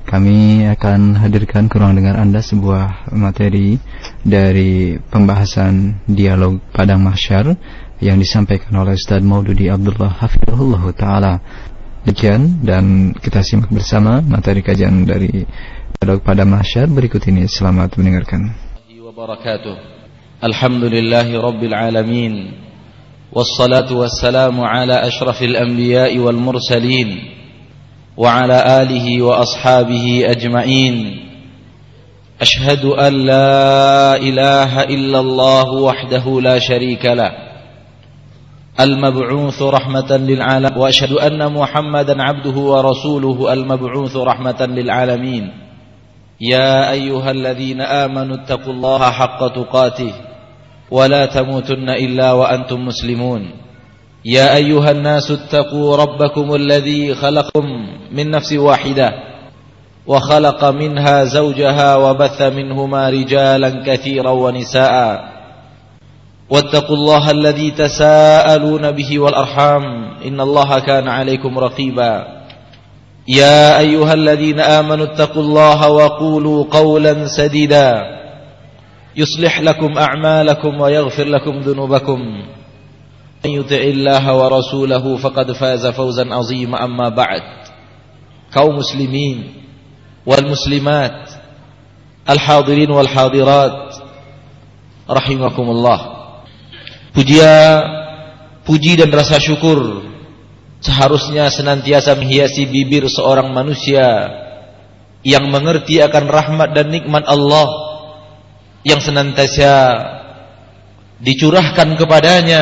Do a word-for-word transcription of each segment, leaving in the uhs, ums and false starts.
kami akan hadirkan ke ruang dengar Anda sebuah materi dari pembahasan dialog Padang Mahsyar yang disampaikan oleh Ustaz Maududi Abdullah Hafizahullah Ta'ala. Demikian, dan kita simak bersama materi kajian dari dialog Padang Mahsyar berikut ini. Selamat mendengarkan. Alhamdulillahi Rabbil Alamin, wassalatu wassalamu ala ashrafil anbiya'i wal mursalin wa ala alihi wa ashabihi ajma'in. Ashhadu an la ilaha illallah wahdahu la sharika lah, al-mab'utsu rahmatan lil alamin, wa ashhadu anna Muhammadan 'abduhu wa rasuluhu al-mab'utsu rahmatan lil alamin. Ya ayyuhalladzina amanu taqullaha haqqa tuqatih wa la tamutunna illa wa antum muslimun. يا أيها الناس اتقوا ربكم الذي خلقكم من نفس واحدة وخلق منها زوجها وبث منهما رجالا كثيرا ونساء واتقوا الله الذي تساءلون به والأرحام إن الله كان عليكم رقيبا يا أيها الذين آمنوا اتقوا الله وقولوا قولا سديدا يصلح لكم أعمالكم ويغفر لكم ذنوبكم من يطع الله ورسوله فقد فاز فوزا عظيما. أما بعد, kaum muslimin wal muslimat, al-hadirin wal hadirat rahimakumullah. Puja, puji dan rasa syukur seharusnya senantiasa menghiasi bibir seorang manusia yang mengerti akan rahmat dan nikmat Allah yang senantiasa dicurahkan kepadanya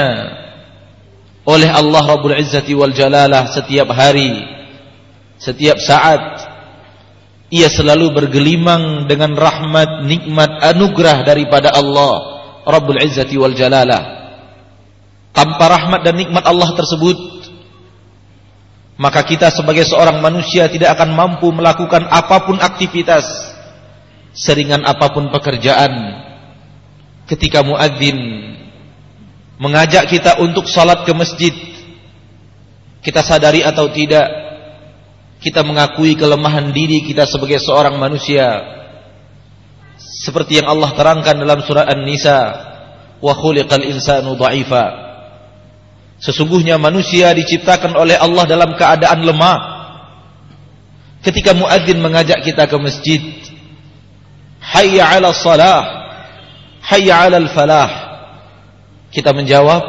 oleh Allah Rabbul Izzati wal Jalalah setiap hari, setiap saat. Ia selalu bergelimang dengan rahmat, nikmat, anugerah daripada Allah Rabbul Izzati wal Jalalah. Tanpa rahmat dan nikmat Allah tersebut, maka kita sebagai seorang manusia tidak akan mampu melakukan apapun aktivitas, seringan apapun pekerjaan. Ketika muadzin mengajak kita untuk salat ke masjid, kita sadari atau tidak, kita mengakui kelemahan diri kita sebagai seorang manusia. Seperti yang Allah terangkan dalam surah An-Nisa, wa khuliqal insanu dha'ifa. Sesungguhnya manusia diciptakan oleh Allah dalam keadaan lemah. Ketika muadzin mengajak kita ke masjid, hayya 'alas shalah, hayya 'alal falah, kita menjawab,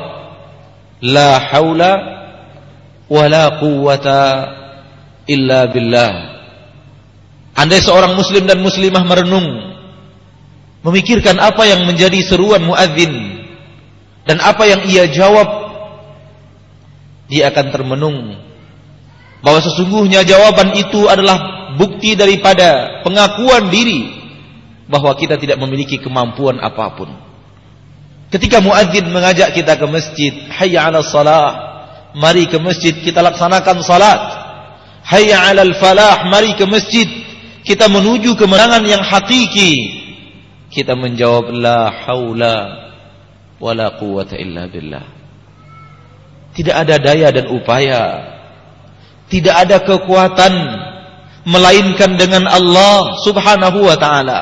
la haula wa la quwwata illa billah. Andai seorang muslim dan muslimah merenung, memikirkan apa yang menjadi seruan muadzin dan apa yang ia jawab, dia akan termenung bahwa sesungguhnya jawaban itu adalah bukti daripada pengakuan diri bahwa kita tidak memiliki kemampuan apapun. Ketika muadzin mengajak kita ke masjid, hayya 'alas shalah, mari ke masjid kita laksanakan salat. Hayya 'alal falah, mari ke masjid kita menuju kemenangan yang hakiki. Kita menjawab, la haula wala quwwata illa billah. Tidak ada daya dan upaya, tidak ada kekuatan melainkan dengan Allah Subhanahu wa ta'ala.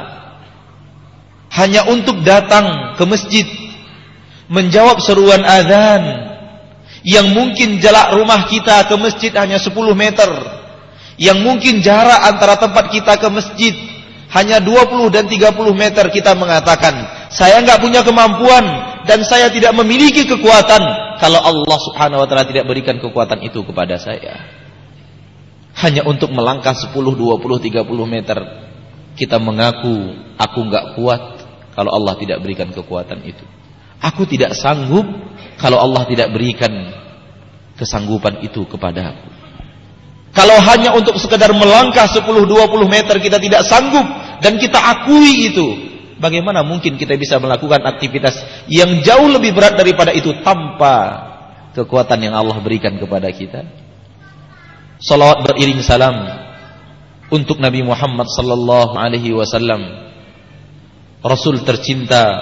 Hanya untuk datang ke masjid, menjawab seruan azan yang mungkin jarak rumah kita ke masjid hanya sepuluh meter, yang mungkin jarak antara tempat kita ke masjid hanya dua puluh dan tiga puluh meter, kita mengatakan, saya enggak punya kemampuan dan saya tidak memiliki kekuatan kalau Allah Subhanahu wa taala tidak berikan kekuatan itu kepada saya. Hanya untuk melangkah sepuluh, dua puluh, tiga puluh meter kita mengaku, aku enggak kuat kalau Allah tidak berikan kekuatan itu. Aku tidak sanggup kalau Allah tidak berikan kesanggupan itu kepada aku. Kalau hanya untuk sekedar melangkah sepuluh dua puluh meter kita tidak sanggup dan kita akui itu, bagaimana mungkin kita bisa melakukan aktivitas yang jauh lebih berat daripada itu tanpa kekuatan yang Allah berikan kepada kita? Salawat beriring salam untuk Nabi Muhammad sallallahu alaihi wasallam, Rasul tercinta,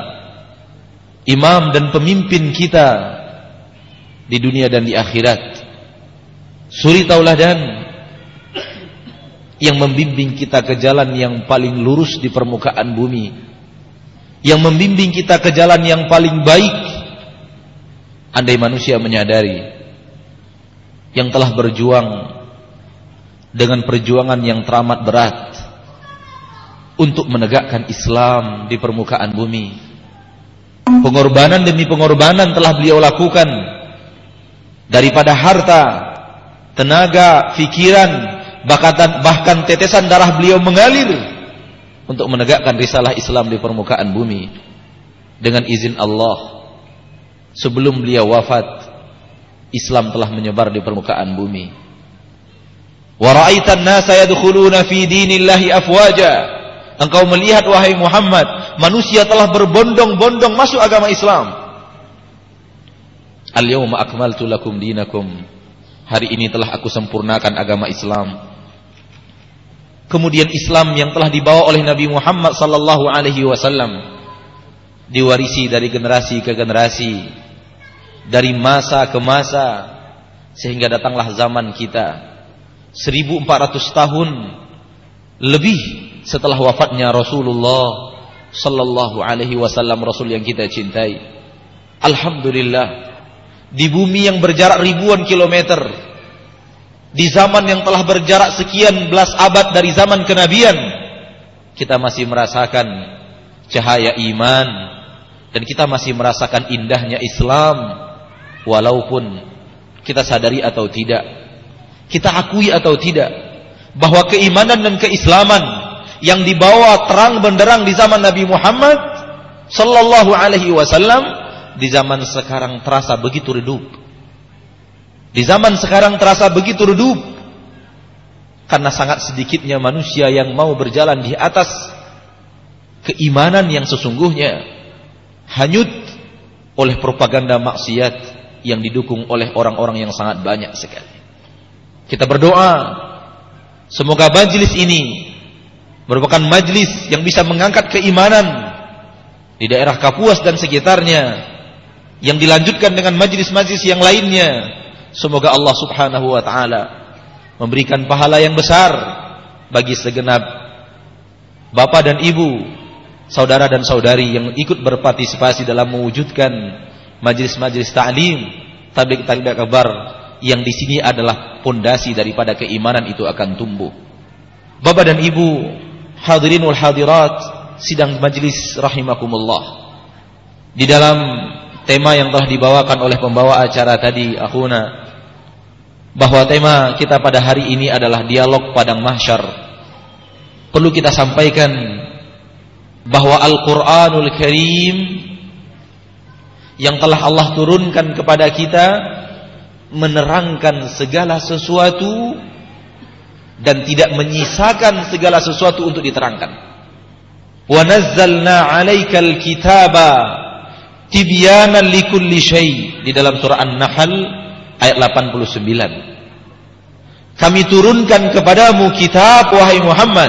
imam dan pemimpin kita di dunia dan di akhirat, suri tauladan, yang membimbing kita ke jalan yang paling lurus di permukaan bumi, yang membimbing kita ke jalan yang paling baik. Andai manusia menyadari yang telah berjuang dengan perjuangan yang teramat berat untuk menegakkan Islam di permukaan bumi, pengorbanan demi pengorbanan telah beliau lakukan, daripada harta, tenaga, pikiran, bahkan, bahkan tetesan darah beliau mengalir untuk menegakkan risalah Islam di permukaan bumi. Dengan izin Allah, sebelum beliau wafat, Islam telah menyebar di permukaan bumi. Wa ra'aitan nasa yadkhuluna fi dinillahi afwaja. Engkau melihat wahai Muhammad, manusia telah berbondong-bondong masuk agama Islam. Al-yawma akmaltu lakum dinakum. Hari ini telah aku sempurnakan agama Islam. Kemudian Islam yang telah dibawa oleh Nabi Muhammad sallallahu alaihi wasallam diwarisi dari generasi ke generasi, dari masa ke masa, sehingga datanglah zaman kita seribu empat ratus tahun lebih setelah wafatnya Rasulullah sallallahu alaihi wasallam, Rasul yang kita cintai. Alhamdulillah, di bumi yang berjarak ribuan kilometer, di zaman yang telah berjarak sekian belas abad dari zaman kenabian, kita masih merasakan cahaya iman, dan kita masih merasakan indahnya Islam. Walaupun kita sadari atau tidak, kita akui atau tidak, bahwa keimanan dan keislaman yang dibawa terang benderang di zaman Nabi Muhammad sallallahu alaihi wasallam, di zaman sekarang terasa begitu redup. Di zaman sekarang terasa begitu redup karena sangat sedikitnya manusia yang mau berjalan di atas keimanan yang sesungguhnya, hanyut oleh propaganda maksiat yang didukung oleh orang-orang yang sangat banyak sekali. Kita berdoa semoga majelis ini merupakan majelis yang bisa mengangkat keimanan di daerah Kapuas dan sekitarnya, yang dilanjutkan dengan majelis-majelis yang lainnya. Semoga Allah subhanahu wa ta'ala memberikan pahala yang besar bagi segenap bapak dan ibu, saudara dan saudari yang ikut berpartisipasi dalam mewujudkan majelis-majelis ta'lim, tabligh-tabligh kabar, yang di sini adalah pondasi daripada keimanan itu akan tumbuh. Bapak dan ibu, hadirin wal hadirat sidang majelis rahimakumullah, di dalam tema yang telah dibawakan oleh pembawa acara tadi, akhuna, bahwa tema kita pada hari ini adalah dialog padang mahsyar. Perlu kita sampaikan bahwa Al-Quranul Karim yang telah Allah turunkan kepada kita menerangkan segala sesuatu dan tidak menyisakan segala sesuatu untuk diterangkan. Wa nazzalna 'alaikal kitaba tibyanan likulli syai', di dalam surah An-Nahl ayat delapan puluh sembilan. Kami turunkan kepadamu kitab wahai Muhammad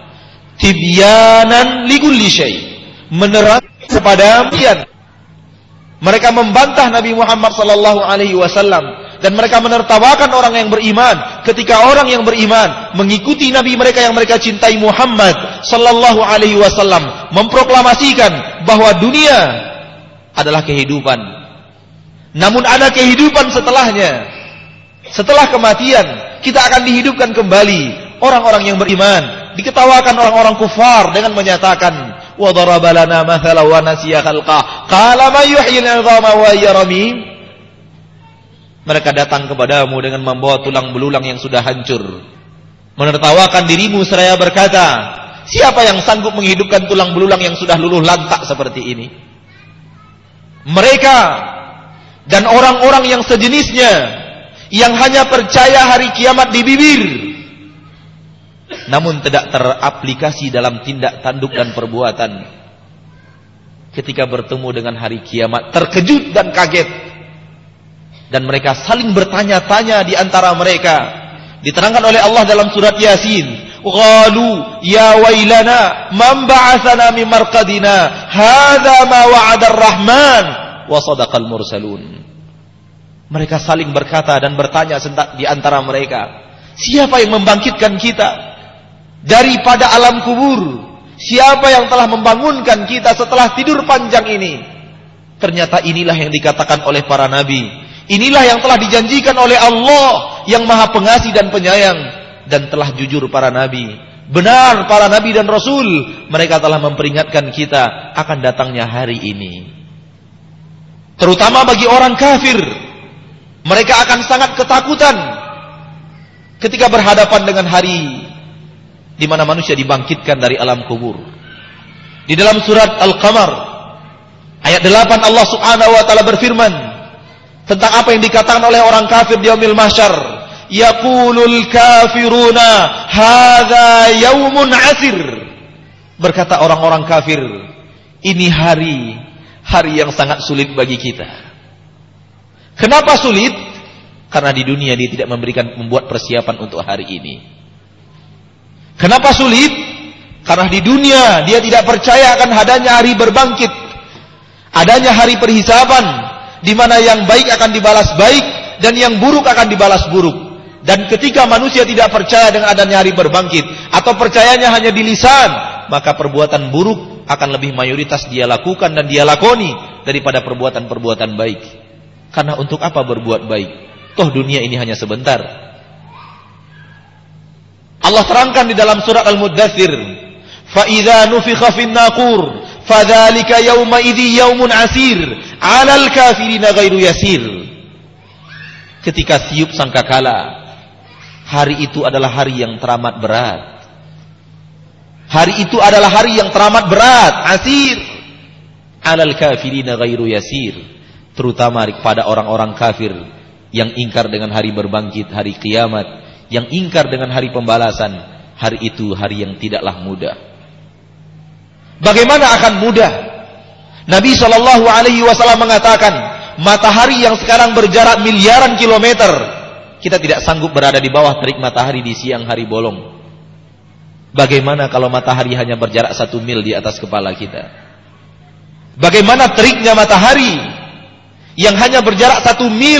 tibyanan likulli syai', menerangkan kepada kalian. Mereka membantah Nabi Muhammad sallallahu alaihi wasallam dan mereka menertawakan orang yang beriman ketika orang yang beriman mengikuti Nabi mereka yang mereka cintai, Muhammad sallallahu alaihi wasallam, memproklamasikan bahwa dunia adalah kehidupan, namun ada kehidupan setelahnya. Setelah kematian kita akan dihidupkan kembali. Orang-orang yang beriman diketawakan orang-orang kufar dengan menyatakan wa daraba lana mathala wa nasiya khalqah qala may yuhyil 'idhama wa hiya ramim. Mereka datang kepadamu dengan membawa tulang belulang yang sudah hancur, menertawakan dirimu seraya berkata, siapa yang sanggup menghidupkan tulang belulang yang sudah luluh lantak seperti ini? Mereka dan orang-orang yang sejenisnya yang hanya percaya hari kiamat di bibir, namun tidak teraplikasi dalam tindak tanduk dan perbuatan, ketika bertemu dengan hari kiamat terkejut dan kaget, dan mereka saling bertanya-tanya di antara mereka. Diterangkan oleh Allah dalam surat Yasin, qalu ya wailana man ba'atsana min marqadina hadza ma wa'ada ar-rahman wa sadaqal mursalun. Mereka saling berkata dan bertanya di antara mereka, siapa yang membangkitkan kita daripada alam kubur. Siapa yang telah membangunkan kita setelah tidur panjang ini? Ternyata inilah yang dikatakan oleh para nabi. Inilah yang telah dijanjikan oleh Allah yang Maha Pengasih dan Penyayang. Dan telah jujur para nabi. Benar para nabi dan rasul, mereka telah memperingatkan kita akan datangnya hari ini. Terutama bagi orang kafir, mereka akan sangat ketakutan ketika berhadapan dengan hari di mana manusia dibangkitkan dari alam kubur. Di dalam surat Al-Qamar ayat delapan, Allah Subhanahu wa taala berfirman tentang apa yang dikatakan oleh orang kafir di yaumil mahsyar. Yaqulul kafiruna hadza yaumun asir. Berkata orang-orang kafir, ini hari hari yang sangat sulit bagi kita. Kenapa sulit? Karena di dunia dia tidak memberikan membuat persiapan untuk hari ini. Kenapa sulit? Karena di dunia dia tidak percaya akan adanya hari berbangkit, adanya hari perhisaban, di mana yang baik akan dibalas baik dan yang buruk akan dibalas buruk. Dan ketika manusia tidak percaya dengan adanya hari berbangkit, atau percayanya hanya di lisan, maka perbuatan buruk akan lebih mayoritas dia lakukan dan dia lakoni daripada perbuatan-perbuatan baik. Karena untuk apa berbuat baik? Toh dunia ini hanya sebentar. Allah terangkan di dalam surat Al-Muddathir, فَإِذَا نُفِخَ فِي النَّاقُورِ فَذَلِكَ يَوْمَئِذٍ يَوْمٌ عَسِيرٌ عَلَى الْكَافِرِينَ غَيْرُ يَسِيرٌ. Ketika tiup sangkakala, hari itu adalah hari yang teramat berat. Hari itu adalah hari yang teramat berat, asir. Alal kafirina ghairu yasir. Terutama kepada orang-orang kafir yang ingkar dengan hari berbangkit, hari kiamat, yang ingkar dengan hari pembalasan. Hari itu hari yang tidaklah mudah. Bagaimana akan mudah? Nabi shallallahu alaihi wasallam mengatakan, matahari yang sekarang berjarak miliaran kilometer, kita tidak sanggup berada di bawah terik matahari di siang hari bolong. Bagaimana kalau matahari hanya berjarak satu mil di atas kepala kita? Bagaimana teriknya matahari yang hanya berjarak satu mil?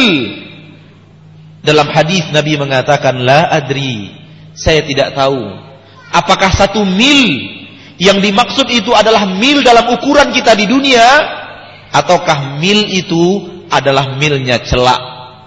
Dalam hadis Nabi mengatakan, la adri, saya tidak tahu apakah satu mil yang dimaksud itu adalah mil dalam ukuran kita di dunia, ataukah mil itu adalah milnya celak.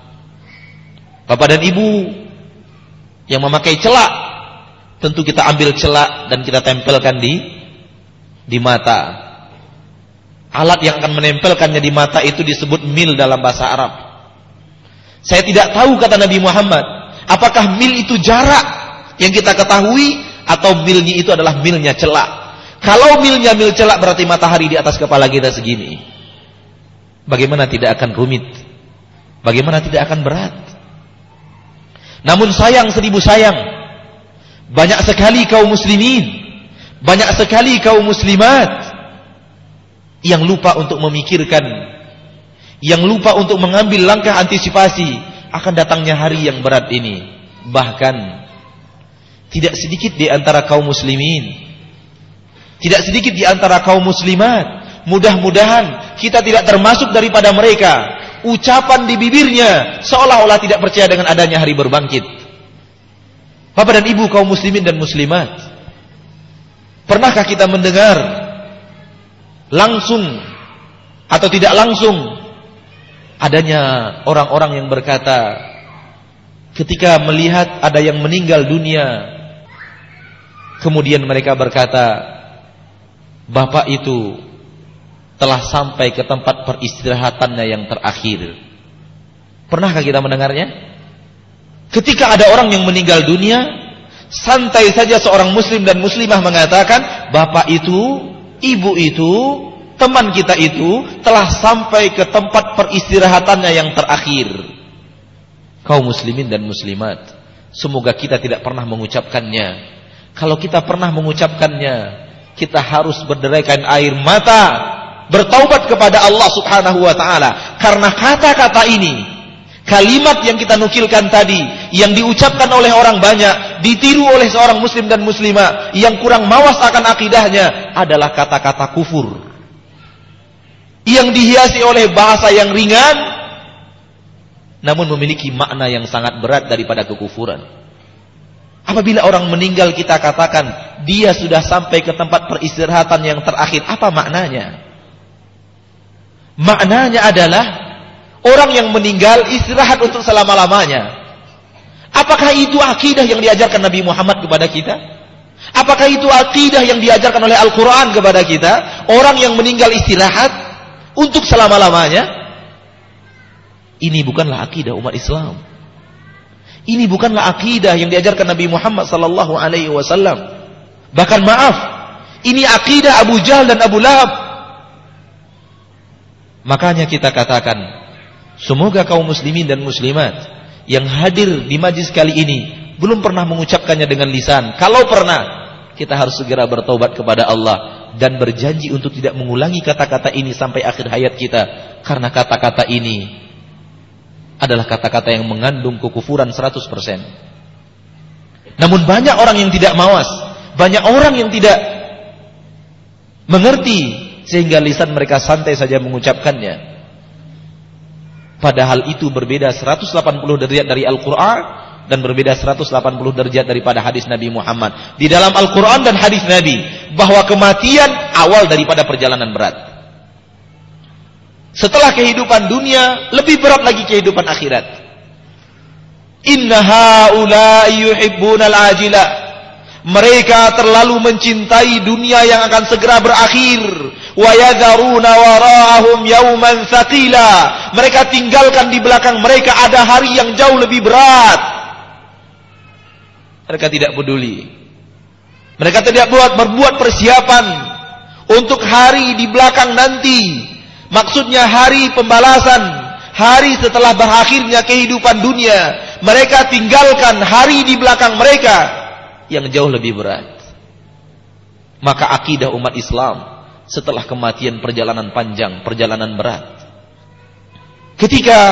Bapak dan Ibu yang memakai celak, tentu kita ambil celak dan kita tempelkan di di mata. Alat yang akan menempelkannya di mata itu disebut mil dalam bahasa Arab. Saya tidak tahu, kata Nabi Muhammad, apakah mil itu jarak yang kita ketahui, atau milnya itu adalah milnya celak. Kalau milnya mil celak, berarti matahari di atas kepala kita segini. Bagaimana tidak akan rumit? Bagaimana tidak akan berat? Namun sayang seribu sayang, banyak sekali kaum muslimin, banyak sekali kaum muslimat yang lupa untuk memikirkan, yang lupa untuk mengambil langkah antisipasi akan datangnya hari yang berat ini. Bahkan tidak sedikit di antara kaum muslimin, tidak sedikit di antara kaum muslimat, mudah-mudahan kita tidak termasuk daripada mereka, ucapan di bibirnya seolah-olah tidak percaya dengan adanya hari berbangkit. Bapak dan Ibu kaum muslimin dan muslimat, pernahkah kita mendengar langsung atau tidak langsung adanya orang-orang yang berkata ketika melihat ada yang meninggal dunia, kemudian mereka berkata, bapak itu telah sampai ke tempat peristirahatannya yang terakhir. Pernahkah kita mendengarnya? Ketika ada orang yang meninggal dunia, santai saja seorang muslim dan muslimah mengatakan, bapak itu, ibu itu, teman kita itu telah sampai ke tempat peristirahatannya yang terakhir. Kaum muslimin dan muslimat, semoga kita tidak pernah mengucapkannya. Kalau kita pernah mengucapkannya, kita harus berderaikan air mata, bertaubat kepada Allah Subhanahu wa taala. Karena kata-kata ini, kalimat yang kita nukilkan tadi, yang diucapkan oleh orang banyak, ditiru oleh seorang muslim dan muslimah yang kurang mawas akan akidahnya, adalah kata-kata kufur yang dihiasi oleh bahasa yang ringan, namun memiliki makna yang sangat berat daripada kekufuran. Apabila orang meninggal kita katakan dia sudah sampai ke tempat peristirahatan yang terakhir, apa maknanya? Maknanya adalah orang yang meninggal istirahat untuk selama-lamanya. Apakah itu akidah yang diajarkan Nabi Muhammad kepada kita? Apakah itu akidah yang diajarkan oleh Al-Quran kepada kita? Orang yang meninggal istirahat untuk selama-lamanya? Ini bukanlah akidah umat Islam. Ini bukanlah akidah yang diajarkan Nabi Muhammad sallallahu alaihi wasallam. Bahkan maaf, ini akidah Abu Jahal dan Abu Lahab. Makanya kita katakan, semoga kaum muslimin dan muslimat yang hadir di majlis kali ini belum pernah mengucapkannya dengan lisan. Kalau pernah, kita harus segera bertaubat kepada Allah dan berjanji untuk tidak mengulangi kata-kata ini sampai akhir hayat kita, karena kata-kata ini adalah kata-kata yang mengandung kekufuran seratus persen. Namun banyak orang yang tidak mawas, banyak orang yang tidak mengerti, sehingga lisan mereka santai saja mengucapkannya. Padahal itu berbeda seratus delapan puluh derajat dari Al-Quran dan berbeda seratus delapan puluh derajat daripada hadis Nabi Muhammad. Di dalam Al-Quran dan hadis Nabi, bahwa kematian awal daripada perjalanan berat. Setelah kehidupan dunia, lebih berat lagi kehidupan akhirat. Inna haula'i yuhibbunal ajila. Mereka terlalu mencintai dunia yang akan segera berakhir. Wa yadharuna wara'ahum yawman tsaqila. Mereka tinggalkan di belakang mereka ada hari yang jauh lebih berat. Mereka tidak peduli. Mereka tidak buat berbuat persiapan untuk hari di belakang nanti. Maksudnya hari pembalasan, hari setelah berakhirnya kehidupan dunia. Mereka tinggalkan hari di belakang mereka yang jauh lebih berat. Maka akidah umat Islam setelah kematian perjalanan panjang, perjalanan berat. Ketika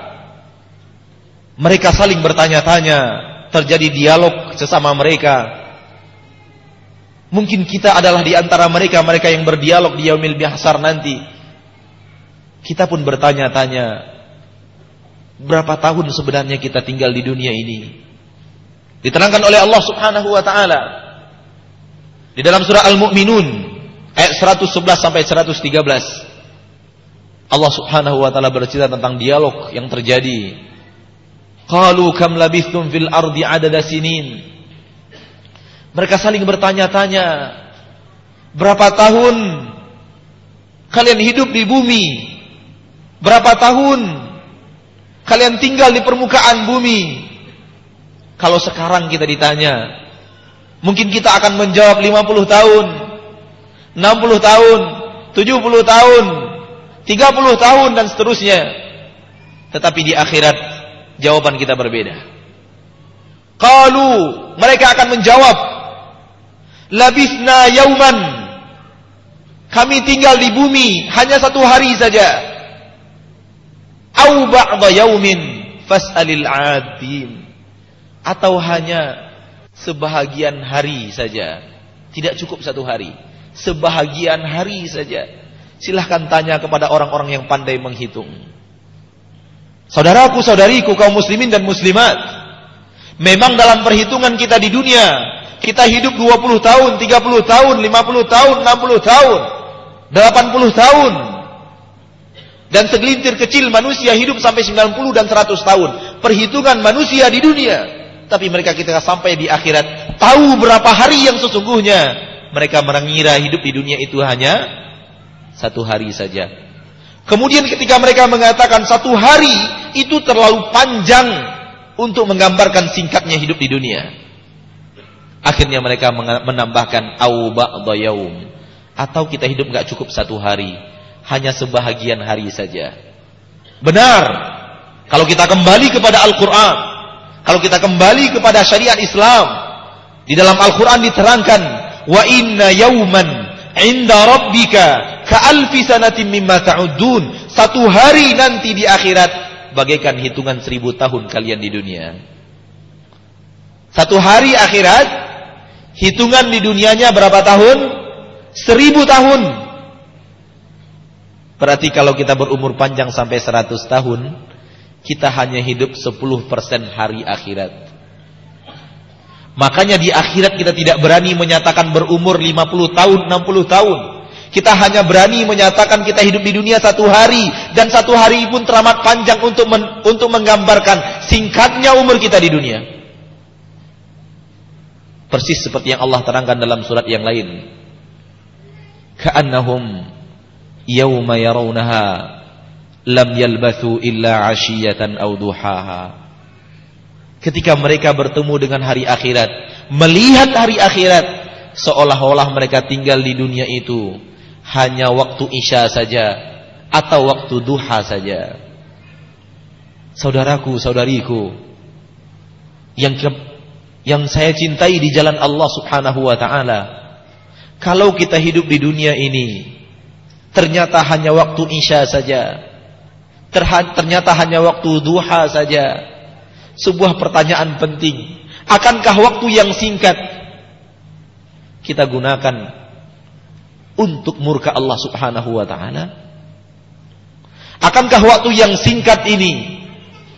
mereka saling bertanya-tanya, terjadi dialog sesama mereka. Mungkin kita adalah di antara mereka, mereka yang berdialog di yaumil mahsyar nanti. Kita pun bertanya-tanya, berapa tahun sebenarnya kita tinggal di dunia ini? Diterangkan oleh Allah Subhanahu wa taala di dalam surah Al-Mu'minun ayat seratus sebelas sampai seratus tiga belas. Allah Subhanahu wa taala bercerita tentang dialog yang terjadi. Qalu kam labithtum fil ardi adada sinin. Mereka saling bertanya-tanya, berapa tahun kalian hidup di bumi? Berapa tahun kalian tinggal di permukaan bumi? Kalau sekarang kita ditanya, mungkin kita akan menjawab lima puluh tahun, enam puluh tahun, tujuh puluh tahun, tiga puluh tahun dan seterusnya. Tetapi di akhirat jawaban kita berbeda. Qalu, mereka akan menjawab, labithna yauman. Kami tinggal di bumi hanya satu hari saja. Au ba'da yaumin fas'alil 'adin. Atau hanya sebahagian hari saja. Tidak cukup satu hari. Sebahagian hari saja. Silahkan tanya kepada orang-orang yang pandai menghitung. Saudaraku, saudariku, kaum muslimin dan muslimat, memang dalam perhitungan kita di dunia, kita hidup dua puluh tahun, tiga puluh tahun, lima puluh tahun, enam puluh tahun, delapan puluh tahun. Dan segelintir kecil manusia hidup sampai sembilan puluh dan seratus tahun. Perhitungan manusia di dunia. Tapi mereka ketika sampai di akhirat, tahu berapa hari yang sesungguhnya. Mereka mengira hidup di dunia itu hanya satu hari saja. Kemudian ketika mereka mengatakan satu hari itu terlalu panjang untuk menggambarkan singkatnya hidup di dunia. Akhirnya mereka menambahkan au ba'da yaum. Atau kita hidup gak cukup satu hari, hanya sebahagian hari saja. Benar. Kalau kita kembali kepada Al-Quran, kalau kita kembali kepada syariat Islam, di dalam Al-Quran diterangkan, wa inna yauman inda rabbika ka'alfi sanatin mimma ta'uddun. Satu hari nanti di akhirat bagaikan hitungan seribu tahun kalian di dunia. Satu hari akhirat, hitungan di dunianya berapa tahun? Seribu tahun. Berarti kalau kita berumur panjang sampai seratus tahun, kita hanya hidup sepuluh persen hari akhirat. Makanya di akhirat kita tidak berani menyatakan berumur lima puluh tahun, enam puluh tahun. Kita hanya berani menyatakan kita hidup di dunia satu hari, dan satu hari pun teramat panjang untuk men, untuk menggambarkan singkatnya umur kita di dunia. Persis seperti yang Allah terangkan dalam surat yang lain. Ka'annahum yawma yarawnaha lam yalbathu illa 'ashiyatan aw duhaha. Ketika mereka bertemu dengan hari akhirat, melihat hari akhirat, seolah-olah mereka tinggal di dunia itu hanya waktu isya saja atau waktu duha saja. Saudaraku, saudariku, yang yang saya cintai di jalan Allah Subhanahu wa taala, kalau kita hidup di dunia ini ternyata hanya waktu isya saja, ternyata hanya waktu duha saja, sebuah pertanyaan penting, akankah waktu yang singkat kita gunakan untuk murka Allah Subhanahu wa taala? Akankah waktu yang singkat ini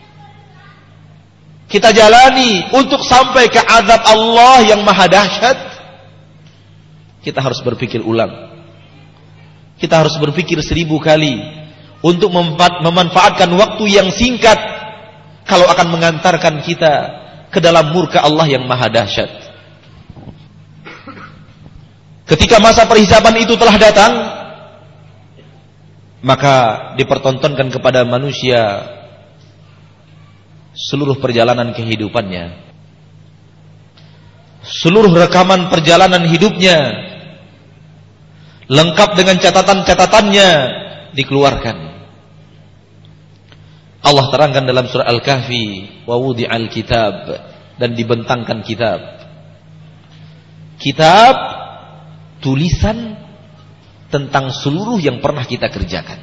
kita jalani untuk sampai ke azab Allah yang maha dahsyat? Kita harus berpikir ulang. Kita harus berpikir seribu kali untuk memanfaatkan waktu yang singkat kalau akan mengantarkan kita ke dalam murka Allah yang maha dahsyat. Ketika masa perhisaban itu telah datang, maka dipertontonkan kepada manusia seluruh perjalanan kehidupannya, seluruh rekaman perjalanan hidupnya, lengkap dengan catatan-catatannya dikeluarkan. Allah terangkan dalam surah Al-Kahfi, wa wudi'al kitab, dan dibentangkan kitab. Kitab tulisan tentang seluruh yang pernah kita kerjakan.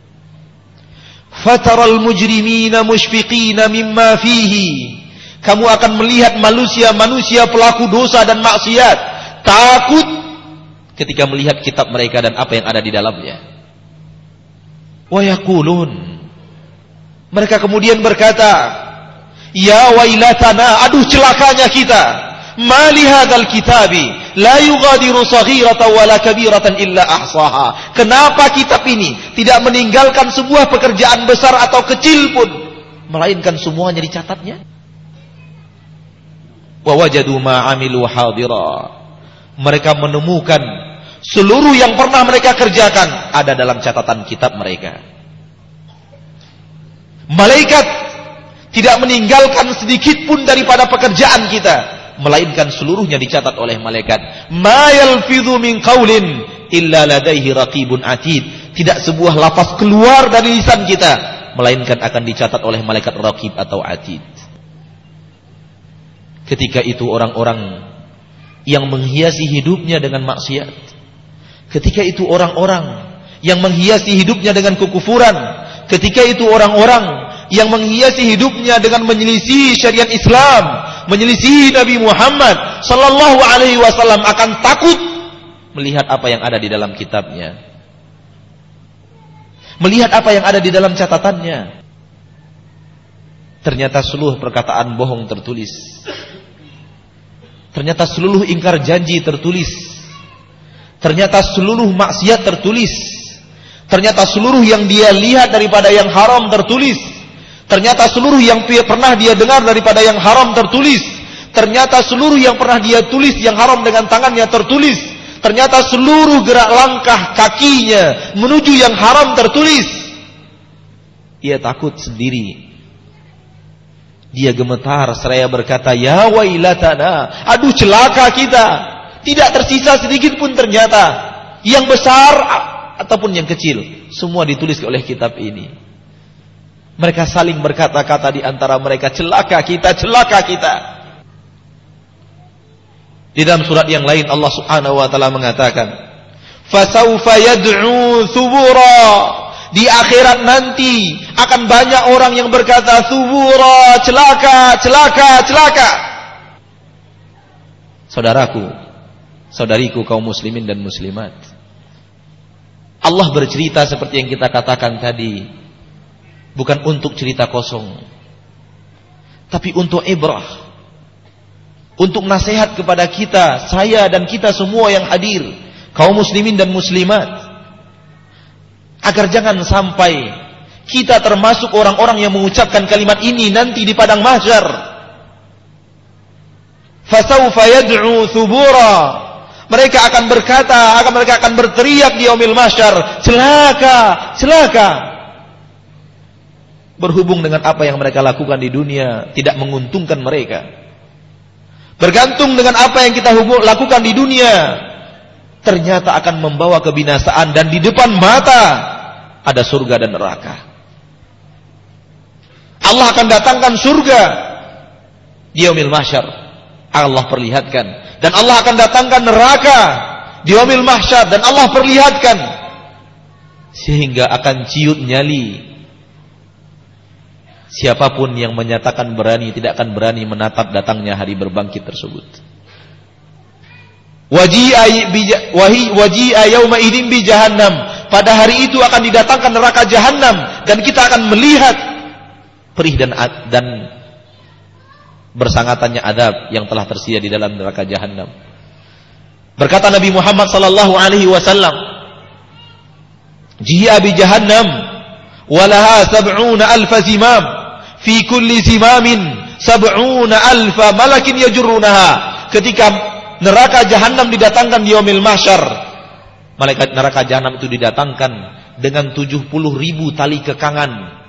Fataral mujrimina mushfiqina mimma fihi. Kamu akan melihat manusia-manusia pelaku dosa dan maksiat takut ketika melihat kitab mereka dan apa yang ada di dalamnya. Wa yaqulun, mereka kemudian berkata, ya wailatana, aduh celakanya kita, ma li hadzal kitabi la yughadiru saghiratan wala kabiratan illa ahsaha. Kenapa kitab ini tidak meninggalkan sebuah pekerjaan besar atau kecil pun, melainkan semuanya dicatatnya? Wa wajadu ma amilu hadira. Mereka menemukan seluruh yang pernah mereka kerjakan ada dalam catatan kitab mereka. Malaikat tidak meninggalkan sedikit pun daripada pekerjaan kita, melainkan seluruhnya dicatat oleh malaikat. Ma yalfidhu min qaulin illa ladaihi raqibun atid. Tidak sebuah lafaz keluar dari lisan kita, melainkan akan dicatat oleh malaikat raqib atau atid. Ketika itu orang-orang yang menghiasi hidupnya dengan maksiat, ketika itu orang-orang yang menghiasi hidupnya dengan kekufuran, ketika itu orang-orang yang menghiasi hidupnya dengan menyelisih syariat Islam, menyelisih Nabi Muhammad sallallahu alaihi wasallam, akan takut melihat apa yang ada di dalam kitabnya, melihat apa yang ada di dalam catatannya. Ternyata seluruh perkataan bohong tertulis, ternyata seluruh ingkar janji tertulis, ternyata seluruh maksiat tertulis, ternyata seluruh yang dia lihat daripada yang haram tertulis, ternyata seluruh yang pernah dia dengar daripada yang haram tertulis, ternyata seluruh yang pernah dia tulis yang haram dengan tangannya tertulis, ternyata seluruh gerak langkah kakinya menuju yang haram tertulis. Ia takut sendiri, dia gemetar seraya berkata, ya wailatana, aduh celaka kita. Tidak tersisa sedikit pun ternyata, yang besar ataupun yang kecil, semua ditulis oleh kitab ini. Mereka saling berkata-kata di antara mereka, celaka kita, celaka kita. Di dalam surat yang lain Allah Subhanahu wa taala mengatakan, fasaufa yad'u thubura. Di akhirat nanti akan banyak orang yang berkata thubura, celaka, celaka, celaka. Saudaraku, saudariku kaum muslimin dan muslimat, Allah bercerita seperti yang kita katakan tadi, bukan untuk cerita kosong, tapi untuk ibrah, untuk nasihat kepada kita, saya dan kita semua yang hadir, kaum muslimin dan muslimat, agar jangan sampai kita termasuk orang-orang yang mengucapkan kalimat ini nanti di padang mahsyar. Fasawfa yad'u thubura. Mereka akan berkata, akan mereka akan berteriak di yaumil mahsyar, celaka, celaka. Berhubung dengan apa yang mereka lakukan di dunia tidak menguntungkan mereka. Bergantung dengan apa yang kita lakukan di dunia ternyata akan membawa kebinasaan, dan di depan mata ada surga dan neraka. Allah akan datangkan surga di yaumil mahsyar, Allah perlihatkan, dan Allah akan datangkan neraka di yaumil mahsyar, dan Allah perlihatkan, sehingga akan ciut nyali. Siapapun yang menyatakan berani tidak akan berani menatap datangnya hari berbangkit tersebut. Waji'a yauma idzin bi jahannam. Pada hari itu akan didatangkan neraka jahannam, dan kita akan melihat perih dan dan bersangatannya adab yang telah tersedia di dalam neraka jahannam. Berkata Nabi Muhammad sallallahu alaihi wasallam, "Ji'a bi jahannam walaha sab'una alfa zimam, fi kulli zimamin sab'una alfa malakin yajurrunaha." Ketika neraka jahannam didatangkan di yaumil mahsyar, malaikat neraka jahannam itu didatangkan dengan tujuh puluh ribu tali kekangan.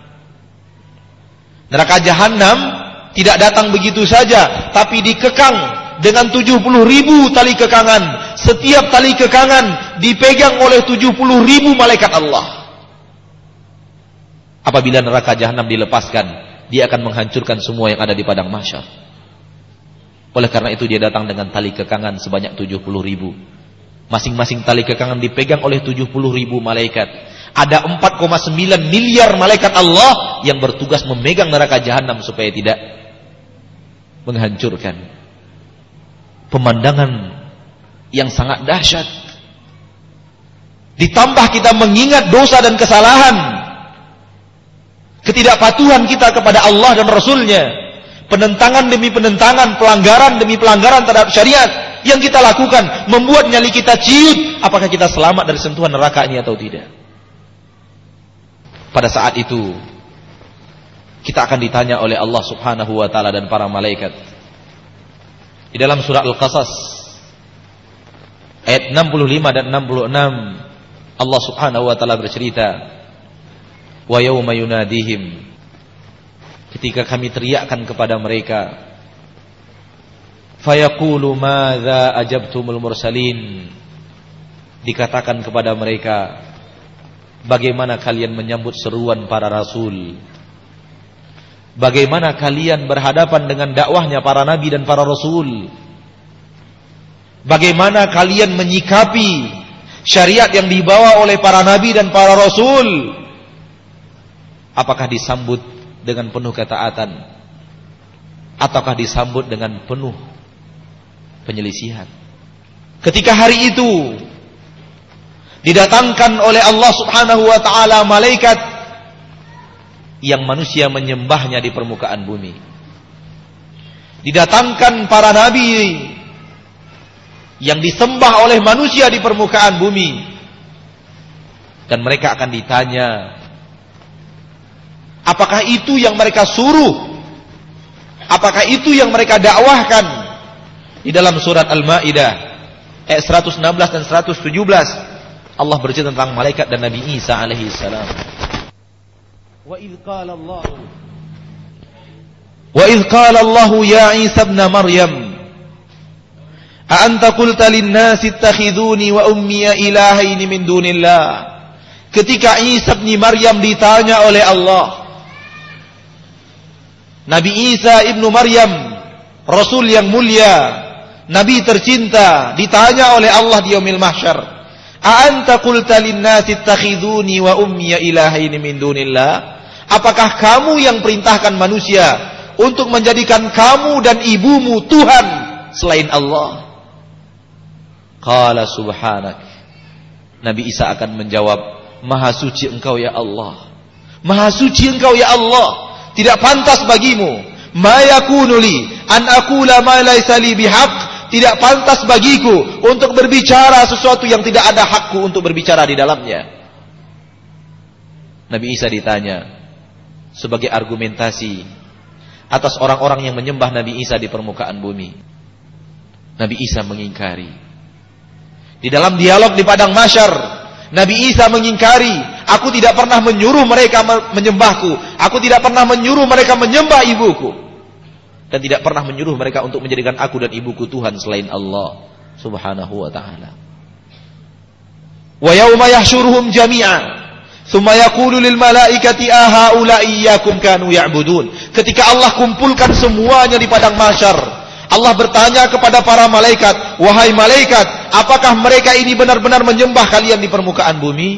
Neraka jahannam tidak datang begitu saja, tapi dikekang dengan tujuh puluh ribu tali kekangan. Setiap tali kekangan dipegang oleh tujuh puluh ribu malaikat Allah. Apabila neraka jahannam dilepaskan, dia akan menghancurkan semua yang ada di padang mahsyar. Oleh karena itu dia datang dengan tali kekangan sebanyak tujuh puluh ribu. Masing-masing tali kekangan dipegang oleh tujuh puluh ribu malaikat. Ada empat koma sembilan miliar malaikat Allah yang bertugas memegang neraka jahannam supaya tidak menghancurkan. Pemandangan yang sangat dahsyat. Ditambah kita mengingat dosa dan kesalahan, ketidakpatuhan kita kepada Allah dan Rasulnya, penentangan demi penentangan, pelanggaran demi pelanggaran terhadap syariat yang kita lakukan, membuat nyali kita ciut. Apakah kita selamat dari sentuhan neraka ini atau tidak? Pada saat itu kita akan ditanya oleh Allah subhanahu wa ta'ala dan para malaikat. Di dalam surah Al-Qasas ayat enam puluh lima dan enam puluh enam, Allah subhanahu wa ta'ala bercerita, wa yawma yunadihim, ketika kami teriakkan kepada mereka, fayaqulu madza ajabtumul mursalin, dikatakan kepada mereka, bagaimana kalian menyambut seruan para rasul? Bagaimana kalian berhadapan dengan dakwahnya para nabi dan para rasul? Bagaimana kalian menyikapi syariat yang dibawa oleh para nabi dan para rasul? Apakah disambut dengan penuh ketaatan, ataukah disambut dengan penuh penyelisihan? Ketika hari itu didatangkan oleh Allah subhanahu wa ta'ala malaikat yang manusia menyembahnya di permukaan bumi, didatangkan para nabi yang disembah oleh manusia di permukaan bumi, dan mereka akan ditanya, apakah itu yang mereka suruh? Apakah itu yang mereka dakwahkan? Di dalam surat Al-Maidah ayat seratus enam belas dan seratus tujuh belas, Allah bercerita tentang malaikat dan Nabi Isa alaihi salam. Wa idz qala Allah Wa idz qala Allah ya Isa ibn Maryam a anta qulta lin-nasi ittakhiduni wa ummi ilahaini min dunillah. Ketika Isa bin Maryam ditanya oleh Allah, Nabi Isa ibnu Maryam, Rasul yang mulia, Nabi tercinta, ditanya oleh Allah di yaumil mahsyar, a anta qulta lin-nasi ittakhiduni wa ummi ilahaini min dunillah? Apakah kamu yang perintahkan manusia untuk menjadikan kamu dan ibumu Tuhan selain Allah? Qala subhanak. Nabi Isa akan menjawab, maha suci engkau ya Allah, maha suci engkau ya Allah, tidak pantas bagimu, ma yakunu li an aqula ma laysa li bihaq, tidak pantas bagiku untuk berbicara sesuatu yang tidak ada hakku untuk berbicara di dalamnya. Nabi Isa ditanya sebagai argumentasi atas orang-orang yang menyembah Nabi Isa di permukaan bumi. Nabi Isa mengingkari. Di dalam dialog di padang mahsyar, Nabi Isa mengingkari, aku tidak pernah menyuruh mereka menyembahku, aku tidak pernah menyuruh mereka menyembah ibuku, dan tidak pernah menyuruh mereka untuk menjadikan aku dan ibuku Tuhan selain Allah Subhanahu wa ta'ala. Wa yauma yahsyuruhum jami'a tsumma yaqulu lil malaikati a haula'i iyyakum kanu ya'budun. Ketika Allah kumpulkan semuanya di padang mahsyar, Allah bertanya kepada para malaikat, wahai malaikat, apakah mereka ini benar-benar menyembah kalian di permukaan bumi?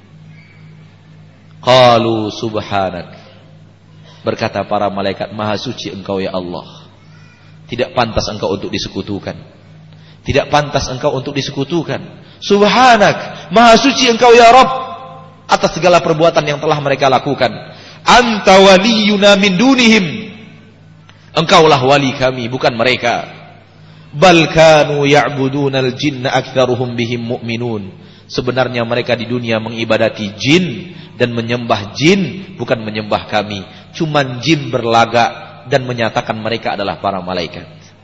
Qalu subhanak. Berkata para malaikat, maha suci engkau ya Allah. Tidak pantas engkau untuk disekutukan. Tidak pantas engkau untuk disekutukan. Subhanak, maha suci engkau ya Rabb atas segala perbuatan yang telah mereka lakukan. Anta waliyuna min dunihim. Engkaulah wali kami, bukan mereka. Bal kanu ya'budunal jinna aktsaruhum bihim mu'minun. Sebenarnya mereka di dunia mengibadati jin dan menyembah jin, bukan menyembah kami. Cuman jin berlagak dan menyatakan mereka adalah para malaikat.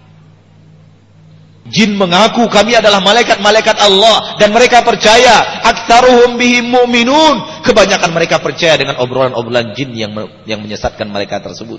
Jin mengaku kami adalah malaikat-malaikat Allah dan mereka percaya. Aktsaruhum bihim mu'minun. Kebanyakan mereka percaya dengan obrolan-obrolan jin yang yang menyesatkan mereka tersebut.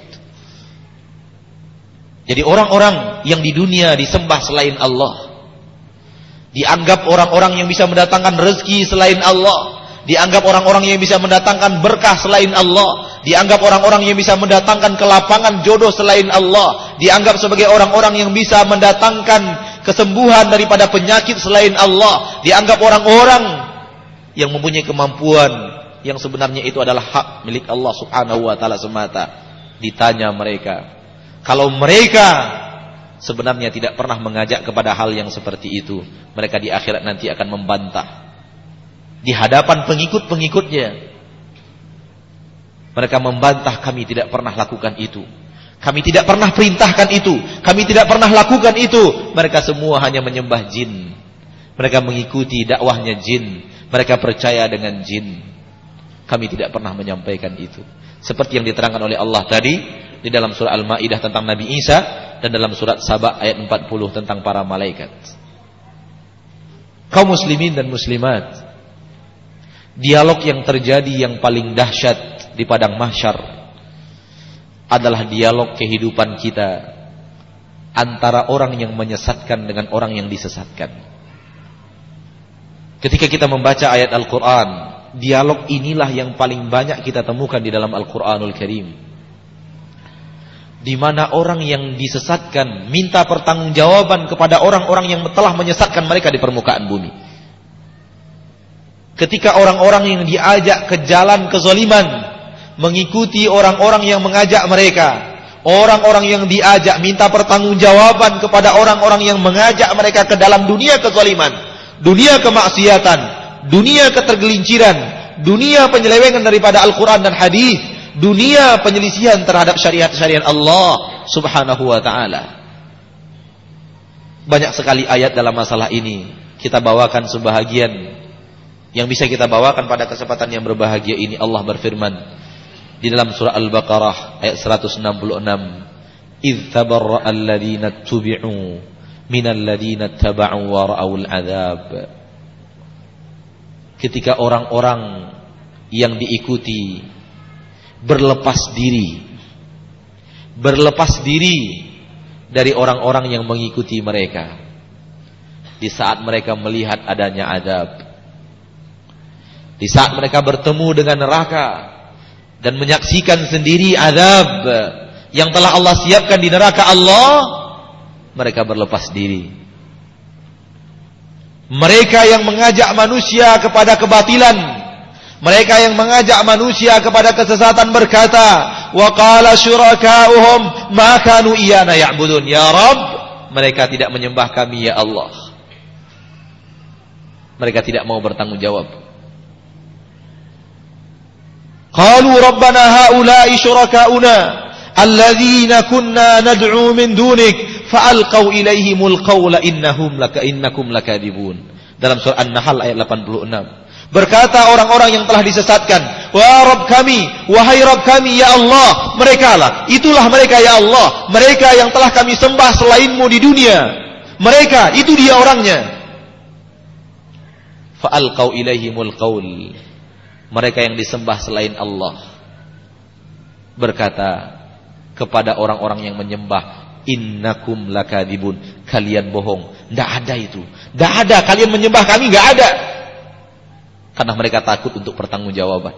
Jadi orang-orang yang di dunia disembah selain Allah, dianggap orang-orang yang bisa mendatangkan rezeki selain Allah, dianggap orang-orang yang bisa mendatangkan berkah selain Allah, dianggap orang-orang yang bisa mendatangkan kelapangan jodoh selain Allah, dianggap sebagai orang-orang yang bisa mendatangkan kesembuhan daripada penyakit selain Allah, dianggap orang-orang yang mempunyai kemampuan yang sebenarnya itu adalah hak milik Allah Subhanahu wa ta'ala semata. Ditanya mereka, kalau mereka sebenarnya tidak pernah mengajak kepada hal yang seperti itu, mereka di akhirat nanti akan membantah di hadapan pengikut-pengikutnya. Mereka membantah, kami tidak pernah lakukan itu, kami tidak pernah perintahkan itu, kami tidak pernah lakukan itu. Mereka semua hanya menyembah jin, mereka mengikuti dakwahnya jin, mereka percaya dengan jin. Kami tidak pernah menyampaikan itu. Seperti yang diterangkan oleh Allah tadi di dalam surah Al-Maidah tentang Nabi Isa, dan dalam surat Saba ayat empat puluh tentang para malaikat. Kaum muslimin dan muslimat, dialog yang terjadi yang paling dahsyat di padang mahsyar adalah dialog kehidupan kita antara orang yang menyesatkan dengan orang yang disesatkan. Ketika kita membaca ayat Al-Quran, dialog inilah yang paling banyak kita temukan di dalam Al-Quranul Karim, di mana orang yang disesatkan minta pertanggungjawaban kepada orang-orang yang telah menyesatkan mereka di permukaan bumi. Ketika orang-orang yang diajak ke jalan kezaliman mengikuti orang-orang yang mengajak mereka, orang-orang yang diajak minta pertanggungjawaban kepada orang-orang yang mengajak mereka ke dalam dunia kezaliman, dunia kemaksiatan, dunia ketergelinciran, dunia penyelewengan daripada Al-Quran dan hadis, dunia penyelisihan terhadap syariat-syariat Allah Subhanahu wa ta'ala. Banyak sekali ayat dalam masalah ini. Kita bawakan sebahagian yang bisa kita bawakan pada kesempatan yang berbahagia ini. Allah berfirman di dalam surah Al-Baqarah ayat seratus enam puluh enam, "Idz tabarra'a alladziina tubi'u minal ladziina taba'u wa ra'awul 'adzab." Ketika orang-orang yang diikuti berlepas diri, berlepas diri dari orang-orang yang mengikuti mereka, di saat mereka melihat adanya azab, di saat mereka bertemu dengan neraka dan menyaksikan sendiri azab yang telah Allah siapkan di neraka Allah, mereka berlepas diri. Mereka yang mengajak manusia kepada kebatilan, mereka yang mengajak manusia kepada kesesatan berkata, wa qala syuraka'uhum ma kanu iyana ya'budun. Ya Rabb, mereka tidak menyembah kami ya Allah. Mereka tidak mau bertanggung jawab. Qalu rabbana haula'i syuraka'una alladzina kunna nad'u min dunik fa'alqaw ilaihimul qawla innahum laka innakum lakadibun. Dalam surah An-Nahl ayat delapan puluh enam. Berkata orang-orang yang telah disesatkan, wahai Rabb kami, wahai Rabb kami ya Allah, mereka lah, itulah mereka ya Allah, mereka yang telah kami sembah selainmu di dunia. Mereka, itu dia orangnya. Fa'alqaw ilaihimul qawl. Mereka yang disembah selain Allah berkata kepada orang-orang yang menyembah, innakum lakadibun, kalian bohong, tidak ada itu, tidak ada, kalian menyembah kami, tidak ada. Karena mereka takut untuk pertanggungjawaban.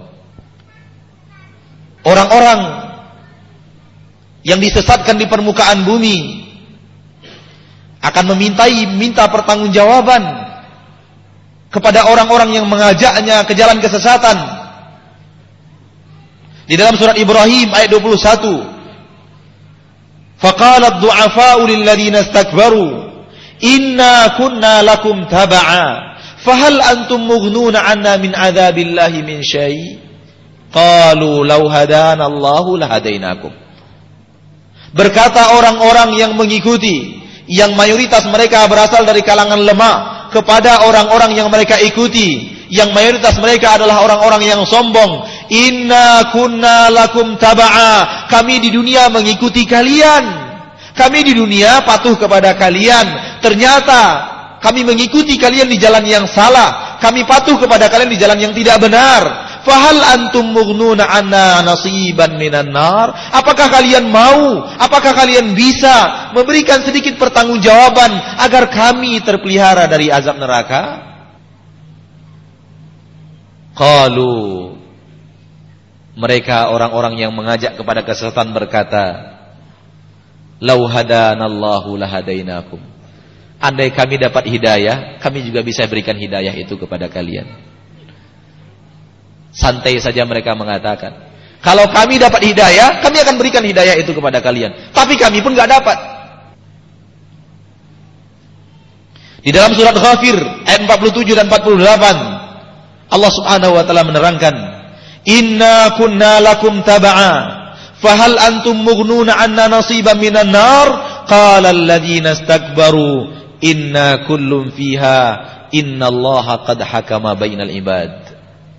Orang-orang yang disesatkan di permukaan bumi akan memintai minta pertanggungjawaban kepada orang-orang yang mengajaknya ke jalan kesesatan. Di dalam surat Ibrahim ayat dua puluh satu, faqalat du'afa'u lilladhina istakbaru inna kunna lakum taba'a fahal antum mughnuna 'anna min 'adzabillahi min syai' qalu law hadana Allahu lahadainakum. Berkata orang-orang yang mengikuti, yang mayoritas mereka berasal dari kalangan lemah, kepada orang-orang yang mereka ikuti, yang mayoritas mereka adalah orang-orang yang sombong, inna kunna lakum taba'a, kami di dunia mengikuti kalian, kami di dunia patuh kepada kalian, ternyata kami mengikuti kalian di jalan yang salah, kami patuh kepada kalian di jalan yang tidak benar. Fahal antum mughnuna 'anna nasiban minan nar? Apakah kalian mau, apakah kalian bisa memberikan sedikit pertanggungjawaban agar kami terpelihara dari azab neraka? Qalu, mereka orang-orang yang mengajak kepada kesesatan berkata, lau hadanallahu lahadainakum. Andai kami dapat hidayah, kami juga bisa berikan hidayah itu kepada kalian. Santai saja mereka mengatakan, kalau kami dapat hidayah, kami akan berikan hidayah itu kepada kalian. Tapi kami pun gak dapat. Di dalam surat Ghafir ayat empat puluh tujuh dan empat puluh delapan, Allah subhanahu wa ta'ala menerangkan, inna kunna lakum taba'a fahal antum mughnuna 'anna nasiban minan nar qala alladhina istakbaru inna kullum fiha innallaha qad hakama bainal ibad.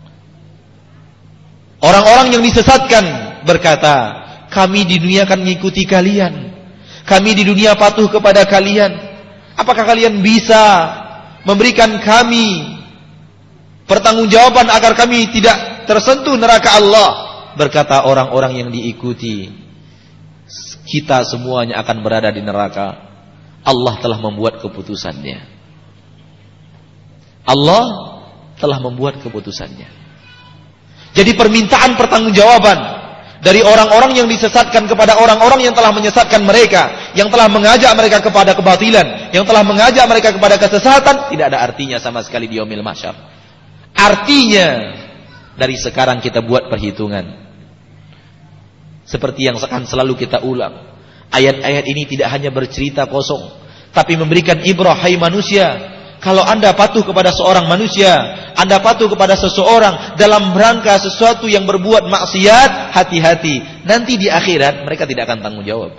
Orang-orang yang disesatkan berkata, kami di dunia akan mengikuti kalian, kami di dunia patuh kepada kalian, apakah kalian bisa memberikan kami pertanggungjawaban agar kami tidak tersentuh neraka Allah? Berkata orang-orang yang diikuti, kita semuanya akan berada di neraka. Allah telah membuat keputusannya. Allah telah membuat keputusannya. Jadi permintaan pertanggungjawaban dari orang-orang yang disesatkan kepada orang-orang yang telah menyesatkan mereka, yang telah mengajak mereka kepada kebatilan, yang telah mengajak mereka kepada kesesatan, tidak ada artinya sama sekali di yaumil mahsyar. Artinya dari sekarang kita buat perhitungan. Seperti yang akan selalu kita ulang, ayat-ayat ini tidak hanya bercerita kosong, tapi memberikan ibrah. Hai manusia, kalau anda patuh kepada seorang manusia, anda patuh kepada seseorang dalam rangka sesuatu yang berbuat maksiat, hati-hati. Nanti di akhirat mereka tidak akan tanggung jawab.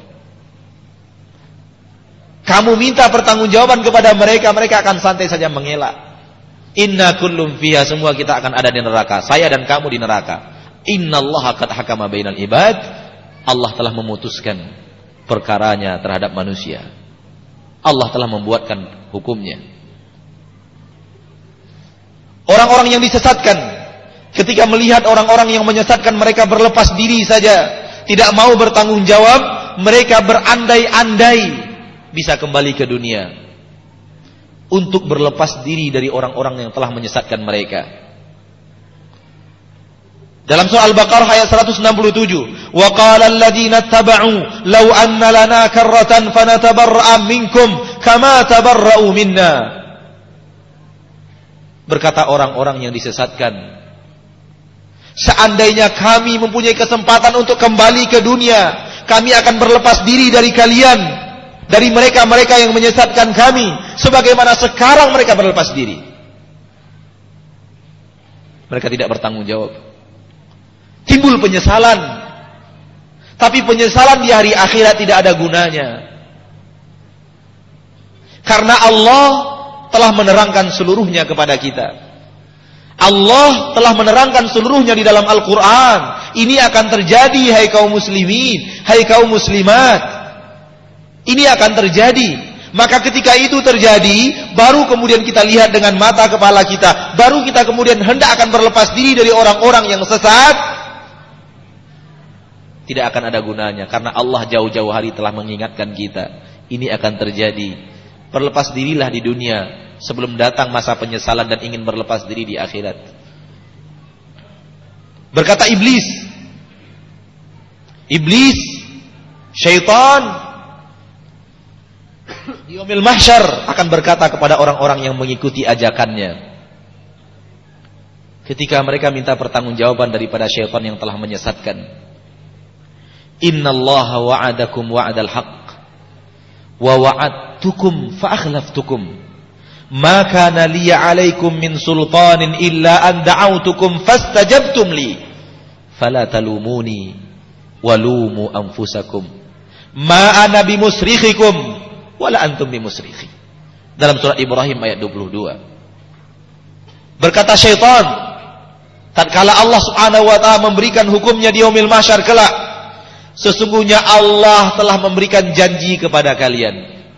Kamu minta pertanggungjawaban kepada mereka, mereka akan santai saja mengelak. Inna kullum fiha, semua kita akan ada di neraka. Saya dan kamu di neraka. Innallaha qad hakama bainal ibad. Allah telah memutuskan perkaranya terhadap manusia. Allah telah membuatkan hukumnya. Orang-orang yang disesatkan, ketika melihat orang-orang yang menyesatkan mereka berlepas diri saja, tidak mau bertanggung jawab, mereka berandai-andai bisa kembali ke dunia untuk berlepas diri dari orang-orang yang telah menyesatkan mereka. Dalam surah Al-Baqarah ayat seratus enam puluh tujuh, wa qala alladziina ittaba'u law anna lana karratan fanatabarra'a minkum kama tabarra'u minna. Berkata orang-orang yang disesatkan, seandainya kami mempunyai kesempatan untuk kembali ke dunia, kami akan berlepas diri dari kalian, dari mereka-mereka yang menyesatkan kami, sebagaimana sekarang mereka berlepas diri. Mereka tidak bertanggung jawab. Timbul penyesalan. Tapi penyesalan di hari akhirat tidak ada gunanya. Karena Allah telah menerangkan seluruhnya kepada kita. Allah telah menerangkan seluruhnya di dalam Al-Quran. Ini akan terjadi, hai kaum muslimin, hai kaum muslimat. Ini akan terjadi. Maka ketika itu terjadi, baru kemudian kita lihat dengan mata kepala kita. Baru kita kemudian hendak akan berlepas diri dari orang-orang yang sesat. Tidak akan ada gunanya. Karena Allah jauh-jauh hari telah mengingatkan kita. Ini akan terjadi. Berlepas dirilah di dunia sebelum datang masa penyesalan dan ingin berlepas diri di akhirat. Berkata Iblis. Iblis, syaitan, di yaumil mahsyar akan berkata kepada orang-orang yang mengikuti ajakannya. Ketika mereka minta pertanggungjawaban daripada syaitan yang telah menyesatkan. Innallaha wa'adakum wa'adal haqq wa wa'adtukum fa akhlaftukum ma kana liya 'alaikum min sultanin illa an da'awtukum fastajabtum li fala talumuni walumu anfusakum ma ana bimusrikhikum wala antum bimusrikhi. Dalam surat Ibrahim ayat dua puluh dua. Berkata syaitan tatkala Allah Subhanahu wa taala memberikan hukumnya di yaumil mahsyar kelak, sesungguhnya Allah telah memberikan janji kepada kalian.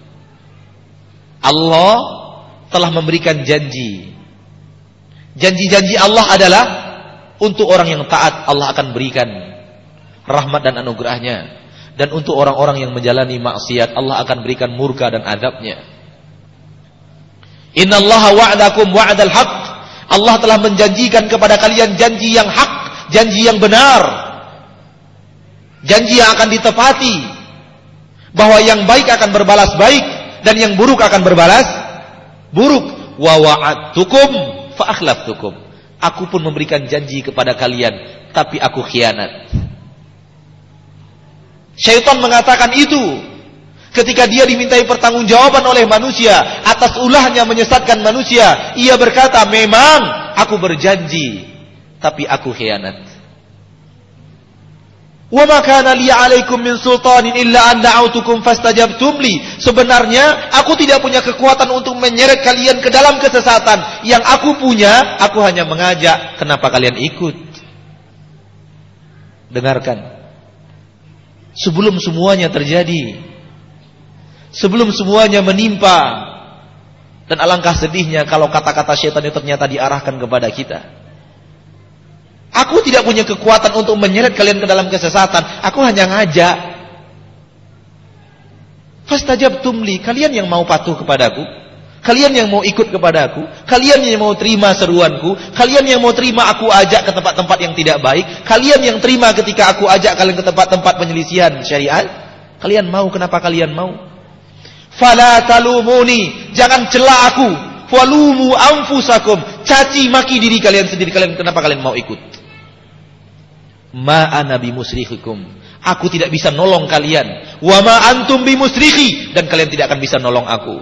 Allah telah memberikan janji. Janji-janji Allah adalah untuk orang yang taat Allah akan berikan rahmat dan anugerahnya. Dan untuk orang-orang yang menjalani maksiat Allah akan berikan murka dan adabnya. Innallaha wa'adakum wa'adal haqq. Allah telah menjanjikan kepada kalian janji yang hak, janji yang benar. Janji yang akan ditepati, bahwa yang baik akan berbalas baik dan yang buruk akan berbalas buruk. Wa wa'adtukum fa akhlaftukum. Aku pun memberikan janji kepada kalian, tapi aku khianat. Syaitan mengatakan itu ketika dia dimintai pertanggungjawaban oleh manusia atas ulahnya menyesatkan manusia. Ia berkata, memang aku berjanji, tapi aku khianat. Wa ma kana li 'alaikum min sultanin illa an da'awtukum fastajabtum li. Sebenarnya aku tidak punya kekuatan untuk menyeret kalian ke dalam kesesatan. Yang aku punya, aku hanya mengajak. Kenapa kalian ikut? Dengarkan. Sebelum semuanya terjadi, sebelum semuanya menimpa, dan alangkah sedihnya kalau kata-kata syaitan itu ternyata diarahkan kepada kita. Aku tidak punya kekuatan untuk menyeret kalian ke dalam kesesatan. Aku hanya ngajak. Fastajabtum li, kalian yang mau patuh kepadaku, kalian yang mau ikut kepadaku, kalian yang mau terima seruanku, kalian yang mau terima aku ajak ke tempat-tempat yang tidak baik, kalian yang terima ketika aku ajak kalian ke tempat-tempat penyelisihan syariat. Kalian mau, kenapa kalian mau? Fala talumuni, jangan cela aku. Walumu anfusakum, caci maki diri kalian sendiri. Kalian kenapa kalian mau ikut? Ma ana bimusrikhikum, aku tidak bisa nolong kalian. Wa ma antum bimusrikhi, dan kalian tidak akan bisa nolong aku.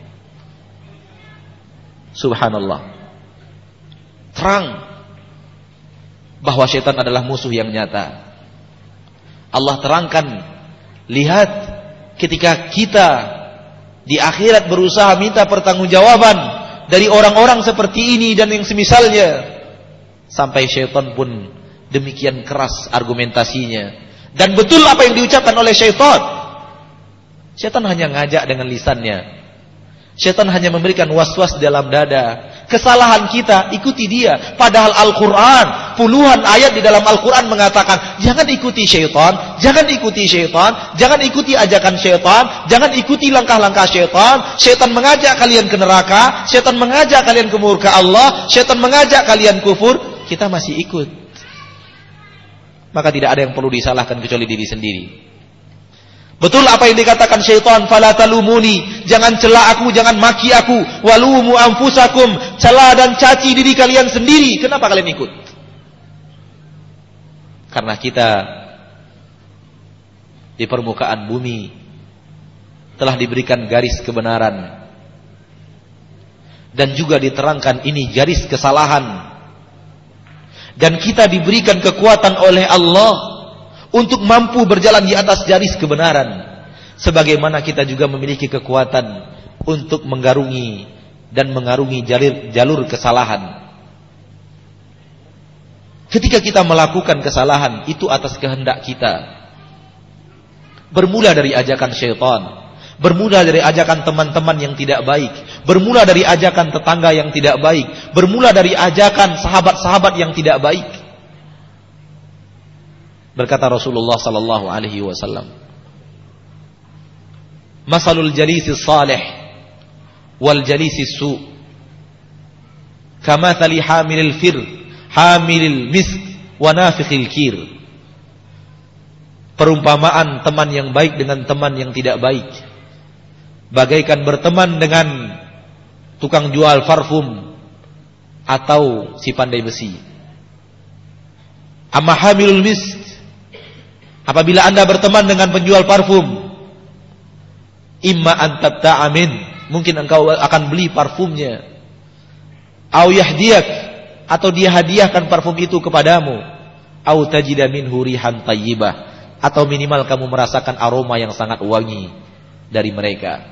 Subhanallah. Terang bahwa syaitan adalah musuh yang nyata. Allah terangkan, lihat ketika kita di akhirat berusaha minta pertanggungjawaban dari orang-orang seperti ini dan yang semisalnya, sampai syaitan pun demikian keras argumentasinya. Dan betul apa yang diucapkan oleh syaitan. Syaitan hanya ngajak dengan lisannya. Syaitan hanya memberikan was-was dalam dada. Kesalahan kita, ikuti dia. Padahal Al-Quran, puluhan ayat di dalam Al-Quran mengatakan, jangan ikuti syaitan, jangan ikuti syaitan, jangan ikuti ajakan syaitan, jangan ikuti langkah-langkah syaitan. Syaitan mengajak kalian ke neraka, syaitan mengajak kalian ke murka Allah, syaitan mengajak kalian kufur. Kita masih ikut. Maka tidak ada yang perlu disalahkan kecuali diri sendiri. Betul apa yang dikatakan syaitan, fala talumuni, jangan cela aku, jangan maki aku, walumu anfusakum, cela dan caci diri kalian sendiri. Kenapa kalian ikut? Karena kita di permukaan bumi telah diberikan garis kebenaran dan juga diterangkan ini garis kesalahan. Dan kita diberikan kekuatan oleh Allah untuk mampu berjalan di atas garis kebenaran, sebagaimana kita juga memiliki kekuatan untuk menggarungi dan mengarungi jalur, jalur kesalahan. Ketika kita melakukan kesalahan, itu atas kehendak kita. Bermula dari ajakan syaitan, bermula dari ajakan teman-teman yang tidak baik, bermula dari ajakan tetangga yang tidak baik, bermula dari ajakan sahabat-sahabat yang tidak baik. Berkata Rasulullah sallallahu alaihi wasallam, "Masalul jalisis salih wal jalisis su, kamathali hamilil fir, hamilil misk wa nafikhil kir." Perumpamaan teman yang baik dengan teman yang tidak baik bagaikan berteman dengan tukang jual parfum atau si pandai besi. Amma hamilul misk, apabila Anda berteman dengan penjual parfum, imma an tabta'amin, mungkin engkau akan beli parfumnya, au yahdiyak, atau dia hadiahkan parfum itu kepadamu, au tajida minhu rihan tayyibah, atau minimal kamu merasakan aroma yang sangat wangi dari mereka.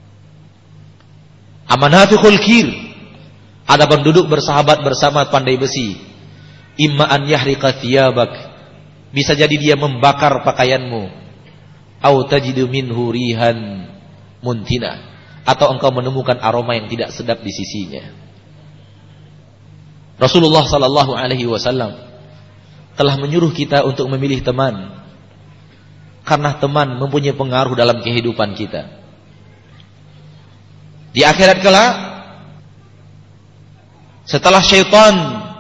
Amanafiqul kir, ada penduduk bersahabat bersama pandai besi, imma an yahriqa thiyabak, bisa jadi dia membakar pakaianmu, au tajidu minhu rihan muntina, atau engkau menemukan aroma yang tidak sedap di sisinya. Rasulullah sallallahu alaihi wasallam telah menyuruh kita untuk memilih teman, karena teman mempunyai pengaruh dalam kehidupan kita. Di akhirat kelak, setelah syaitan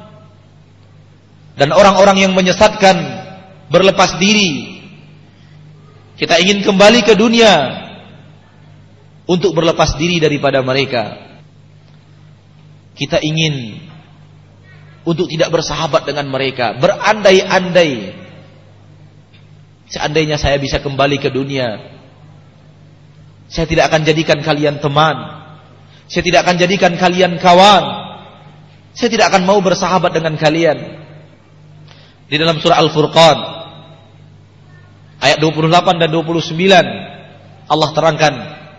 dan orang-orang yang menyesatkan berlepas diri, kita ingin kembali ke dunia untuk berlepas diri daripada mereka. Kita ingin untuk tidak bersahabat dengan mereka, berandai-andai seandainya saya bisa kembali ke dunia, saya tidak akan jadikan kalian teman, saya tidak akan jadikan kalian kawan, saya tidak akan mau bersahabat dengan kalian. Di dalam surah Al-Furqan ayat dua puluh delapan dan dua puluh sembilan Allah terangkan,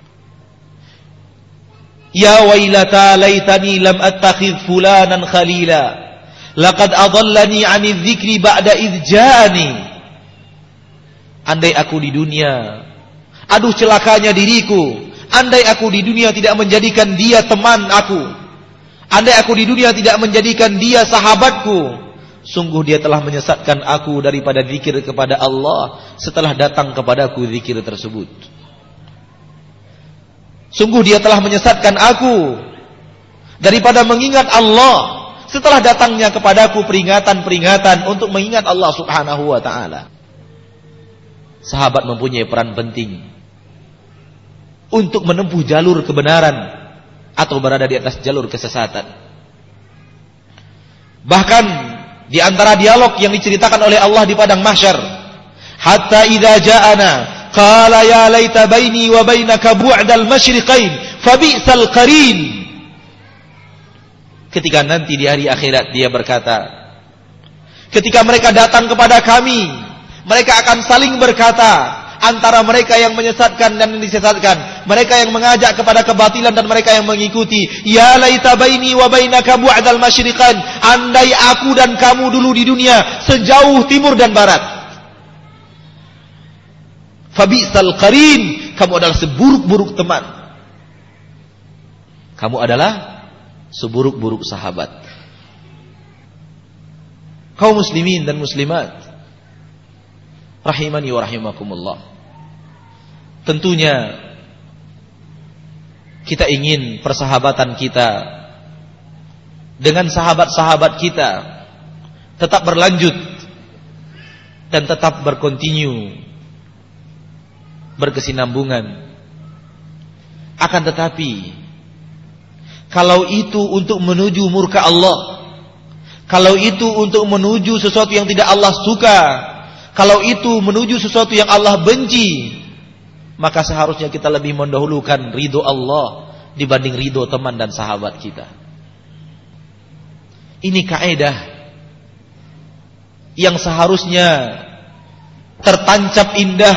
ya wailata laitani lam attakhidh fulanan khalila laqad adallani 'anidz dzikri ba'da idz ja'ani. Andai aku di dunia, aduh celakanya diriku, andai aku di dunia tidak menjadikan dia teman aku, andai aku di dunia tidak menjadikan dia sahabatku, sungguh dia telah menyesatkan aku daripada zikir kepada Allah setelah datang kepadaku zikir tersebut. Sungguh dia telah menyesatkan aku daripada mengingat Allah setelah datangnya kepadaku peringatan-peringatan untuk mengingat Allah Subhanahu wa ta'ala. Sahabat mempunyai peran penting untuk menempuh jalur kebenaran atau berada di atas jalur kesesatan. Bahkan di antara dialog yang diceritakan oleh Allah di padang mahsyar, hatta idza ja'ana qala ya laita baini wa bainaka bu'dal masyriqain fa bi'sal qarin. Ketika nanti di hari akhirat dia berkata, ketika mereka datang kepada kami, mereka akan saling berkata, antara mereka yang menyesatkan dan yang disesatkan, mereka yang mengajak kepada kebatilan dan mereka yang mengikuti, ya laita baini wa bainaka bu'dal masyriqain, andai aku dan kamu dulu di dunia sejauh timur dan barat. Fabi'sal qarin, kamu adalah seburuk-buruk teman, kamu adalah seburuk-buruk sahabat. Kaum muslimin dan muslimat rahimani wa rahimakumullah, tentunya kita ingin persahabatan kita dengan sahabat-sahabat kita tetap berlanjut dan tetap berkontinu, berkesinambungan. Akan tetapi kalau itu untuk menuju murka Allah, kalau itu untuk menuju sesuatu yang tidak Allah suka, kalau itu menuju sesuatu yang Allah benci, maka seharusnya kita lebih mendahulukan ridho Allah dibanding ridho teman dan sahabat kita. Ini kaidah yang seharusnya tertancap indah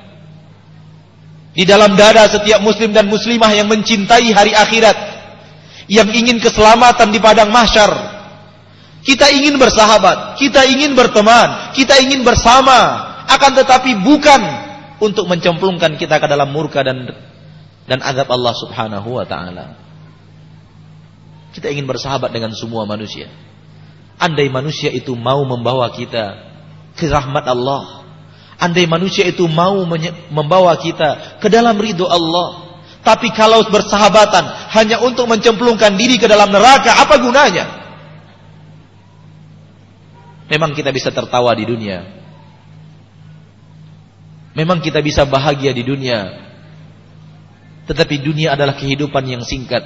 di dalam dada setiap muslim dan muslimah yang mencintai hari akhirat, yang ingin keselamatan di padang mahsyar. Kita ingin bersahabat, kita ingin berteman, kita ingin bersama, akan tetapi bukan untuk mencemplungkan kita ke dalam murka dan dan azab Allah Subhanahu wa taala. Kita ingin bersahabat dengan semua manusia. Andai manusia itu mau membawa kita ke rahmat Allah, andai manusia itu mau membawa kita ke dalam ridho Allah, tapi kalau bersahabatan hanya untuk mencemplungkan diri ke dalam neraka, apa gunanya? Memang kita bisa tertawa di dunia, memang kita bisa bahagia di dunia, tetapi dunia adalah kehidupan yang singkat.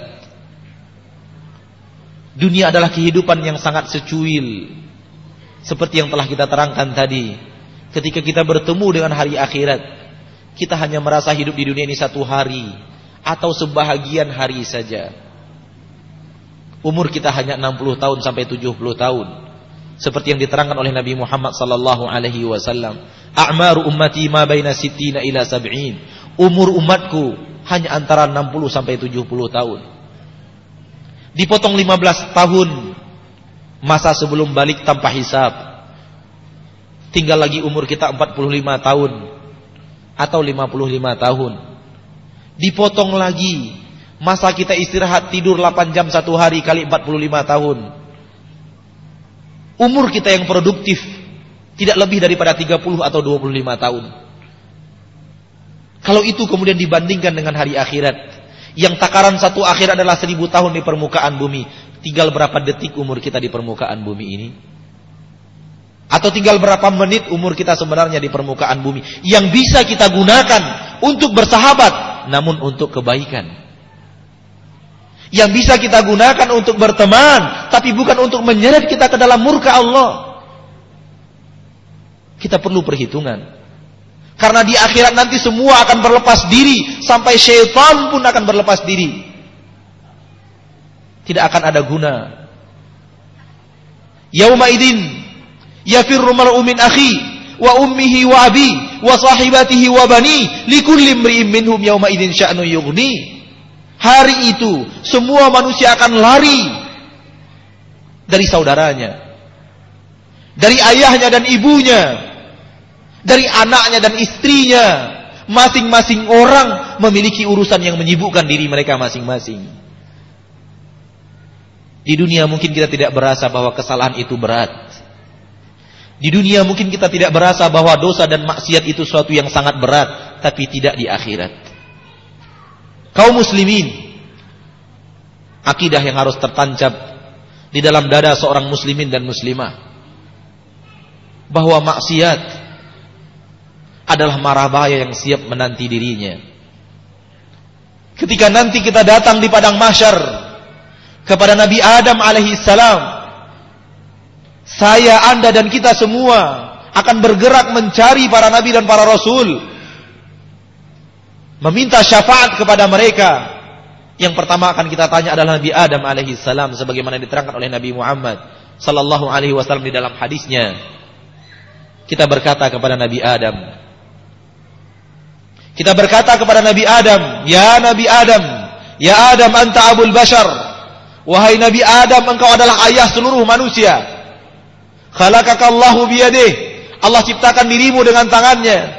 Dunia adalah kehidupan yang sangat secuil. Seperti yang telah kita terangkan tadi, ketika kita bertemu dengan hari akhirat, kita hanya merasa hidup di dunia ini satu hari atau sebahagian hari saja. Umur kita hanya enam puluh tahun sampai tujuh puluh tahun. Seperti yang diterangkan oleh Nabi Muhammad sallallahu alaihi wasallam, a'maru ummati ma baina sittina ila sab'in. Umur umatku hanya antara enam puluh sampai tujuh puluh tahun. Dipotong lima belas tahun masa sebelum balik tanpa hisab. Tinggal lagi umur kita empat puluh lima tahun atau lima puluh lima tahun. Dipotong lagi masa kita istirahat tidur delapan jam satu hari kali empat puluh lima tahun. Umur kita yang produktif tidak lebih daripada tiga puluh atau dua puluh lima tahun. Kalau itu kemudian dibandingkan dengan hari akhirat, yang takaran satu akhir adalah seribu tahun di permukaan bumi, tinggal berapa detik umur kita di permukaan bumi ini? Atau tinggal berapa menit umur kita sebenarnya di permukaan bumi, yang bisa kita gunakan untuk bersahabat, namun untuk kebaikan. Yang bisa kita gunakan untuk berteman, tapi bukan untuk menyeret kita ke dalam murka Allah. Kita perlu perhitungan. Karena di akhirat nanti semua akan berlepas diri, sampai syaitan pun akan berlepas diri. Tidak akan ada guna. Yauma idzin yafirru mar'u min akhi wa ummihi wa abi wa sahibatihi wa bani likulli imri'in minhum yauma idzin sya'nu yughni. Hari itu semua manusia akan lari dari saudaranya, dari ayahnya dan ibunya, dari anaknya dan istrinya. Masing-masing orang memiliki urusan yang menyibukkan diri mereka masing-masing. Di dunia mungkin kita tidak berasa bahwa kesalahan itu berat. Di dunia mungkin kita tidak berasa bahwa dosa dan maksiat itu suatu yang sangat berat, tapi tidak di akhirat. Kaum muslimin, akidah yang harus tertancap di dalam dada seorang muslimin dan muslimah, bahwa maksiat adalah mara bahaya yang siap menanti dirinya. Ketika nanti kita datang di padang mahsyar kepada Nabi Adam alaihi salam, saya, Anda dan kita semua akan bergerak mencari para nabi dan para rasul, meminta syafaat kepada mereka. Yang pertama akan kita tanya adalah Nabi Adam alaihi salam, sebagaimana diterangkan oleh Nabi Muhammad sallallahu alaihi wasallam di dalam hadisnya. Kita berkata kepada Nabi Adam, Kita berkata kepada Nabi Adam, Ya Nabi Adam, Ya Adam anta abul bashar. Wahai Nabi Adam, engkau adalah ayah seluruh manusia. Khalaqakallahu biyadih. Allah ciptakan dirimu dengan tangannya.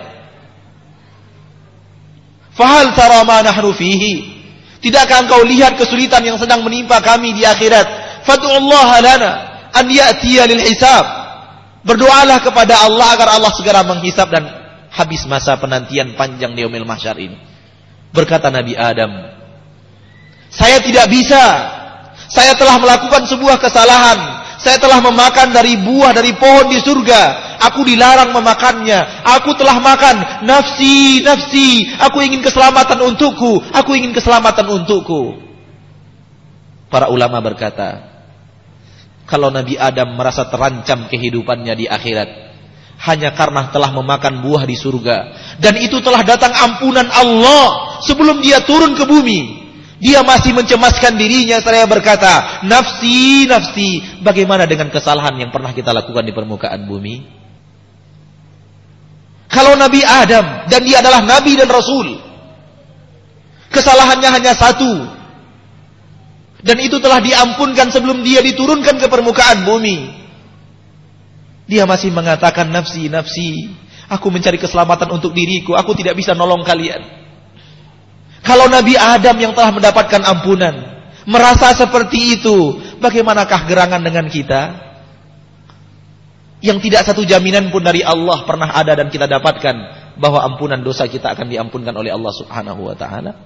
Fahal tara ma nahnu fihi. Tidakkah engkau lihat kesulitan yang sedang menimpa kami di akhirat? Fad'ullaha lana an ya'tiya lil hisab. Berdoalah kepada Allah agar Allah segera menghisab dan habis masa penantian panjang di yaumil mahsyar ini. Berkata Nabi Adam, saya tidak bisa. Saya telah melakukan sebuah kesalahan. Saya telah memakan dari buah dari pohon di surga. Aku dilarang memakannya. Aku telah makan. Nafsi, nafsi. Aku ingin keselamatan untukku. Aku ingin keselamatan untukku. Para ulama berkata, kalau Nabi Adam merasa terancam kehidupannya di akhirat hanya karena telah memakan buah di surga, dan itu telah datang ampunan Allah sebelum dia turun ke bumi, dia masih mencemaskan dirinya, saya berkata, nafsi, nafsi. Bagaimana dengan kesalahan yang pernah kita lakukan di permukaan bumi? Kalau Nabi Adam, dan dia adalah Nabi dan Rasul, kesalahannya hanya satu, dan itu telah diampunkan sebelum dia diturunkan ke permukaan bumi, dia masih mengatakan nafsi, nafsi, aku mencari keselamatan untuk diriku, aku tidak bisa nolong kalian. Kalau Nabi Adam yang telah mendapatkan ampunan merasa seperti itu, bagaimanakah gerangan dengan kita yang tidak satu jaminan pun dari Allah pernah ada dan kita dapatkan bahwa ampunan dosa kita akan diampunkan oleh Allah Subhanahu wa taala.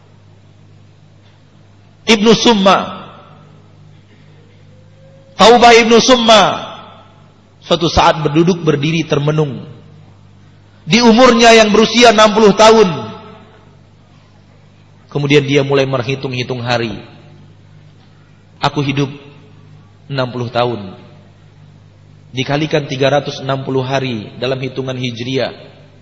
Ibnu Summa, Taubah Ibnu Summa, suatu saat berduduk berdiri termenung di umurnya yang berusia enam puluh tahun. Kemudian dia mulai menghitung-hitung hari. Aku hidup enam puluh tahun, dikalikan tiga ratus enam puluh hari dalam hitungan Hijriah,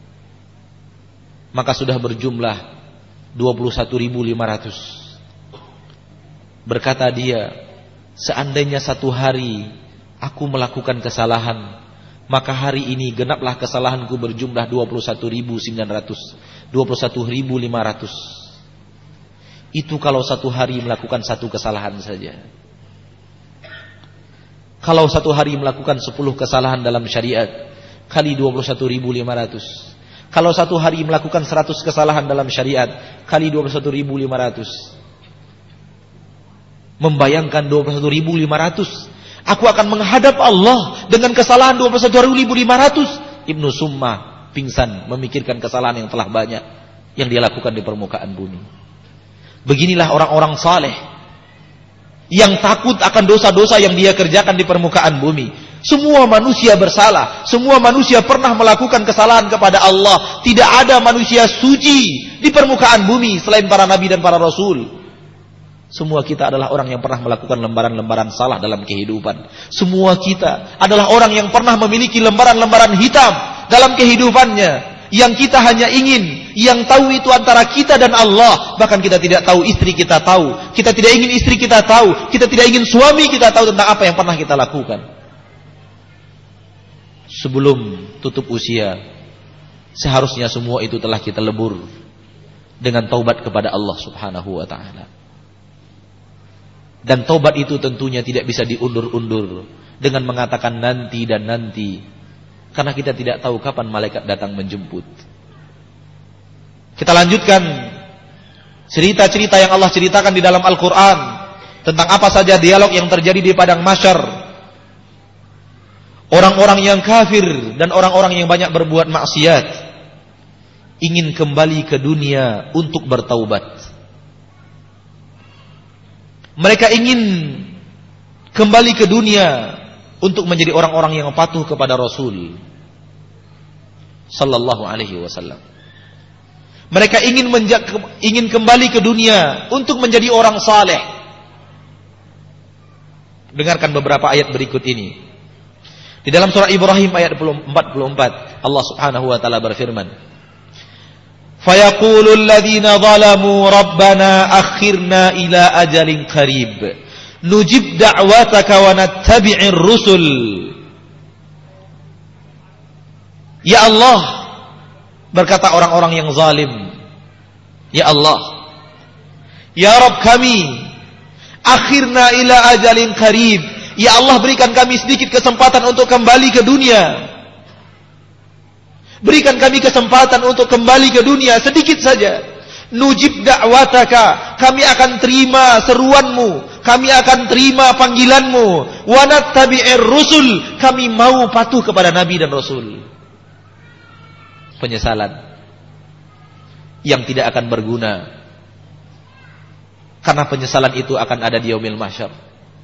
maka sudah berjumlah dua puluh satu ribu lima ratus. Berkata dia, seandainya satu hari aku melakukan kesalahan, maka hari ini genaplah kesalahanku berjumlah dua puluh satu ribu sembilan ratus, dua puluh satu ribu lima ratus. Itu kalau satu hari melakukan satu kesalahan saja. Kalau satu hari melakukan sepuluh kesalahan dalam syariat, kali dua puluh satu ribu lima ratus. Kalau satu hari melakukan seratus kesalahan dalam syariat, kali dua puluh satu ribu lima ratus. Membayangkan dua puluh satu ribu lima ratus, aku akan menghadap Allah dengan kesalahan dua puluh satu ribu lima ratus. Ibnu Summa pingsan memikirkan kesalahan yang telah banyak yang dia lakukan di permukaan bumi. Beginilah orang-orang saleh yang takut akan dosa-dosa yang dia kerjakan di permukaan bumi. Semua manusia bersalah, semua manusia pernah melakukan kesalahan kepada Allah. Tidak ada manusia suci di permukaan bumi selain para nabi dan para rasul. Semua kita adalah orang yang pernah melakukan lembaran-lembaran salah dalam kehidupan. Semua kita adalah orang yang pernah memiliki lembaran-lembaran hitam dalam kehidupannya, yang kita hanya ingin, yang tahu itu antara kita dan Allah. Bahkan kita tidak tahu istri kita tahu, kita tidak ingin istri kita tahu, kita tidak ingin suami kita tahu tentang apa yang pernah kita lakukan. Sebelum tutup usia, seharusnya semua itu telah kita lebur dengan taubat kepada Allah Subhanahu wa ta'ala. Dan taubat itu tentunya tidak bisa diundur-undur dengan mengatakan nanti dan nanti, karena kita tidak tahu kapan malaikat datang menjemput. Kita lanjutkan cerita-cerita yang Allah ceritakan di dalam Al-Quran tentang apa saja dialog yang terjadi di padang mahsyar. Orang-orang yang kafir dan orang-orang yang banyak berbuat maksiat ingin kembali ke dunia untuk bertaubat. Mereka ingin kembali ke dunia untuk menjadi orang-orang yang patuh kepada Rasul sallallahu alaihi wasallam. Mereka ingin menja- ingin kembali ke dunia untuk menjadi orang saleh. Dengarkan beberapa ayat berikut ini. Di dalam surah Ibrahim ayat empat puluh empat, Allah Subhanahu wa taala berfirman, فَيَقُولُ الَّذِينَ ظَلَمُوا رَبَّنَا أَخِّرْنَا إِلَى أَجَلٍ قَرِيبٍ نُجِبْ دَعْوَتَكَ وَنَتَّبِعِ الرُّسُلِ. Ya Allah, berkata orang-orang yang zalim, ya Allah, ya Rabb kami, akhirna ila ajalin qarib, ya Allah berikan kami sedikit kesempatan untuk kembali ke dunia. Berikan kami kesempatan untuk kembali ke dunia sedikit saja. Nujib da'wataka, kami akan terima seruanmu, kami akan terima panggilanmu. Wa nattabi'ir rusul, kami mau patuh kepada nabi dan rasul. Penyesalan yang tidak akan berguna, karena penyesalan itu akan ada di yaumil mahsyar.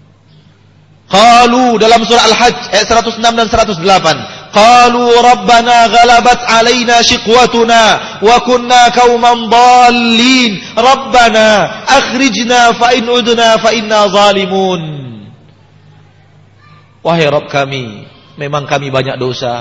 Qalu dalam surah Al-Hajj ayat seratus enam dan seratus delapan, qalu rabbana ghalabat alaina shiqwatuna wa kunna qauman dallin rabbana akhrijna fa in udna fa inna zalimun. Wahai Rabb kami, memang kami banyak dosa,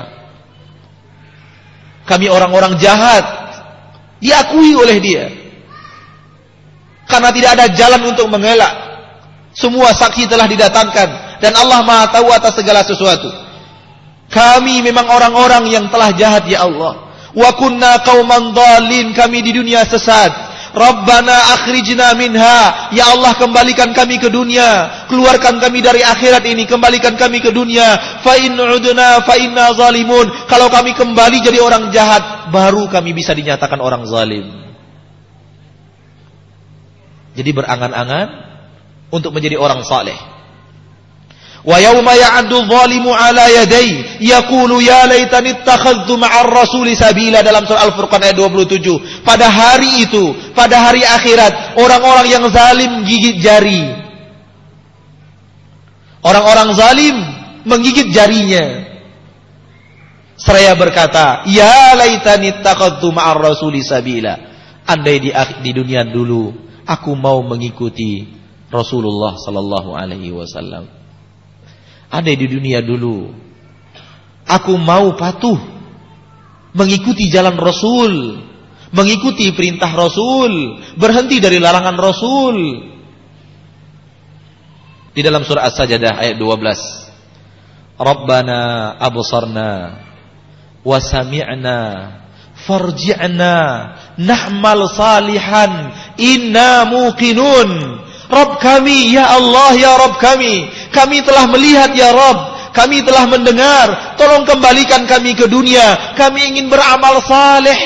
kami orang-orang jahat, diakui oleh dia, karena tidak ada jalan untuk mengelak. Semua saksi telah didatangkan dan Allah Maha tahu atas segala sesuatu. Kami memang orang-orang yang telah jahat ya Allah. Wa kunna qauman dhalin, kami di dunia sesat. Rabbana akhrijna minha, ya Allah kembalikan kami ke dunia, keluarkan kami dari akhirat ini, kembalikan kami ke dunia. Fa in udna fa inna zalimun, kalau kami kembali jadi orang jahat, baru kami bisa dinyatakan orang zalim. Jadi berangan-angan untuk menjadi orang saleh. Wa yauma ya'addu dhalimu ala yadayhi yaqulu ya laitani ittakhadhtu ma'ar rasuli sabila, dalam surah Al-Furqan ayat dua puluh tujuh. Pada hari itu, pada hari akhirat, orang-orang yang zalim gigit jari. Orang-orang zalim menggigit jarinya. Seraya berkata, ya laitani ittakhadhtu ma'ar rasuli sabila. Andai di, di dunia dulu aku mau mengikuti Rasulullah sallallahu alaihi wasallam. Ada di dunia dulu aku mau patuh mengikuti jalan Rasul, mengikuti perintah Rasul, berhenti dari larangan Rasul. Di dalam surah As-Sajdah ayat dua belas, Rabbana absarna wa sami'na farji'na na'mal salihan inna muqinun. Rabb kami, ya Allah, ya Rabb kami, kami telah melihat ya Rabb, kami telah mendengar, tolong kembalikan kami ke dunia, kami ingin beramal saleh.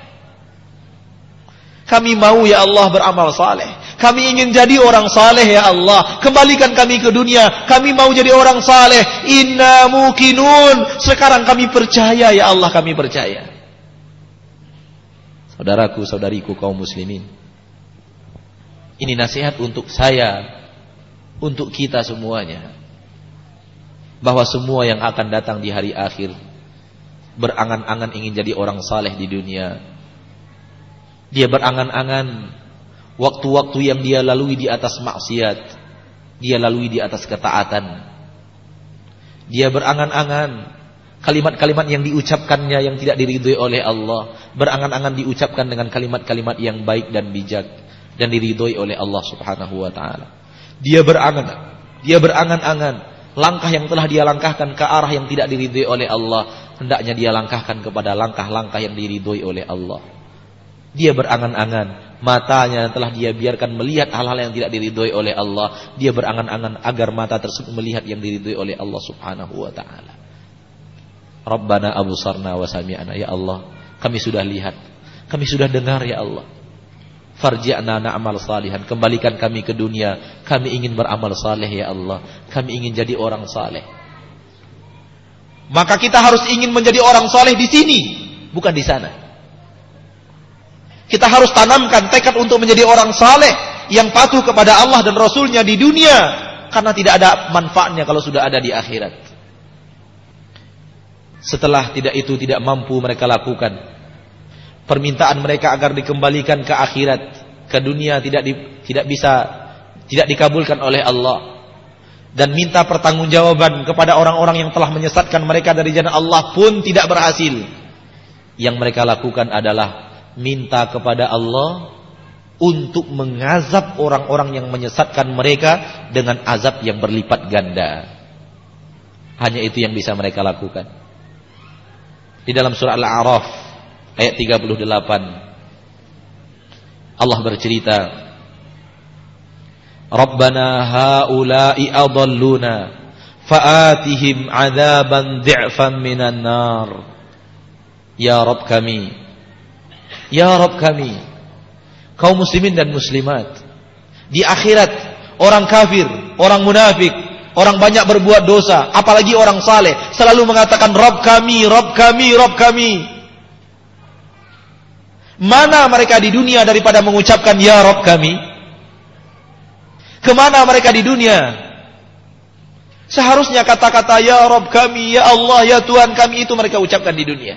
Kami mau ya Allah beramal saleh, kami ingin jadi orang saleh ya Allah, kembalikan kami ke dunia, kami mau jadi orang saleh. Inna muqinun, sekarang kami percaya ya Allah, kami percaya. Saudaraku, saudariku kaum muslimin, ini nasihat untuk saya, untuk kita semuanya, bahwa semua yang akan datang di hari akhir berangan-angan ingin jadi orang saleh di dunia. Dia berangan-angan waktu-waktu yang dia lalui di atas maksiat, dia lalui di atas ketaatan. Dia berangan-angan kalimat-kalimat yang diucapkannya yang tidak diridhoi oleh Allah, berangan-angan diucapkan dengan kalimat-kalimat yang baik dan bijak dan diridhoi oleh Allah Subhanahu wa taala. Dia berangan, dia berangan-angan langkah yang telah dia langkahkan ke arah yang tidak diridhoi oleh Allah, hendaknya dia langkahkan kepada langkah-langkah yang diridhoi oleh Allah. Dia berangan-angan matanya telah dia biarkan melihat hal-hal yang tidak diridhoi oleh Allah, dia berangan-angan agar mata tersebut melihat yang diridhoi oleh Allah Subhanahu wa taala. Rabbana absarna wa sami'na, ya Allah, kami sudah lihat, kami sudah dengar ya Allah. Farji'na na'mal salihan, kembalikan kami ke dunia, kami ingin beramal saleh ya Allah, kami ingin jadi orang saleh. Maka kita harus ingin menjadi orang saleh di sini, bukan di sana. Kita harus tanamkan tekad untuk menjadi orang saleh yang patuh kepada Allah dan Rasulnya di dunia, karena tidak ada manfaatnya kalau sudah ada di akhirat. Setelah tidak itu tidak mampu mereka lakukan, permintaan mereka agar dikembalikan ke akhirat, ke dunia tidak di, tidak bisa, tidak dikabulkan oleh Allah, dan minta pertanggungjawaban kepada orang-orang yang telah menyesatkan mereka dari jalan Allah pun tidak berhasil. Yang mereka lakukan adalah minta kepada Allah untuk mengazab orang-orang yang menyesatkan mereka dengan azab yang berlipat ganda. Hanya itu yang bisa mereka lakukan. Di dalam surah Al-A'raf ayat tiga puluh delapan Allah bercerita, Rabbana haula'i adalluna fa'atihim 'adzaban dhi'fan minan nar. Ya Rabb kami, ya Rabb kami, kaum muslimin dan muslimat di akhirat, orang kafir, orang munafik, orang banyak berbuat dosa, apalagi orang saleh, selalu mengatakan Rabb kami, Rabb kami, Rabb kami. Mana mereka di dunia daripada mengucapkan ya Rabb kami? Kemana mereka di dunia? Seharusnya kata-kata ya Rabb kami, ya Allah, ya Tuhan kami itu mereka ucapkan di dunia.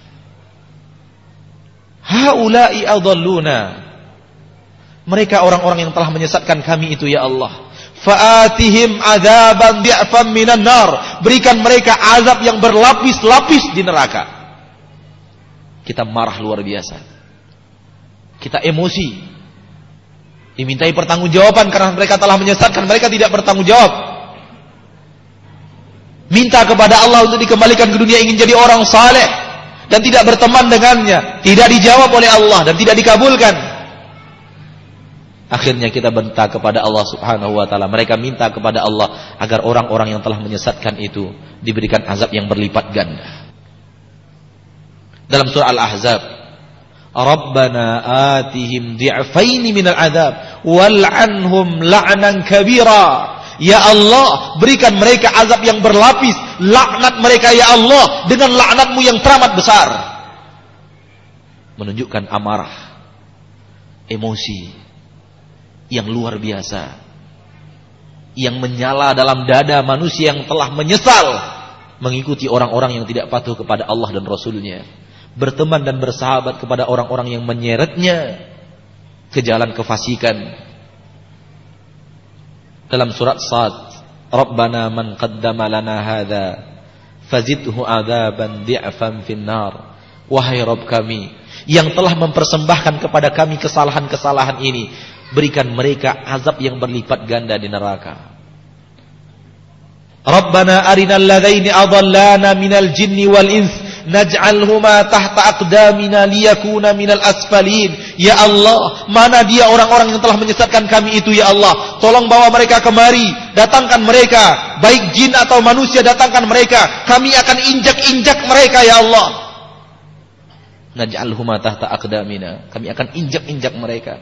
Haula'i adalluna, mereka orang-orang yang telah menyesatkan kami itu ya Allah. Fa'atihim adzaban dhi'fan minan nar, berikan mereka azab yang berlapis-lapis di neraka. Kita marah luar biasa, kita emosi, dimintai pertanggungjawaban karena mereka telah menyesatkan, mereka tidak bertanggung jawab. Minta kepada Allah untuk dikembalikan ke dunia, ingin jadi orang saleh, dan tidak berteman dengannya, tidak dijawab oleh Allah dan tidak dikabulkan. Akhirnya kita bentak kepada Allah Subhanahu wa taala. Mereka minta kepada Allah agar orang-orang yang telah menyesatkan itu diberikan azab yang berlipat ganda. Dalam surah Al-Ahzab, Rabbana atihim di'faini minal azab wal'anhum la'nan kabira. Ya Allah, berikan mereka azab yang berlapis, laknat mereka ya Allah dengan laknatmu yang teramat besar. Menunjukkan amarah, emosi yang luar biasa, yang menyala dalam dada manusia yang telah menyesal mengikuti orang-orang yang tidak patuh kepada Allah dan Rasulnya, berteman dan bersahabat kepada orang-orang yang menyeretnya ke jalan kefasikan. Dalam surat Sad, Rabbana man qaddama lana hadha fazidhu adzaban di'fan finnar. Wahai Rabb kami yang telah mempersembahkan kepada kami kesalahan-kesalahan ini, berikan mereka azab yang berlipat ganda di neraka. Rabbana arinal ladaini adallana minal jinni wal ins naj'alhuma tahta aqdamina liyakuna minal asfalin. Ya Allah, mana dia orang-orang yang telah menyesatkan kami itu ya Allah, tolong bawa mereka kemari, datangkan mereka, baik jin atau manusia, datangkan mereka, kami akan injak-injak mereka ya Allah. Naj'alhuma tahta aqdamina, kami akan injak-injak mereka.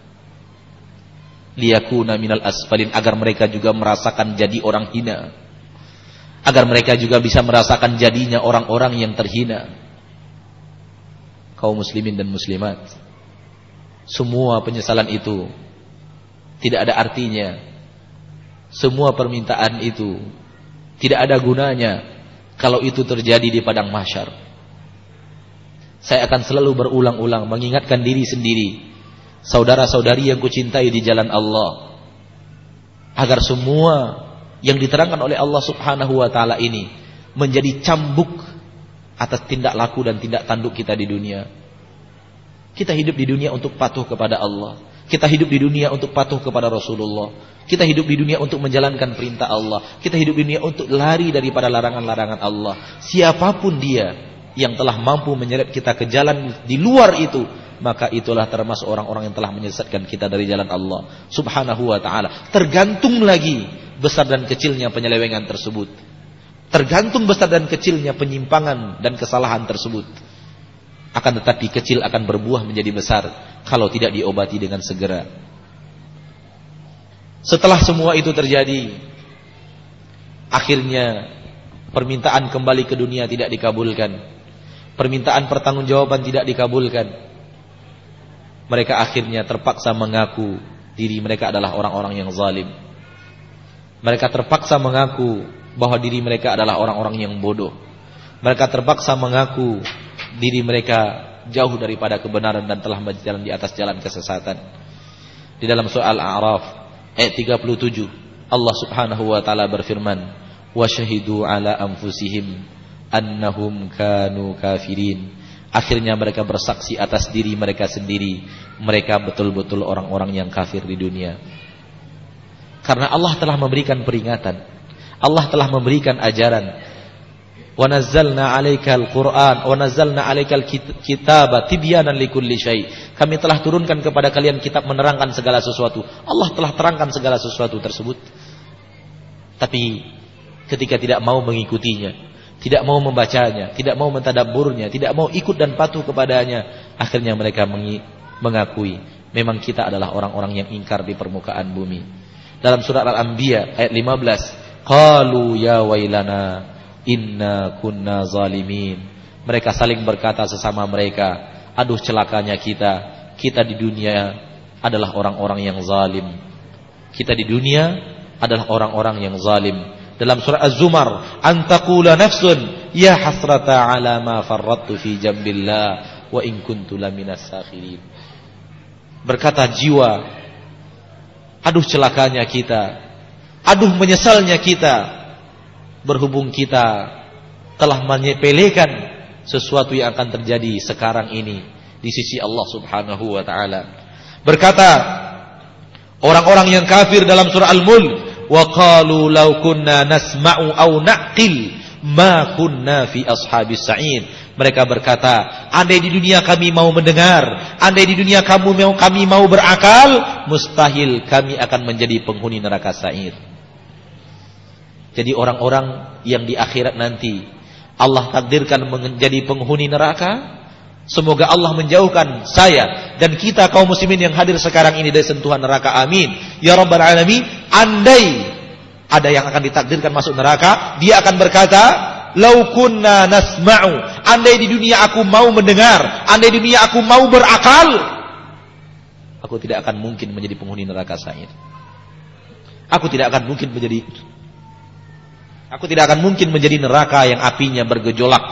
Liyakuna minal asfalin, agar mereka juga merasakan jadi orang hina, agar mereka juga bisa merasakan jadinya orang-orang yang terhina. Kaum muslimin dan muslimat, semua penyesalan itu tidak ada artinya, semua permintaan itu tidak ada gunanya kalau itu terjadi di padang mahsyar. Saya akan selalu berulang-ulang mengingatkan diri sendiri, saudara-saudari yang kucintai di jalan Allah, agar semua yang diterangkan oleh Allah Subhanahu wa taala ini menjadi cambuk atas tindak laku dan tindak tanduk kita di dunia. Kita hidup di dunia untuk patuh kepada Allah, kita hidup di dunia untuk patuh kepada Rasulullah, kita hidup di dunia untuk menjalankan perintah Allah, kita hidup di dunia untuk lari daripada larangan-larangan Allah. Siapapun dia yang telah mampu menyeret kita ke jalan di luar itu, maka itulah termasuk orang-orang yang telah menyesatkan kita dari jalan Allah Subhanahu wa ta'ala. Tergantung lagi besar dan kecilnya penyelewengan tersebut, tergantung besar dan kecilnya penyimpangan dan kesalahan tersebut. Akan tetapi kecil akan berbuah menjadi besar kalau tidak diobati dengan segera. Setelah semua itu terjadi, akhirnya permintaan kembali ke dunia tidak dikabulkan, permintaan pertanggungjawaban tidak dikabulkan. Mereka akhirnya terpaksa mengaku diri mereka adalah orang-orang yang zalim. Mereka terpaksa mengaku bahwa diri mereka adalah orang-orang yang bodoh. Mereka terpaksa mengaku diri mereka jauh daripada kebenaran dan telah berjalan di atas jalan kesesatan. Di dalam surah Al-A'raf ayat tiga puluh tujuh, Allah Subhanahu wa taala berfirman, "Wa syahidu ala anfusihim annahum kanu kafirin." Akhirnya mereka bersaksi atas diri mereka sendiri, mereka betul-betul orang-orang yang kafir di dunia. Karena Allah telah memberikan peringatan, Allah telah memberikan ajaran. Wa nazzalna 'alaikal Qur'an wa nazzalna 'alaikal kitaba tibyanan likulli syai. Kami telah turunkan kepada kalian kitab menerangkan segala sesuatu. Allah telah terangkan segala sesuatu tersebut. Tapi ketika tidak mau mengikutinya, tidak mau membacanya, tidak mau mentadabburnya, tidak mau ikut dan patuh kepadanya, akhirnya mereka mengakui memang kita adalah orang-orang yang ingkar di permukaan bumi. Dalam surat Al-Anbiya ayat lima belas, qalu ya wailana inna kunna zalimin. Mereka saling berkata sesama mereka, aduh celakanya kita, kita di dunia adalah orang-orang yang zalim. Kita di dunia adalah orang-orang yang zalim. Dalam surah Az-Zumar, antaqula nafsun ya hasrata ala ma farrattu fi jambillah wa in kuntu laminas sakhirin. Berkata jiwa, aduh celakanya kita, aduh menyesalnya kita, berhubung kita telah menyepelekan sesuatu yang akan terjadi sekarang ini di sisi Allah Subhanahu wa taala. Berkata orang-orang yang kafir dalam surah Al-Mulk, wa qalu law kunna nasma'u aw na'qil ma kunna fi ashabis sa'id. Mereka berkata, andai di dunia kami mau mendengar, andai di dunia kamu mau kami mau berakal, mustahil kami akan menjadi penghuni neraka sa'ir. Jadi orang-orang yang di akhirat nanti Allah takdirkan menjadi penghuni neraka, semoga Allah menjauhkan saya dan kita kaum muslimin yang hadir sekarang ini dari sentuhan neraka. Amin ya rabbal alamin. Andai ada yang akan ditakdirkan masuk neraka, dia akan berkata, "Lau kunna nasma'u." Andai di dunia aku mau mendengar, andai di dunia aku mau berakal, aku tidak akan mungkin menjadi penghuni neraka sa'ir. Aku tidak akan mungkin menjadi Aku tidak akan mungkin menjadi neraka yang apinya bergejolak.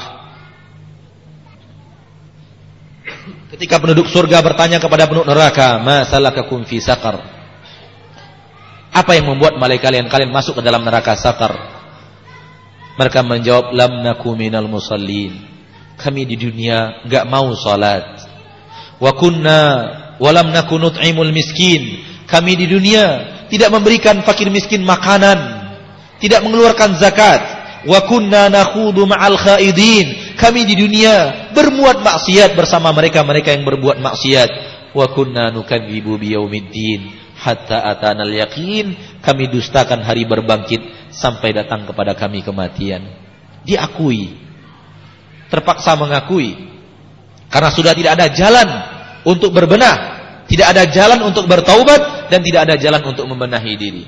Ketika penduduk surga bertanya kepada penduduk neraka, "Ma salakakum fi saqar?" Apa yang membuat malaikat kalian kalian masuk ke dalam neraka Saqar? Mereka menjawab, "Lam naku minal musallin." Kami di dunia enggak mau salat. "Wa kunna wa lam naku nut'imul miskin." Kami di dunia tidak memberikan fakir miskin makanan, tidak mengeluarkan zakat. "Wa kunna nakhudu ma'al khaidin." Kami di dunia berbuat maksiat bersama mereka-mereka yang berbuat maksiat. "Wa kunna nukadzibu biyaumiddin hatta atanal yaqin." Kami dustakan hari berbangkit sampai datang kepada kami kematian. Diakui, terpaksa mengakui, karena sudah tidak ada jalan untuk berbenah, tidak ada jalan untuk bertaubat, dan tidak ada jalan untuk membenahi diri.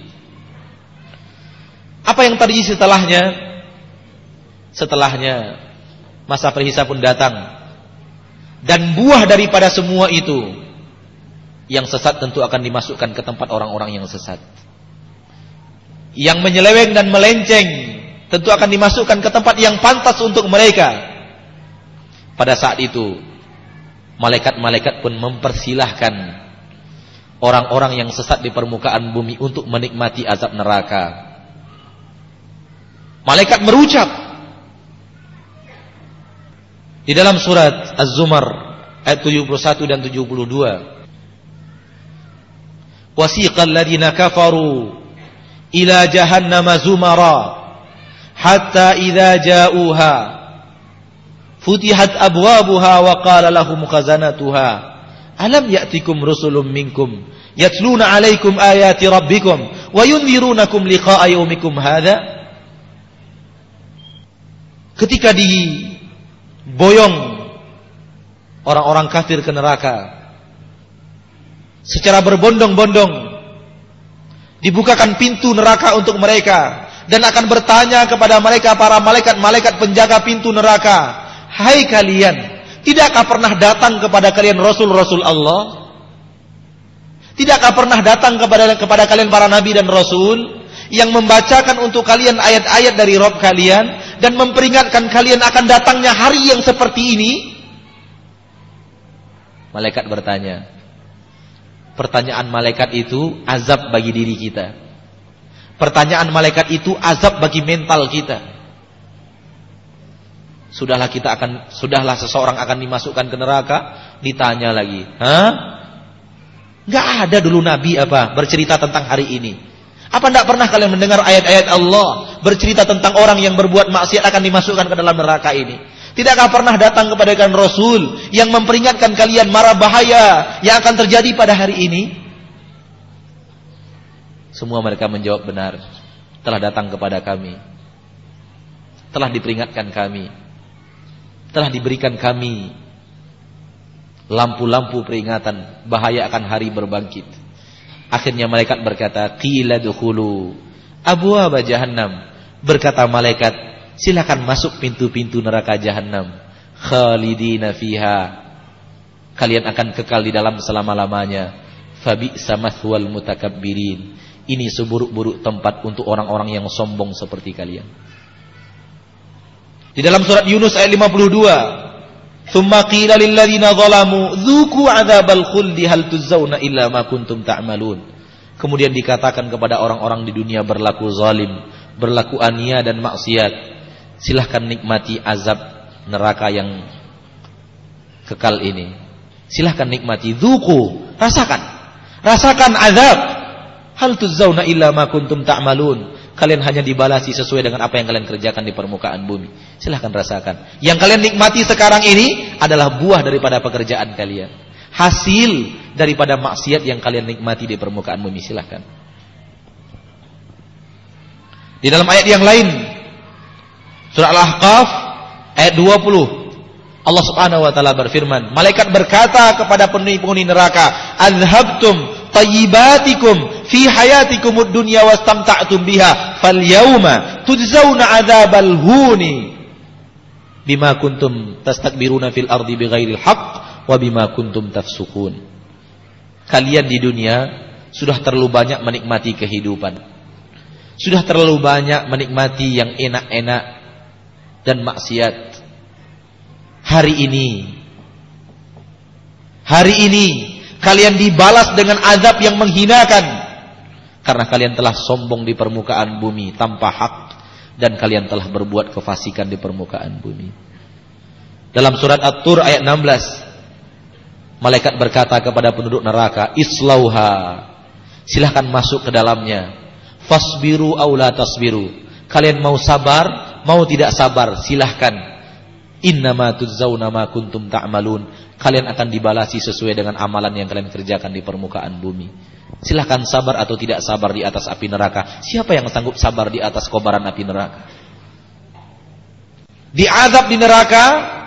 Apa yang terjadi setelahnya? Setelahnya masa perhisab pun datang, dan buah daripada semua itu, yang sesat tentu akan dimasukkan ke tempat orang-orang yang sesat. Yang menyeleweng dan melenceng tentu akan dimasukkan ke tempat yang pantas untuk mereka. Pada saat itu, malaikat-malaikat pun mempersilahkan orang-orang yang sesat di permukaan bumi untuk menikmati azab neraka. Malaikat merucap di dalam surat Az-Zumar ayat tujuh puluh satu dan tujuh puluh dua. Wasiqal ladina kafaru ila jahannama zumara hatta idza ja'uha futihat abwabuha wa qala lahum khazanatuha alam ya'tikum rusulun minkum yatluna 'alaikum ayati rabbikum wa yunzirunakum liqa'a yaumikum hadza. Ketika diboyong orang-orang kafir ke neraka secara berbondong-bondong, dibukakan pintu neraka untuk mereka, dan akan bertanya kepada mereka para malaikat-malaikat penjaga pintu neraka, "Hai kalian, tidakkah pernah datang kepada kalian rasul-rasul Allah? Tidakkah pernah datang kepada kepada kalian para nabi dan rasul yang membacakan untuk kalian ayat-ayat dari Rabb kalian dan memperingatkan kalian akan datangnya hari yang seperti ini?" Malaikat bertanya. Pertanyaan malaikat itu azab bagi diri kita. Pertanyaan malaikat itu azab bagi mental kita. Sudahlah kita akan, sudahlah seseorang akan dimasukkan ke neraka, ditanya lagi, "Hah? Enggak ada dulu nabi apa bercerita tentang hari ini? Apa enggak pernah kalian mendengar ayat-ayat Allah bercerita tentang orang yang berbuat maksiat akan dimasukkan ke dalam neraka ini? Tidakkah pernah datang kepada kalian Rasul yang memperingatkan kalian mara bahaya yang akan terjadi pada hari ini?" Semua mereka menjawab, "Benar, telah datang kepada kami, telah diperingatkan kami, telah diberikan kami lampu-lampu peringatan bahaya akan hari berbangkit." Akhirnya malaikat berkata, "Qila dukhulu abwaaba jahannam." Berkata malaikat, "Silakan masuk pintu-pintu neraka jahanam. Khalidina fiha." Kalian akan kekal di dalam selama-lamanya. Fabi'sa mathwal mutakabbirin. Ini seburuk-buruk tempat untuk orang-orang yang sombong seperti kalian. Di dalam surat Yunus ayat lima puluh dua, "Tsumma qila lil ladzina zalamu dzuqu 'adzabal khuldi hal tujzauna illa ma kuntum ta'malun." Kemudian dikatakan kepada orang-orang di dunia berlaku zalim, berlaku ania dan maksiat, "Silahkan nikmati azab neraka yang kekal ini. Silahkan nikmati, dzuqu, rasakan. Rasakan azab. Hal tujzauna illa ma kuntum ta'malun." kalian hanya dibalasi sesuai dengan apa yang kalian kerjakan di permukaan bumi. Silahkan rasakan. Yang kalian nikmati sekarang ini adalah buah daripada pekerjaan kalian, hasil daripada maksiat yang kalian nikmati di permukaan bumi. Silahkan. Di dalam ayat yang lain, surah Al-Ahqaf ayat dua puluh, Allah Subhanahu wa taala berfirman, malaikat berkata kepada penghuni neraka, "Azhabtum tayyibatikum fi hayatikumud dunya wastamta'tum biha, falyawma tujzauna 'adzabal huni bima kuntum tastakbiruna fil ardi bighairil haqq wa bima kuntum tafsukun." Kalian di dunia sudah terlalu banyak menikmati kehidupan, sudah terlalu banyak menikmati yang enak-enak dan maksiat. Hari ini, hari ini kalian dibalas dengan azab yang menghinakan karena kalian telah sombong di permukaan bumi tanpa hak dan kalian telah berbuat kefasikan di permukaan bumi. Dalam surat At-Tur ayat enam belas, malaikat berkata kepada penduduk neraka, "Islauha." Silahkan masuk ke dalamnya. "Fasbiru aw la tasbiru." Kalian mau sabar, mau tidak sabar, silahkan. "Innama tujzauna ma kuntum ta'malun." Kalian akan dibalasi sesuai dengan amalan yang kalian kerjakan di permukaan bumi. Silahkan sabar atau tidak sabar di atas api neraka. Siapa yang sanggup sabar di atas kobaran api neraka? Di azab di neraka,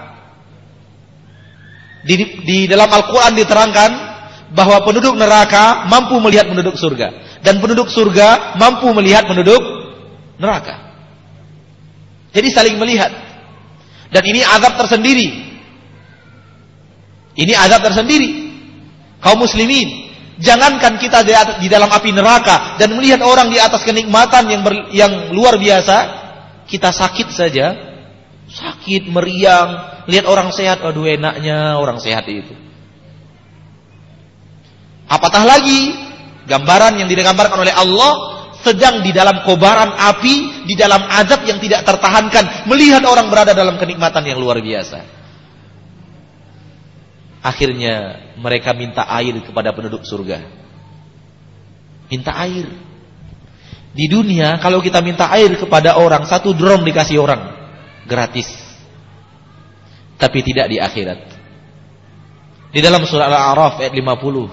di, di dalam Al-Quran diterangkan bahwa penduduk neraka mampu melihat penduduk surga, dan penduduk surga mampu melihat penduduk neraka. Jadi saling melihat. Dan ini azab tersendiri. Ini azab tersendiri. Kaum muslimin, jangankan kita di dalam api neraka dan melihat orang di atas kenikmatan yang ber, yang luar biasa, kita sakit saja, sakit meriang, lihat orang sehat, aduh enaknya orang sehat itu. Apatah lagi gambaran yang digambarkan oleh Allah sedang di dalam kobaran api, di dalam azab yang tidak tertahankan, melihat orang berada dalam kenikmatan yang luar biasa. Akhirnya mereka minta air kepada penduduk surga. Minta air. Di dunia kalau kita minta air kepada orang, satu drum dikasih orang gratis. Tapi tidak di akhirat. Di dalam surah Al-A'raf ayat lima puluh,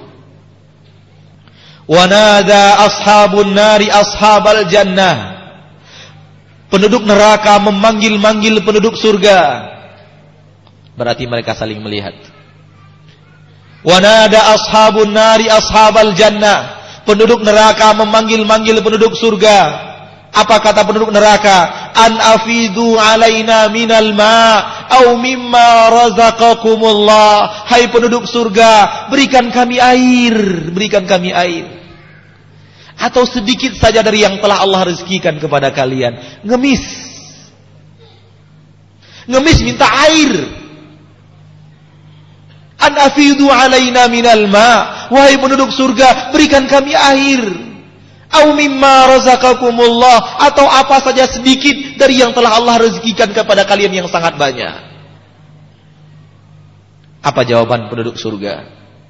"Wa nada ashabun nari ashabal jannah." Penduduk neraka memanggil-manggil penduduk surga. Berarti mereka saling melihat. "Wa nada ashabun nari ashabal jannah." Penduduk neraka memanggil-manggil penduduk surga. Apa kata penduduk neraka? "An afidu alaina minal ma' au mimma razaqakumullah." Hai penduduk surga, berikan kami air, berikan kami air. Atau sedikit saja dari yang telah Allah rezekikan kepada kalian. Ngemis. Ngemis minta air. "An afidu alaina minal ma'." Wahai penduduk surga, berikan kami air. "Au mimma razaqakumullah." Atau apa saja sedikit dari yang telah Allah rezekikan kepada kalian yang sangat banyak. Apa jawaban penduduk surga?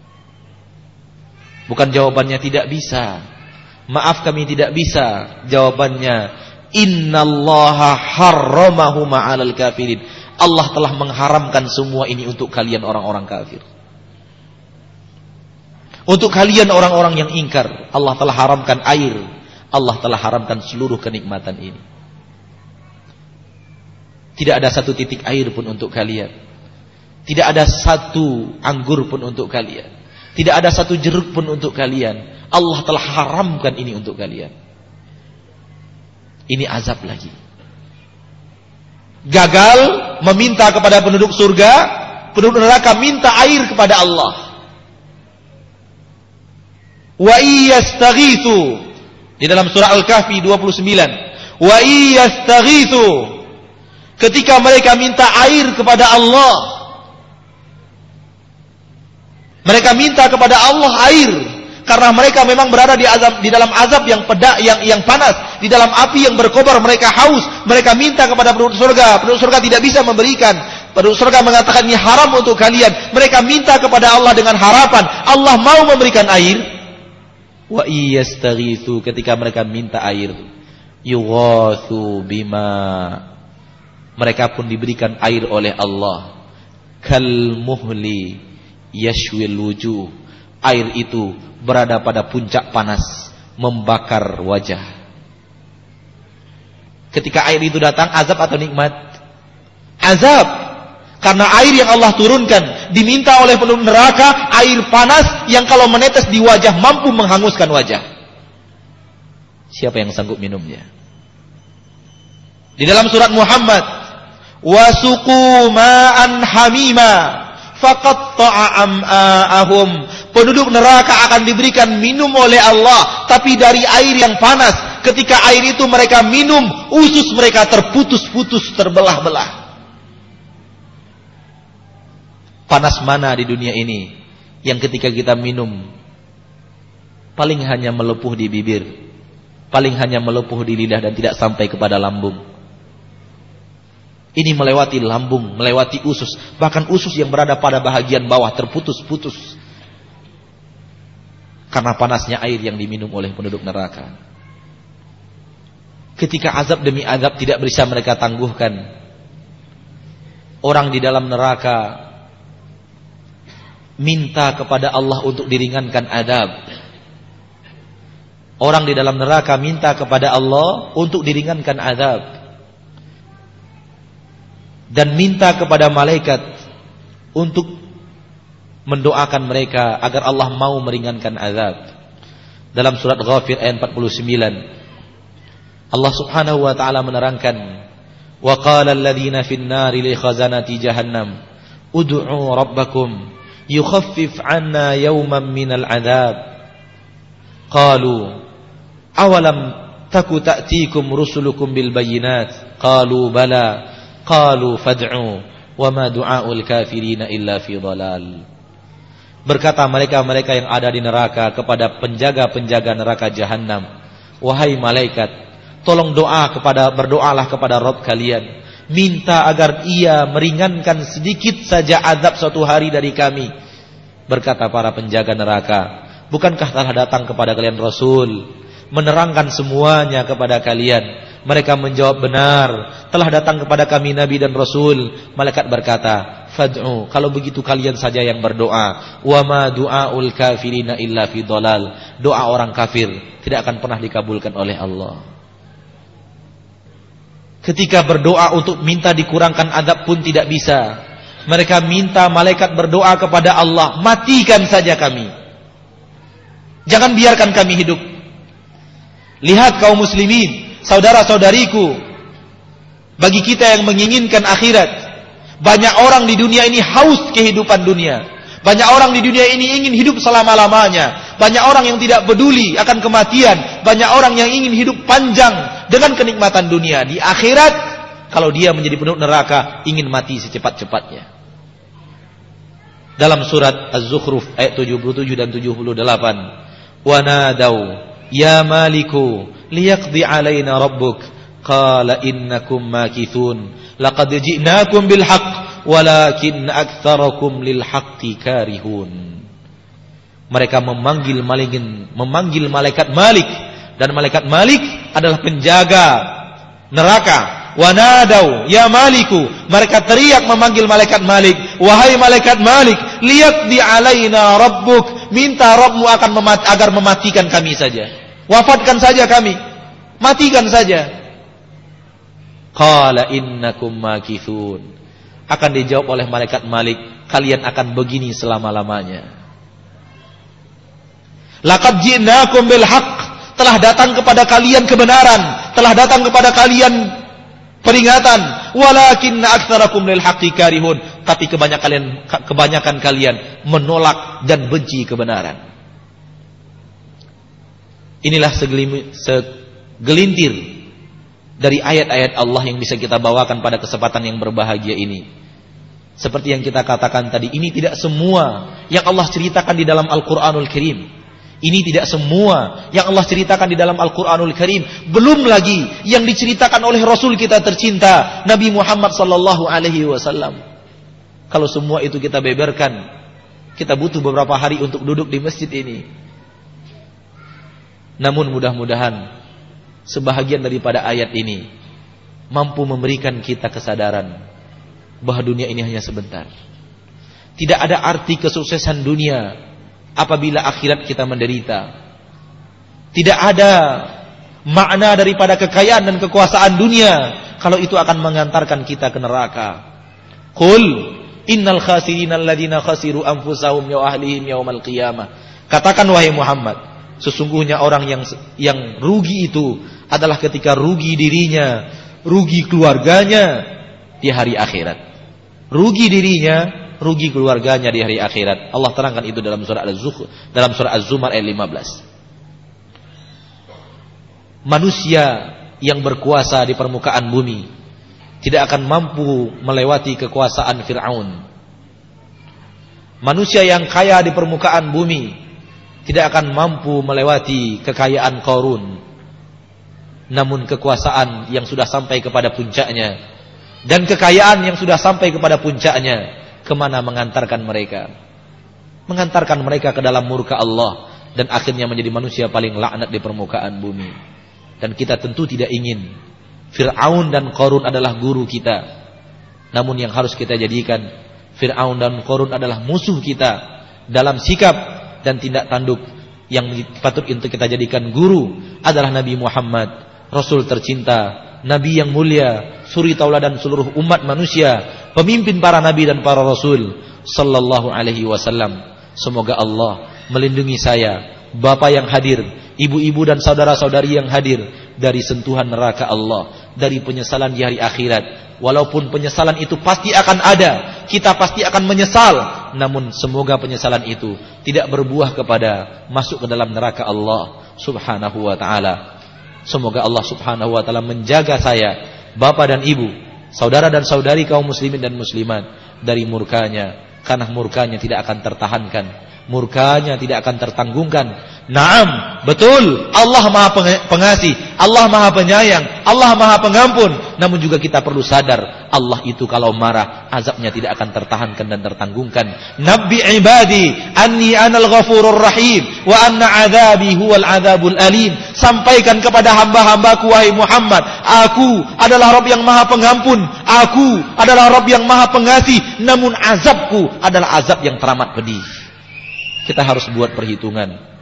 Bukan jawabannya tidak bisa. Maaf kami tidak bisa. Jawabannya, "Innallaha harramahu ma'alal kafirin." Allah telah mengharamkan semua ini untuk kalian orang-orang kafir. Untuk kalian orang-orang yang ingkar, Allah telah haramkan air. Allah telah haramkan seluruh kenikmatan ini. Tidak ada satu titik air pun untuk kalian. Tidak ada satu anggur pun untuk kalian. Tidak ada satu jeruk pun untuk kalian. Allah telah haramkan ini untuk kalian. Ini azab lagi. Gagal meminta kepada penduduk surga, penduduk neraka minta air kepada Allah. Wa iyastaghitsu, di dalam surah Al-Kahfi dua puluh sembilan, wa iyastaghitsu, ketika mereka minta air kepada Allah, mereka minta kepada Allah air karena mereka memang berada di azab, di dalam azab yang pedak, yang yang panas, di dalam api yang berkobar. Mereka haus, mereka minta kepada penduduk surga. Penduduk surga tidak bisa memberikan. Penduduk surga mengatakan ini haram untuk kalian. Mereka minta kepada Allah dengan harapan Allah mau memberikan air. Wa iyastaghitsu, ketika mereka minta air, yughatsu bima, mereka pun diberikan air oleh Allah, kal muhli yashwil wujuh, air itu berada pada puncak panas, membakar wajah. Ketika air itu datang, azab atau nikmat? Azab. Karena air yang Allah turunkan diminta oleh penduduk neraka, air panas yang kalau menetes di wajah mampu menghanguskan wajah. Siapa yang sanggup minumnya? Di dalam surat Muhammad, wasuqu ma'an hamima faqatta'a am'a'ahum, penduduk neraka akan diberikan minum oleh Allah, tapi dari air yang panas. Ketika air itu mereka minum, usus mereka terputus-putus, terbelah-belah. Panas mana di dunia ini yang ketika kita minum paling hanya melepuh di bibir, paling hanya melepuh di lidah dan tidak sampai kepada lambung. Ini melewati lambung, melewati usus, bahkan usus yang berada pada bahagian bawah terputus-putus karena panasnya air yang diminum oleh penduduk neraka. Ketika azab demi azab tidak bisa mereka tangguhkan, orang di dalam neraka minta kepada Allah untuk diringankan azab. Orang di dalam neraka minta kepada Allah untuk diringankan azab, dan minta kepada malaikat untuk mendoakan mereka agar Allah mau meringankan azab. Dalam surat Ghafir ayat empat puluh sembilan, Allah Subhanahu wa taala menerangkan, wa qala alladziina fin naari li khazanati jahannam ud'u rabbakum yukhaffif 'anna yawman minal 'adzab. Qalu awalam taku ta'tikum rusulukum bil bayyinat qalu bala qalu fad'u wa ma du'aul kafirin illa fi dhalal. Berkata mereka-mereka yang ada di neraka kepada penjaga-penjaga neraka jahanam, wahai malaikat, tolong doa kepada berdoalah kepada Rabb kalian, minta agar ia meringankan sedikit saja azab suatu hari dari kami. Berkata para penjaga neraka, bukankah telah datang kepada kalian Rasul menerangkan semuanya kepada kalian? Mereka menjawab, benar, telah datang kepada kami Nabi dan Rasul. Malaikat berkata, fad'u, kalau begitu kalian saja yang berdoa. Wa ma du'aul kafirina illa fi dhalal, doa orang kafir tidak akan pernah dikabulkan oleh Allah. Ketika berdoa untuk minta dikurangkan azab pun tidak bisa. Mereka minta malaikat berdoa kepada Allah, matikan saja kami, jangan biarkan kami hidup. Lihat kaum muslimin, saudara-saudariku, bagi kita yang menginginkan akhirat, banyak orang di dunia ini haus kehidupan dunia. Banyak orang di dunia ini ingin hidup selama-lamanya. Banyak orang yang tidak peduli akan kematian. Banyak orang yang ingin hidup panjang dengan kenikmatan dunia. Di akhirat, kalau dia menjadi penduduk neraka, ingin mati secepat-cepatnya. Dalam surat Az-Zukhruf ayat tujuh puluh tujuh dan tujuh puluh delapan, wa nadau ya maliku liyaqdi alaina rabbuk qala innakum makithun laqad ji'nakum bil haqq walakin aktsarakum lil haqqi karihun. Mereka memanggil malaikat, memanggil malaikat Malik, dan malaikat Malik adalah penjaga neraka. Wanadau ya Maliku, mereka teriak memanggil malaikat Malik, wahai malaikat Malik, liyaqdi alaina rabbuk, minta Rabbmu akan memat- agar mematikan kami saja, wafatkan saja kami, matikan saja. Qala innakum makithun, akan dijawab oleh malaikat Malik, kalian akan begini selama-lamanya. Laqad ji'nakum bil haqq, telah datang kepada kalian kebenaran, telah datang kepada kalian peringatan, walakinna aktsarakum lil haqqi karihun, tapi kebanyakan kalian kebanyakan kalian menolak dan benci kebenaran. Inilah segelintir dari ayat-ayat Allah yang bisa kita bawakan pada kesempatan yang berbahagia ini. Seperti yang kita katakan tadi, ini tidak semua yang Allah ceritakan di dalam Al-Qur'anul Karim. Ini tidak semua yang Allah ceritakan di dalam Al-Quranul Karim. Belum lagi yang diceritakan oleh Rasul kita tercinta, Nabi Muhammad sallallahu alaihi wasallam. Kalau semua itu kita beberkan, kita butuh beberapa hari untuk duduk di masjid ini. Namun mudah-mudahan sebahagian daripada ayat ini mampu memberikan kita kesadaran bahwa dunia ini hanya sebentar. Tidak ada arti kesuksesan dunia apabila akhirat kita menderita. Tidak ada makna daripada kekayaan dan kekuasaan dunia kalau itu akan mengantarkan kita ke neraka. Qul innal khasirina alladziina khasiru anfusahum wa ahlihim yaumal qiyamah. Katakan wahai Muhammad, sesungguhnya orang yang yang rugi itu adalah ketika rugi dirinya, rugi keluarganya di hari akhirat. Rugi dirinya, rugi keluarganya di hari akhirat. Allah terangkan itu dalam surah Az-Zukhruf, dalam surah Az-Zumar ayat lima belas. Manusia yang berkuasa di permukaan bumi tidak akan mampu melewati kekuasaan Fir'aun. Manusia yang kaya di permukaan bumi tidak akan mampu melewati kekayaan Qarun. Namun kekuasaan yang sudah sampai kepada puncaknya dan kekayaan yang sudah sampai kepada puncaknya, kemana mengantarkan mereka? Mengantarkan mereka ke dalam murka Allah dan akhirnya menjadi manusia paling laknat di permukaan bumi. Dan kita tentu tidak ingin Fir'aun dan Qarun adalah guru kita. Namun yang harus kita jadikan Fir'aun dan Qarun adalah musuh kita dalam sikap dan tindak tanduk. Yang patut untuk kita jadikan guru adalah Nabi Muhammad, Rasul tercinta, Nabi yang mulia, suri tauladan seluruh umat manusia, pemimpin para nabi dan para rasul sallallahu alaihi wasallam. Semoga Allah melindungi saya, bapak yang hadir, ibu-ibu dan saudara-saudari yang hadir dari sentuhan neraka Allah, dari penyesalan di hari akhirat. Walaupun penyesalan itu pasti akan ada, kita pasti akan menyesal, namun semoga penyesalan itu tidak berbuah kepada masuk ke dalam neraka Allah subhanahu wa ta'ala. Semoga Allah subhanahu wa ta'ala menjaga saya, bapak dan ibu, saudara dan saudari kaum muslimin dan muslimat dari murkanya, karena murkanya tidak akan tertahankan, murkanya tidak akan tertanggungkan. Naam, betul, Allah Maha Pengasih, Allah Maha Penyayang, Allah Maha Pengampun. Namun juga kita perlu sadar, Allah itu kalau marah, azabnya tidak akan tertahankan dan tertanggungkan. Nabbi ibadi anni anal ghafurur rahim wa anna adzabi huwal adzabul alim. Sampaikan kepada hamba-hambaku wahai Muhammad, aku adalah Rabb yang Maha Pengampun, aku adalah Rabb yang Maha Pengasih, namun azabku adalah azab yang teramat pedih. Kita harus buat perhitungan.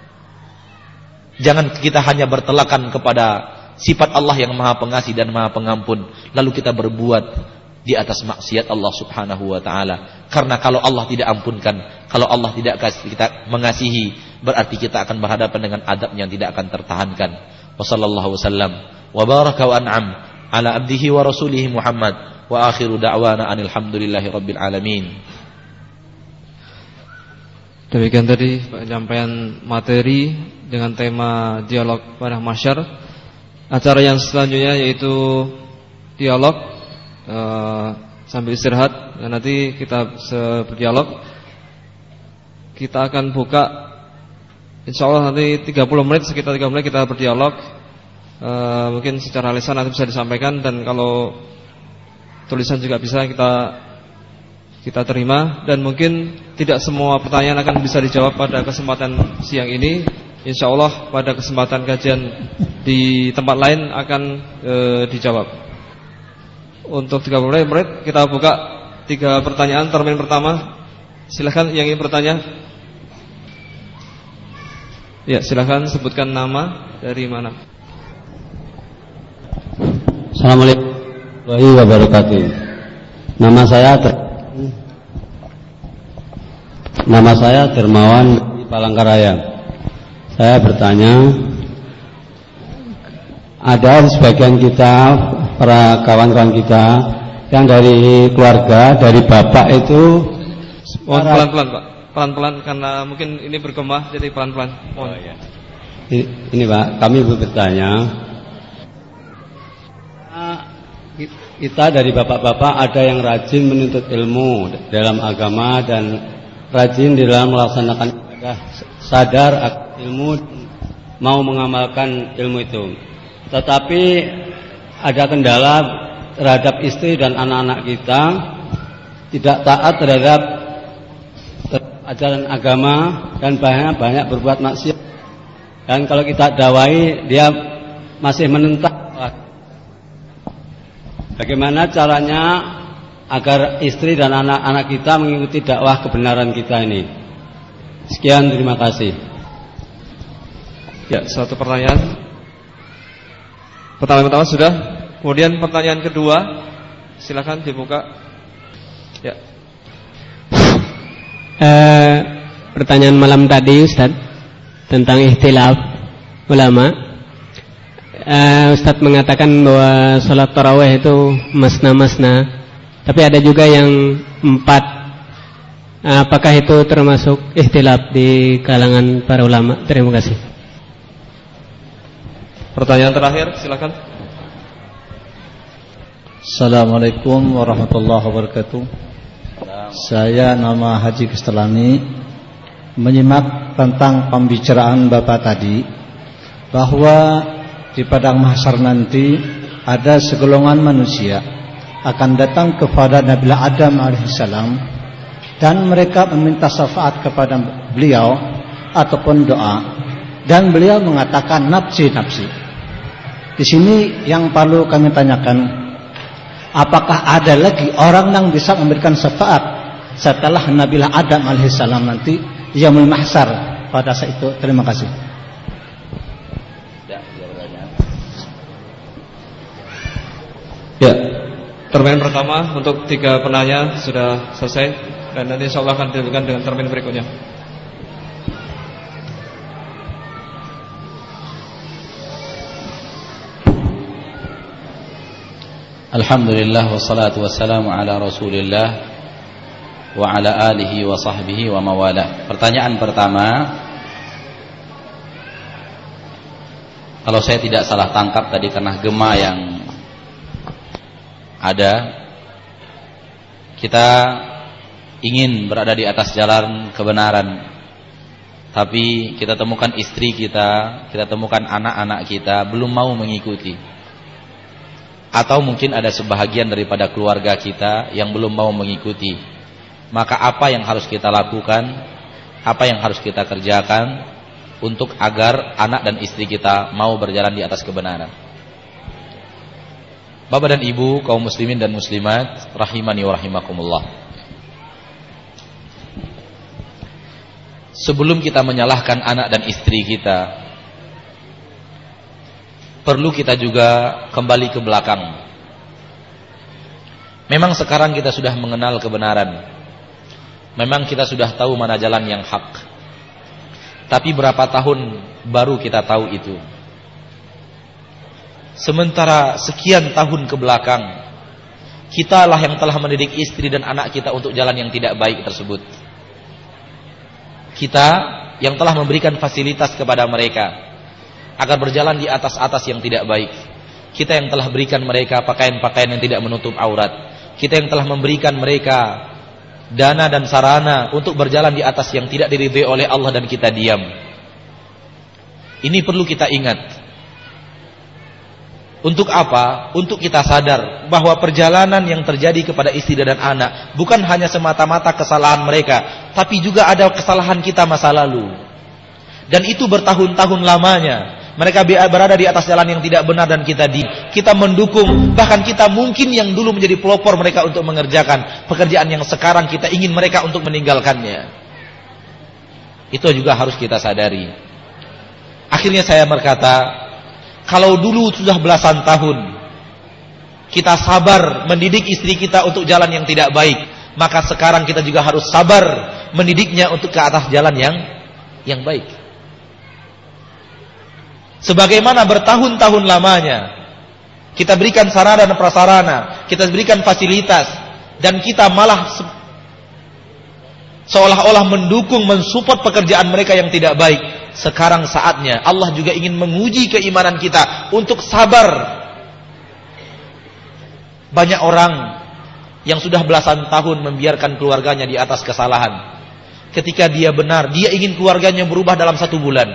Jangan kita hanya bertelakan kepada sifat Allah yang Maha Pengasih dan Maha Pengampun, lalu kita berbuat di atas maksiat Allah subhanahu wa ta'ala. Karena kalau Allah tidak ampunkan, kalau Allah tidak kasih kita mengasihi, berarti kita akan berhadapan dengan adab yang tidak akan tertahankan. Wa sallallahu wasallam wa baraka wa an'am ala abdihi wa rasulihi Muhammad wa akhiru da'wana anil hamdulillahi rabbil alamin. Demikian tadi penyampaian materi dengan tema dialog pada mahsyar. Acara yang selanjutnya yaitu dialog uh, sambil istirahat. Dan nanti kita berdialog. Kita akan buka insya Allah nanti tiga puluh menit, sekitar tiga puluh menit kita berdialog. uh, Mungkin secara lisan nanti bisa disampaikan, dan kalau tulisan juga bisa kita kita terima. Dan mungkin tidak semua pertanyaan akan bisa dijawab pada kesempatan siang ini. Insya Allah pada kesempatan kajian di tempat lain akan e, dijawab. Untuk tiga puluh menit kita buka tiga pertanyaan. Termin pertama, silakan yang ingin bertanya. Ya, silakan sebutkan nama, dari mana. Assalamualaikum warahmatullahi wabarakatuh. Nama saya ter... Nama saya Dermawan di Palangkaraya. Saya bertanya, ada sebagian kita, para kawan-kawan kita yang dari keluarga, dari bapak itu mohon pelan-pelan Pak, pelan-pelan karena mungkin ini bergema, jadi pelan-pelan. Mohon. Oh, ya. Ini Pak, kami bertanya, kita dari bapak-bapak ada yang rajin menuntut ilmu dalam agama dan rajin di dalam melaksanakan ibadah, sadar ilmu, mau mengamalkan ilmu itu. Tetapi ada kendala terhadap istri dan anak-anak kita, tidak taat terhadap ajaran agama dan banyak-banyak berbuat maksiat. Dan kalau kita dakwai, dia masih menentang. Bagaimana caranya agar istri dan anak-anak kita mengikuti dakwah kebenaran kita ini? Sekian, terima kasih. Ya, satu pertanyaan. Pertanyaan pertama sudah. Kemudian pertanyaan kedua, silakan dibuka. Ya. Uh, pertanyaan malam tadi, Ustaz, tentang ikhtilaf ulama. Uh, Ustaz mengatakan bahwa sholat tarawih itu masna-masna, tapi ada juga yang empat. Uh, apakah itu termasuk ikhtilaf di kalangan para ulama? Terima kasih. Pertanyaan terakhir, silakan. Assalamualaikum warahmatullahi wabarakatuh. Saya nama Haji Kestelani. Menyimak tentang pembicaraan Bapak tadi, bahwa di padang mahsyar nanti ada segolongan manusia akan datang kepada Nabi Adam alaihissalam dan mereka meminta syafaat kepada beliau ataupun doa, dan beliau mengatakan nafsi nafsi. Di sini yang perlu kami tanyakan, apakah ada lagi orang yang bisa memberikan syafaat setelah Nabi Adam alaihissalam nanti yaumul mahsyar pada saat itu? Terima kasih. Ya, termin pertama untuk tiga penanya sudah selesai, dan nanti insya Allah akan dilanjutkan dengan termin berikutnya. Alhamdulillah wassalatu wassalamu ala Rasulillah wa ala alihi wa sahbihi wa mawalah. Pertanyaan pertama, kalau saya tidak salah tangkap tadi karena gema yang ada, kita ingin berada di atas jalan kebenaran, tapi kita temukan istri kita, kita temukan anak-anak kita belum mau mengikuti, atau mungkin ada sebahagian daripada keluarga kita yang belum mau mengikuti. Maka apa yang harus kita lakukan, apa yang harus kita kerjakan untuk agar anak dan istri kita mau berjalan di atas kebenaran? Bapak dan Ibu, kaum muslimin dan muslimat, rahimani wa rahimakumullah. Sebelum kita menyalahkan anak dan istri kita, perlu kita juga kembali ke belakang. Memang sekarang kita sudah mengenal kebenaran, memang kita sudah tahu mana jalan yang hak. Tapi berapa tahun baru kita tahu itu? Sementara sekian tahun ke belakang, kitalah yang telah mendidik istri dan anak kita untuk jalan yang tidak baik tersebut. Kita yang telah memberikan fasilitas kepada mereka agar berjalan di atas-atas yang tidak baik. Kita yang telah berikan mereka pakaian-pakaian yang tidak menutup aurat. Kita yang telah memberikan mereka dana dan sarana untuk berjalan di atas yang tidak diridhai oleh Allah, dan kita diam. Ini perlu kita ingat. Untuk apa? Untuk kita sadar bahwa perjalanan yang terjadi kepada istri dan anak bukan hanya semata-mata kesalahan mereka, tapi juga ada kesalahan kita masa lalu. Dan itu bertahun-tahun lamanya. Mereka berada di atas jalan yang tidak benar dan kita di kita mendukung, bahkan kita mungkin yang dulu menjadi pelopor mereka untuk mengerjakan pekerjaan yang sekarang kita ingin mereka untuk meninggalkannya. Itu juga harus kita sadari. Akhirnya saya berkata, kalau dulu sudah belasan tahun kita sabar mendidik istri kita untuk jalan yang tidak baik, maka sekarang kita juga harus sabar mendidiknya untuk ke atas jalan yang yang baik. Sebagaimana bertahun-tahun lamanya kita berikan sarana dan prasarana, kita berikan fasilitas, dan kita malah se- seolah-olah mendukung, mensupport pekerjaan mereka yang tidak baik. Sekarang saatnya Allah juga ingin menguji keimanan kita untuk sabar. Banyak orang yang sudah belasan tahun membiarkan keluarganya di atas kesalahan. Ketika dia benar, dia ingin keluarganya berubah dalam satu bulan.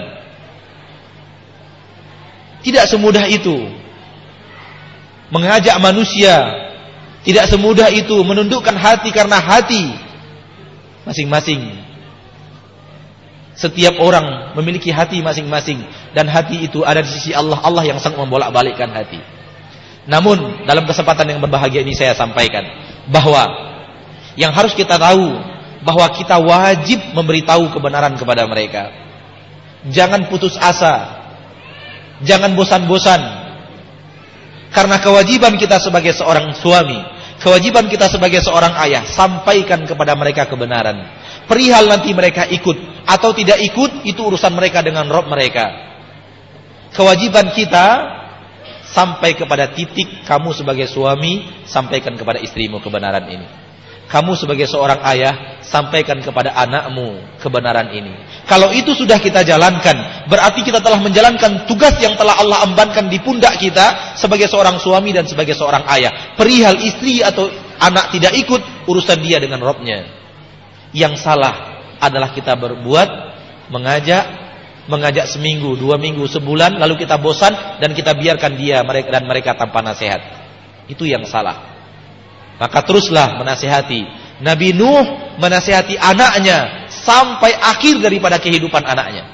Tidak semudah itu mengajak manusia, tidak semudah itu menundukkan hati karena hati masing-masing Setiap orang memiliki hati masing-masing, dan hati itu ada di sisi Allah. Allah yang sang membolak-balikkan hati. Namun dalam kesempatan yang berbahagia ini saya sampaikan bahwa yang harus kita tahu, bahwa kita wajib memberitahu kebenaran kepada mereka. Jangan putus asa, jangan bosan-bosan, karena kewajiban kita sebagai seorang suami, kewajiban kita sebagai seorang ayah, sampaikan kepada mereka kebenaran. Perihal nanti mereka ikut atau tidak ikut, itu urusan mereka dengan Rabb mereka. Kewajiban kita sampai kepada titik kamu sebagai suami, sampaikan kepada istrimu kebenaran ini. Kamu sebagai seorang ayah, sampaikan kepada anakmu kebenaran ini. Kalau itu sudah kita jalankan, berarti kita telah menjalankan tugas yang telah Allah embankan di pundak kita sebagai seorang suami dan sebagai seorang ayah. Perihal istri atau anak tidak ikut, urusan dia dengan Rabbnya. Yang salah adalah kita berbuat, mengajak, mengajak seminggu, dua minggu, sebulan, lalu kita bosan dan kita biarkan dia mereka dan mereka tanpa nasihat. Itu yang salah. Maka teruslah menasihati. Nabi Nuh menasihati anaknya sampai akhir daripada kehidupan anaknya.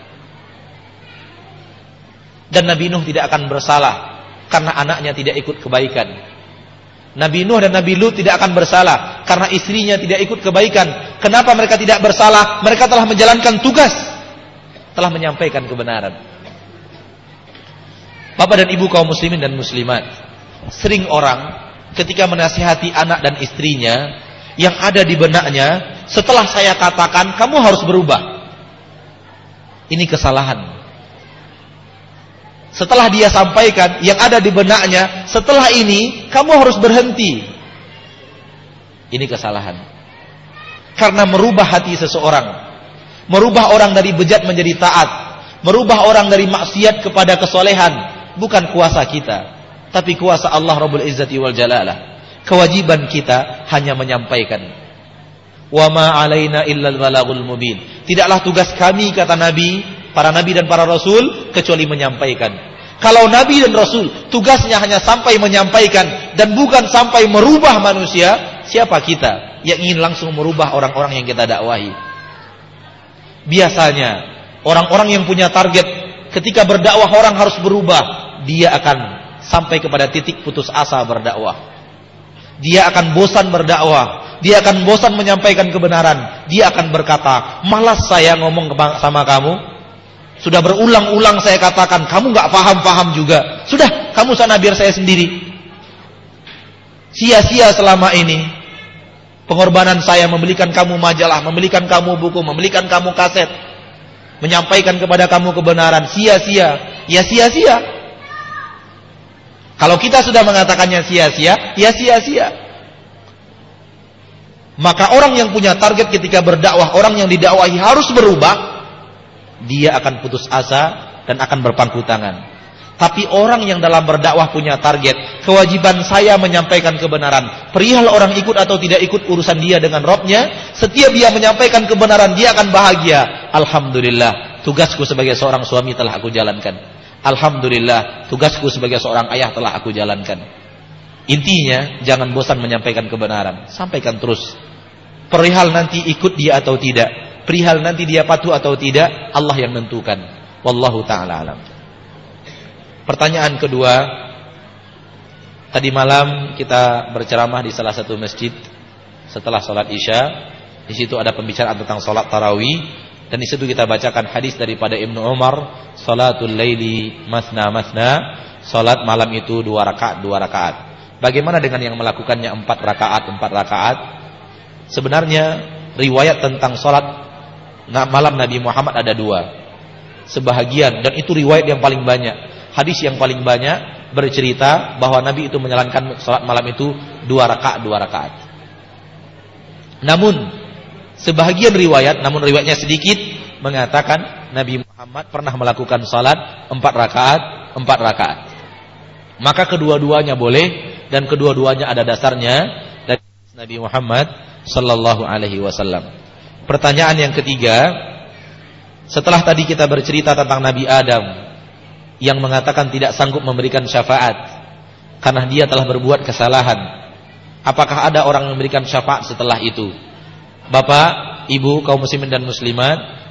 Dan Nabi Nuh tidak akan bersalah karena anaknya tidak ikut kebaikan. Nabi Nuh dan Nabi Lut tidak akan bersalah karena istrinya tidak ikut kebaikan. Kenapa mereka tidak bersalah? Mereka telah menjalankan tugas, telah menyampaikan kebenaran. Bapak dan ibu kaum muslimin dan muslimat, sering orang ketika menasihati anak dan istrinya, yang ada di benaknya, setelah saya katakan kamu harus berubah. Ini kesalahan. Setelah dia sampaikan, yang ada di benaknya, setelah ini kamu harus berhenti. Ini kesalahan. Karena merubah hati seseorang, merubah orang dari bejat menjadi taat, merubah orang dari maksiat kepada kesolehan, bukan kuasa kita, tapi kuasa Allah Rabbul Izzati wal Jalalah. Kewajiban kita hanya menyampaikan. Wa ma alaina illal balagul mubin. Tidaklah tugas kami, kata Nabi, para nabi dan para rasul, kecuali menyampaikan. Kalau nabi dan rasul tugasnya hanya sampai menyampaikan dan bukan sampai merubah manusia, siapa kita yang ingin langsung merubah orang-orang yang kita dakwahi? Biasanya orang-orang yang punya target ketika berdakwah orang harus berubah, dia akan sampai kepada titik putus asa berdakwah. Dia akan bosan berdakwah, dia akan bosan menyampaikan kebenaran. Dia akan berkata, malas saya ngomong sama kamu. Sudah berulang-ulang saya katakan, kamu gak paham-paham juga. Sudah, kamu sana biar saya sendiri. Sia-sia selama ini pengorbanan saya membelikan kamu majalah, membelikan kamu buku, membelikan kamu kaset, menyampaikan kepada kamu kebenaran. Sia-sia, ya sia-sia. Kalau kita sudah mengatakannya sia-sia, ya sia-sia. Maka orang yang punya target ketika berdakwah, orang yang didakwahi harus berubah, dia akan putus asa dan akan berpangku tangan. Tapi orang yang dalam berdakwah punya target, kewajiban saya menyampaikan kebenaran. Perihal orang ikut atau tidak ikut, urusan dia dengan Rabbnya. Setiap dia menyampaikan kebenaran, dia akan bahagia. Alhamdulillah, tugasku sebagai seorang suami telah aku jalankan. Alhamdulillah, tugasku sebagai seorang ayah telah aku jalankan. Intinya, jangan bosan menyampaikan kebenaran. Sampaikan terus. Perihal nanti ikut dia atau tidak, perihal nanti dia patuh atau tidak, Allah yang menentukan. Wallahu ta'ala alam. Pertanyaan kedua, tadi malam kita berceramah di salah satu masjid setelah sholat isya. Di situ ada pembicaraan tentang sholat tarawih, dan di situ kita bacakan hadis daripada Ibnu Umar, sholatul laili masna masna, sholat malam itu dua rakaat dua rakaat. Bagaimana dengan yang melakukannya empat rakaat empat rakaat? Sebenarnya riwayat tentang sholat malam Nabi Muhammad ada dua, sebahagian, dan itu riwayat yang paling banyak. Hadis yang paling banyak bercerita bahwa Nabi itu menjalankan sholat malam itu dua rakaat dua rakaat. Namun sebahagian riwayat, namun riwayatnya sedikit, mengatakan Nabi Muhammad pernah melakukan sholat empat rakaat empat rakaat. Maka kedua-duanya boleh, dan kedua-duanya ada dasarnya dari Nabi Muhammad sallallahu alaihi wasallam. Pertanyaan yang ketiga, setelah tadi kita bercerita tentang Nabi Adam yang mengatakan tidak sanggup memberikan syafaat karena dia telah berbuat kesalahan, apakah ada orang yang memberikan syafaat setelah itu? Bapak, Ibu, kaum muslimin dan muslimat,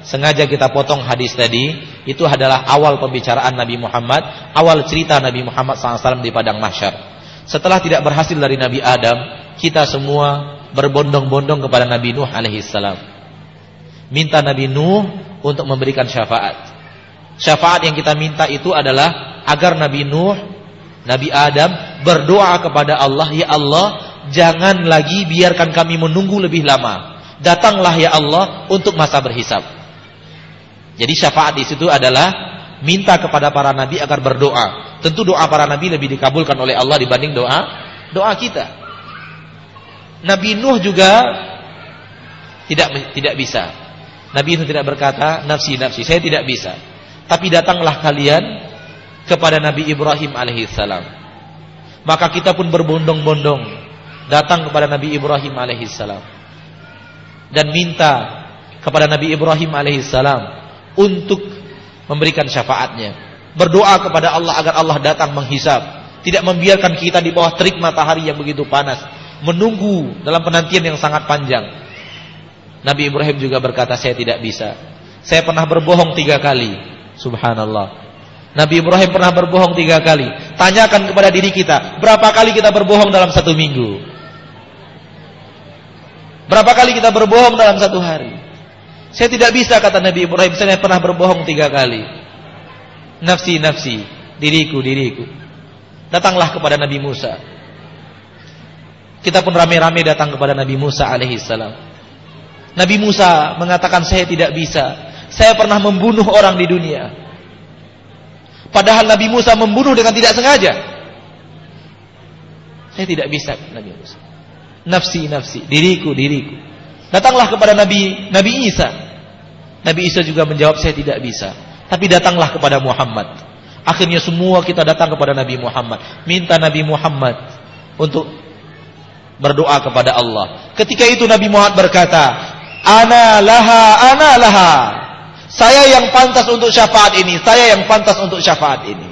sengaja kita potong hadis tadi, itu adalah awal pembicaraan Nabi Muhammad, awal cerita Nabi Muhammad shallallahu alaihi wasallam di padang mahsyar. Setelah tidak berhasil dari Nabi Adam, kita semua berbondong-bondong kepada Nabi Nuh alaihi salam. Minta Nabi Nuh untuk memberikan syafaat. Syafaat yang kita minta itu adalah agar Nabi Nuh, Nabi Adam berdoa kepada Allah, ya Allah, jangan lagi biarkan kami menunggu lebih lama. Datanglah ya Allah untuk masa berhisab. Jadi syafaat di situ adalah minta kepada para nabi agar berdoa. Tentu doa para nabi lebih dikabulkan oleh Allah dibanding doa doa kita. Nabi Nuh juga tidak tidak bisa. Nabi Nuh tidak berkata nafsi nafsi, saya tidak bisa. Tapi datanglah kalian kepada Nabi Ibrahim alaihissalam. Maka kita pun berbondong-bondong datang kepada Nabi Ibrahim alaihissalam dan minta kepada Nabi Ibrahim alaihissalam untuk memberikan syafaatnya. Berdoa kepada Allah agar Allah datang menghisab, tidak membiarkan kita di bawah terik matahari yang begitu panas, menunggu dalam penantian yang sangat panjang. Nabi Ibrahim juga berkata, saya tidak bisa. Saya pernah berbohong tiga kali. Subhanallah. Nabi Ibrahim pernah berbohong tiga kali. Tanyakan kepada diri kita, berapa kali kita berbohong dalam satu minggu? Berapa kali kita berbohong dalam satu hari? Saya tidak bisa, kata Nabi Ibrahim, saya pernah berbohong tiga kali. Nafsi, nafsi, diriku, diriku. Datanglah kepada Nabi Musa. Kita pun rame-rame datang kepada Nabi Musa alaihissalam. Nabi Musa mengatakan, saya tidak bisa. Saya pernah membunuh orang di dunia. Padahal Nabi Musa membunuh dengan tidak sengaja. Saya tidak bisa, Nabi Musa. Nafsi, nafsi, diriku, diriku. Datanglah kepada Nabi Nabi Isa. Nabi Isa juga menjawab, saya tidak bisa. Tapi datanglah kepada Muhammad. Akhirnya semua kita datang kepada Nabi Muhammad, minta Nabi Muhammad untuk berdoa kepada Allah. Ketika itu Nabi Muhammad berkata, ana laha, ana laha. Saya yang pantas untuk syafaat ini, saya yang pantas untuk syafaat ini.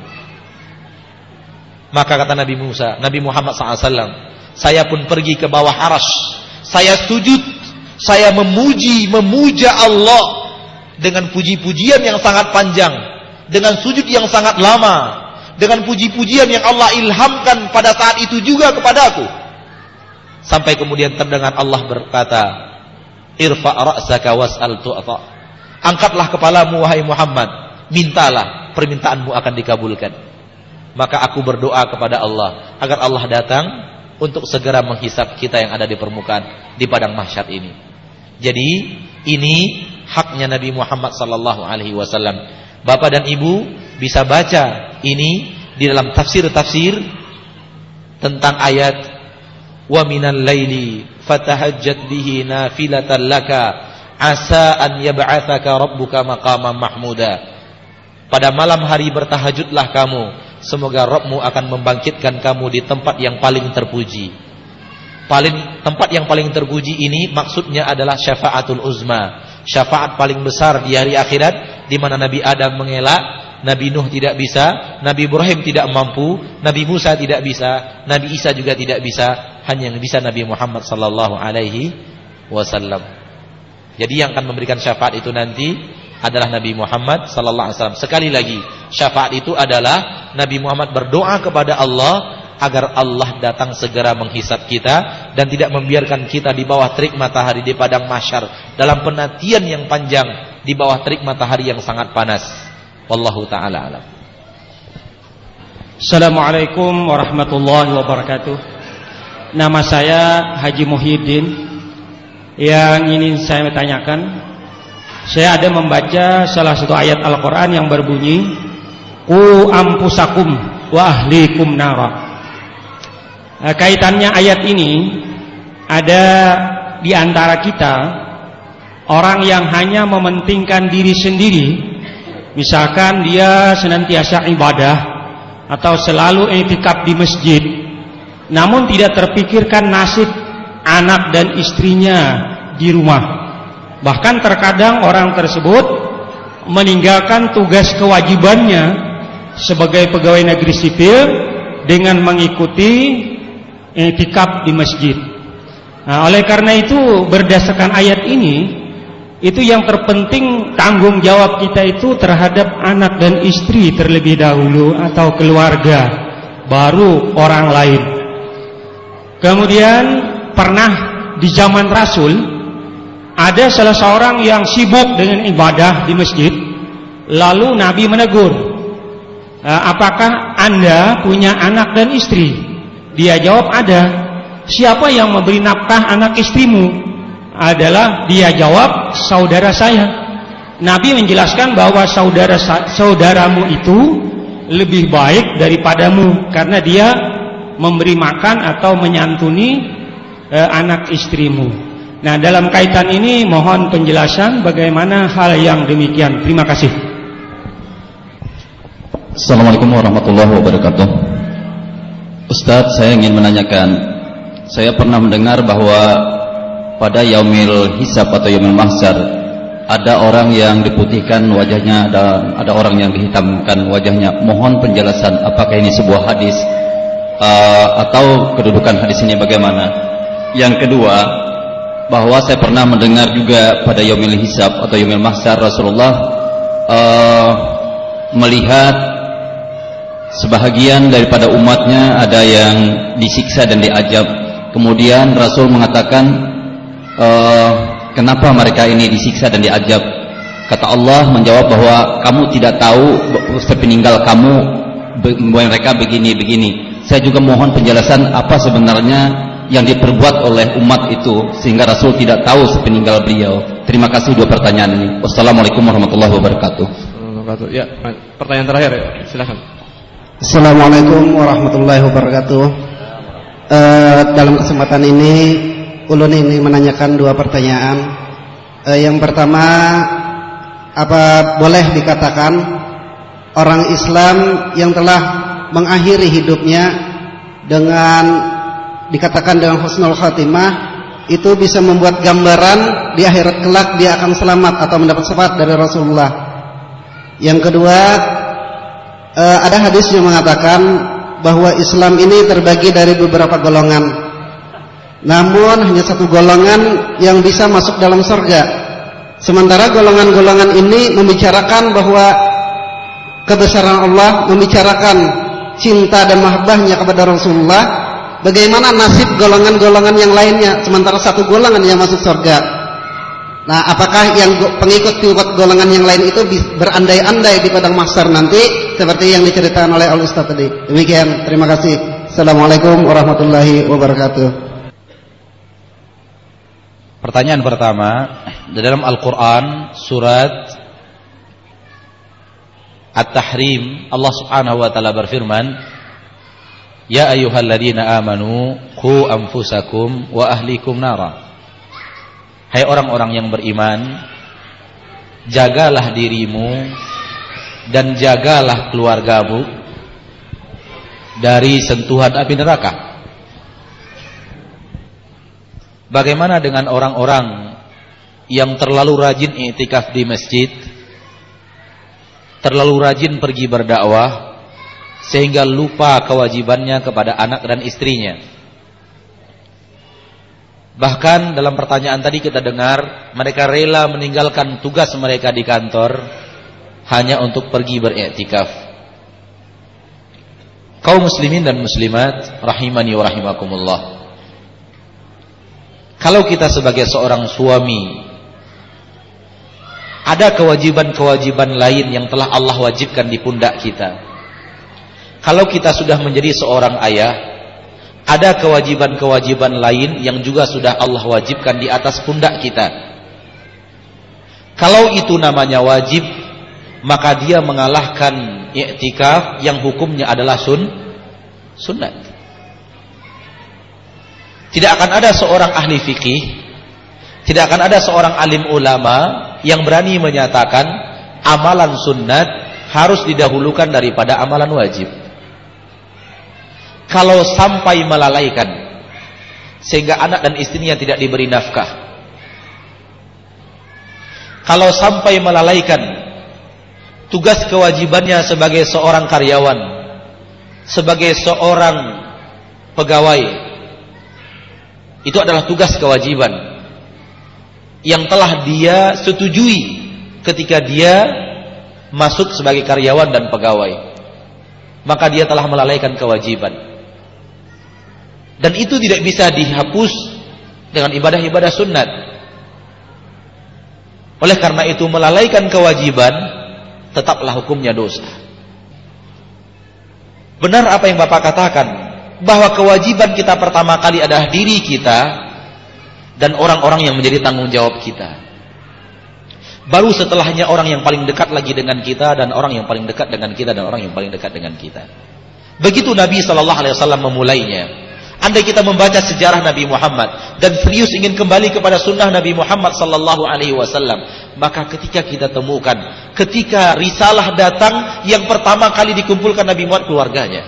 Maka kata Nabi Musa, Nabi Muhammad shallallahu alaihi wasallam, saya pun pergi ke bawah arasy. Saya sujud, saya memuji, memuja Allah dengan puji-pujian yang sangat panjang, dengan sujud yang sangat lama, dengan puji-pujian yang Allah ilhamkan pada saat itu juga kepadaku. Sampai kemudian terdengar Allah berkata, irfa' ra'saka was'al tu'ta. Angkatlah kepalamu wahai Muhammad, mintalah, permintaanmu akan dikabulkan. Maka aku berdoa kepada Allah agar Allah datang untuk segera menghisab kita yang ada di permukaan di padang mahsyar ini. Jadi ini haknya Nabi Muhammad sallallahu alaihi wasallam. Bapak dan Ibu bisa baca ini di dalam tafsir-tafsir tentang ayat wa minal laili fatahajjat bihi nafilatan laka asa an yab'atsaka rabbuka maqaman mahmuda. Pada malam hari bertahajudlah kamu, semoga Rabbmu akan membangkitkan kamu di tempat yang paling terpuji. Paling tempat yang paling terpuji ini maksudnya adalah syafaatul uzma, syafaat paling besar di hari akhirat, di mana Nabi Adam mengelak, Nabi Nuh tidak bisa, Nabi Ibrahim tidak mampu, Nabi Musa tidak bisa, Nabi Isa juga tidak bisa, hanya yang bisa Nabi Muhammad sallallahu alaihi wasallam. Jadi yang akan memberikan syafaat itu nanti adalah Nabi Muhammad sallallahu alaihi wasallam. Sekali lagi, syafaat itu adalah Nabi Muhammad berdoa kepada Allah agar Allah datang segera menghisab kita dan tidak membiarkan kita di bawah terik matahari di padang mahsyar dalam penantian yang panjang di bawah terik matahari yang sangat panas. Wallahu taala alam. Assalamualaikum warahmatullahi wabarakatuh. Nama saya Haji Muhyiddin. Yang ingin saya tanyakan, saya ada membaca salah satu ayat Al-Quran yang berbunyi Qu ampusakum wa ahlikum nara. Kaitannya ayat ini, ada di antara kita orang yang hanya mementingkan diri sendiri. Misalkan dia senantiasa ibadah atau selalu i'tikaf di masjid, namun tidak terpikirkan nasib anak dan istrinya di rumah. Bahkan terkadang orang tersebut meninggalkan tugas kewajibannya sebagai pegawai negeri sipil dengan mengikuti i'tikaf di masjid. Nah, oleh karena itu berdasarkan ayat ini, Itu yang terpenting, tanggung jawab kita itu terhadap anak dan istri terlebih dahulu, atau keluarga, baru orang lain. Kemudian pernah di zaman Rasul ada salah seorang yang sibuk dengan ibadah di masjid. Lalu Nabi menegur, apakah anda punya anak dan istri? Dia jawab, ada. Siapa yang memberi nafkah anak istrimu? Adalah, dia jawab, saudara saya. Nabi menjelaskan bahwa saudara saudaramu itu lebih baik daripadamu, karena dia memberi makan atau menyantuni eh, anak istrimu. Nah, dalam kaitan ini mohon penjelasan bagaimana hal yang demikian. Terima kasih. Assalamualaikum warahmatullahi wabarakatuh. Ustadz, saya ingin menanyakan, saya pernah mendengar bahwa pada yaumil hisab atau yaumil mahsyar ada orang yang diputihkan wajahnya dan ada orang yang dihitamkan wajahnya. Mohon penjelasan, apakah ini sebuah hadis uh, atau kedudukan hadis ini bagaimana? Yang kedua, bahwa saya pernah mendengar juga pada yaumil hisab atau yaumil mahsyar Rasulullah uh, melihat sebahagian daripada umatnya ada yang disiksa dan diazab. Kemudian Rasul mengatakan, Uh, kenapa mereka ini disiksa dan diazab? Kata Allah menjawab bahwa kamu tidak tahu sepeninggal kamu mereka begini-begini. Saya juga mohon penjelasan apa sebenarnya yang diperbuat oleh umat itu sehingga Rasul tidak tahu sepeninggal beliau. Terima kasih dua pertanyaan ini. Wassalamualaikum warahmatullahi wabarakatuh. Ya, pertanyaan terakhir, silakan. Assalamualaikum warahmatullahi wabarakatuh. Uh, dalam kesempatan ini ulun ini menanyakan dua pertanyaan. E, yang pertama, apa boleh dikatakan orang Islam yang telah mengakhiri hidupnya dengan dikatakan dengan husnul khatimah itu bisa membuat gambaran di akhirat kelak dia akan selamat atau mendapat syafaat dari Rasulullah. Yang kedua, e, ada hadis yang mengatakan bahwa Islam ini terbagi dari beberapa golongan. Namun hanya satu golongan yang bisa masuk dalam surga. Sementara golongan-golongan ini membicarakan bahwa kebesaran Allah, membicarakan cinta dan mahabbahnya kepada Rasulullah. Bagaimana nasib golongan-golongan yang lainnya? Sementara satu golongan yang masuk surga. Nah, apakah yang pengikut-pengikut golongan yang lain itu berandai-andai di padang mahsyar nanti seperti yang diceritakan oleh Al-Ustaz tadi? Demikian, terima kasih. Assalamualaikum warahmatullahi wabarakatuh. Pertanyaan pertama, di dalam Al-Quran surat At-Tahrim, Allah subhanahu wa ta'ala berfirman, Ya ayyuhalladzina amanu qu anfusakum wa ahlikum nara. Hai orang-orang yang beriman, jagalah dirimu dan jagalah keluargamu dari sentuhan api neraka. Bagaimana dengan orang-orang yang terlalu rajin i'tikaf di masjid, terlalu rajin pergi berdakwah, sehingga lupa kewajibannya kepada anak dan istrinya? Bahkan dalam pertanyaan tadi kita dengar, mereka rela meninggalkan tugas mereka di kantor hanya untuk pergi beriktikaf. Kaum muslimin dan muslimat rahimani wa rahimakumullah, kalau kita sebagai seorang suami ada kewajiban-kewajiban lain yang telah Allah wajibkan di pundak kita, kalau kita sudah menjadi seorang ayah, ada kewajiban-kewajiban lain yang juga sudah Allah wajibkan di atas pundak kita. Kalau itu namanya wajib, maka dia mengalahkan i'tikaf yang hukumnya adalah sun sunnah. Tidak akan ada seorang ahli fikih, tidak akan ada seorang alim ulama yang berani menyatakan amalan sunnat harus didahulukan daripada amalan wajib. Kalau sampai melalaikan sehingga anak dan istrinya tidak diberi nafkah, kalau sampai melalaikan tugas kewajibannya sebagai seorang karyawan, sebagai seorang pegawai, itu adalah tugas kewajiban. yang telah dia setujui ketika dia masuk sebagai karyawan dan pegawai, maka dia telah melalaikan kewajiban. Dan itu tidak bisa dihapus dengan ibadah-ibadah sunnat. Oleh karena itu, melalaikan kewajiban tetaplah hukumnya dosa. Benar apa yang Bapak katakan, bahwa kewajiban kita pertama kali adalah diri kita dan orang-orang yang menjadi tanggung jawab kita. Baru setelahnya orang yang paling dekat lagi dengan kita, dan orang yang paling dekat dengan kita, dan orang yang paling dekat dengan kita. Begitu Nabi shallallahu alaihi wasallam memulainya. Andai kita membaca sejarah Nabi Muhammad dan serius ingin kembali kepada sunnah Nabi Muhammad sallallahu alaihi wasallam, maka ketika kita temukan, ketika risalah datang, yang pertama kali dikumpulkan Nabi Muhammad keluarganya,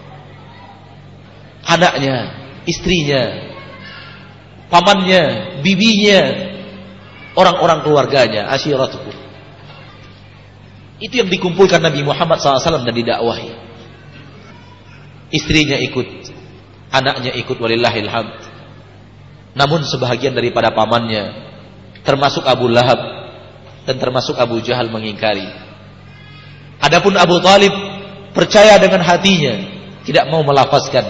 anaknya, istrinya, pamannya, bibinya, orang-orang keluarganya, asyiratuhu. Itu yang dikumpulkan Nabi Muhammad sallallahu alaihi wasallam dan didakwahi. Istrinya ikut, anaknya ikut, walillahil hamd. Namun sebahagian daripada pamannya, termasuk Abu Lahab dan termasuk Abu Jahal, mengingkari. Adapun Abu Talib percaya dengan hatinya, tidak mau melafazkan.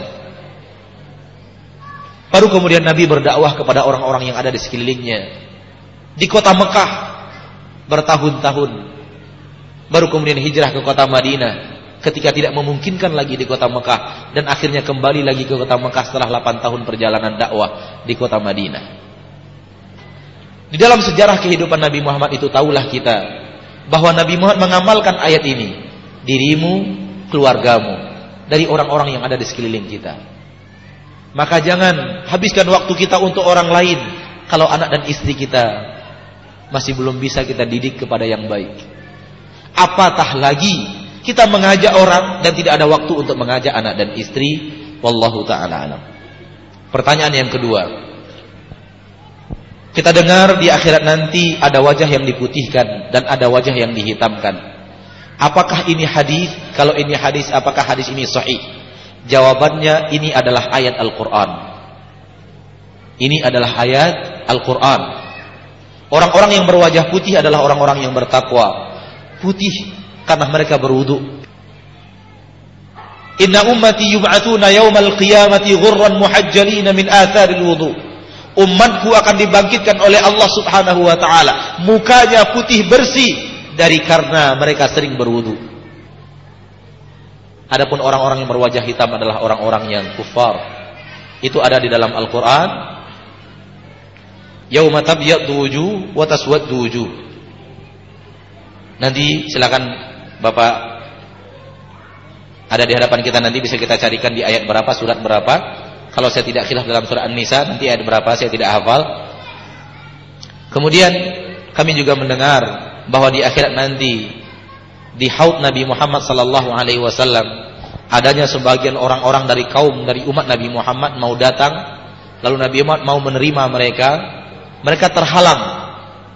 Baru kemudian Nabi berdakwah kepada orang-orang yang ada di sekelilingnya. Di kota Mekah bertahun-tahun, baru kemudian hijrah ke kota Madinah ketika tidak memungkinkan lagi di kota Mekah, dan akhirnya kembali lagi ke kota Mekah setelah delapan tahun perjalanan dakwah di kota Madinah. Di dalam sejarah kehidupan Nabi Muhammad itu, tahulah kita bahwa Nabi Muhammad mengamalkan ayat ini, dirimu, keluargamu, dari orang-orang yang ada di sekeliling kita. Maka jangan habiskan waktu kita untuk orang lain kalau anak dan istri kita masih belum bisa kita didik kepada yang baik. Apatah lagi kita mengajak orang dan tidak ada waktu untuk mengajak anak dan istri. Wallahu ta'ala alam. Pertanyaan yang kedua, kita dengar di akhirat nanti ada wajah yang diputihkan dan ada wajah yang dihitamkan. Apakah ini hadis? Kalau ini hadis, apakah hadis ini sahih? Jawabannya, ini adalah ayat Al-Quran. Ini adalah ayat Al-Quran. Orang-orang yang berwajah putih adalah orang-orang yang bertakwa. Putih karena mereka berwudu. Inna ummati yub'atsuna yaumal qiyamati ghurran muhajjalina min atharil wudu. Umatku akan dibangkitkan oleh Allah Subhanahu wa taala, mukanya putih bersih dari karena mereka sering berwudu. Adapun orang-orang yang berwajah hitam adalah orang-orang yang kufar. Itu ada di dalam Al-Qur'an. Yauma tabyaddu wujuh wa taswaddu wujuh. Nanti silakan Bapak ada di hadapan kita, nanti bisa kita carikan di ayat berapa, surat berapa. Kalau saya tidak khilaf dalam surah An-Nisa, nanti ayat berapa saya tidak hafal. Kemudian kami juga mendengar bahwa di akhirat nanti di haud Nabi Muhammad sallallahu alaihi wasallam adanya sebagian orang-orang dari kaum dari umat Nabi Muhammad mau datang, lalu Nabi Muhammad mau menerima mereka, mereka terhalang.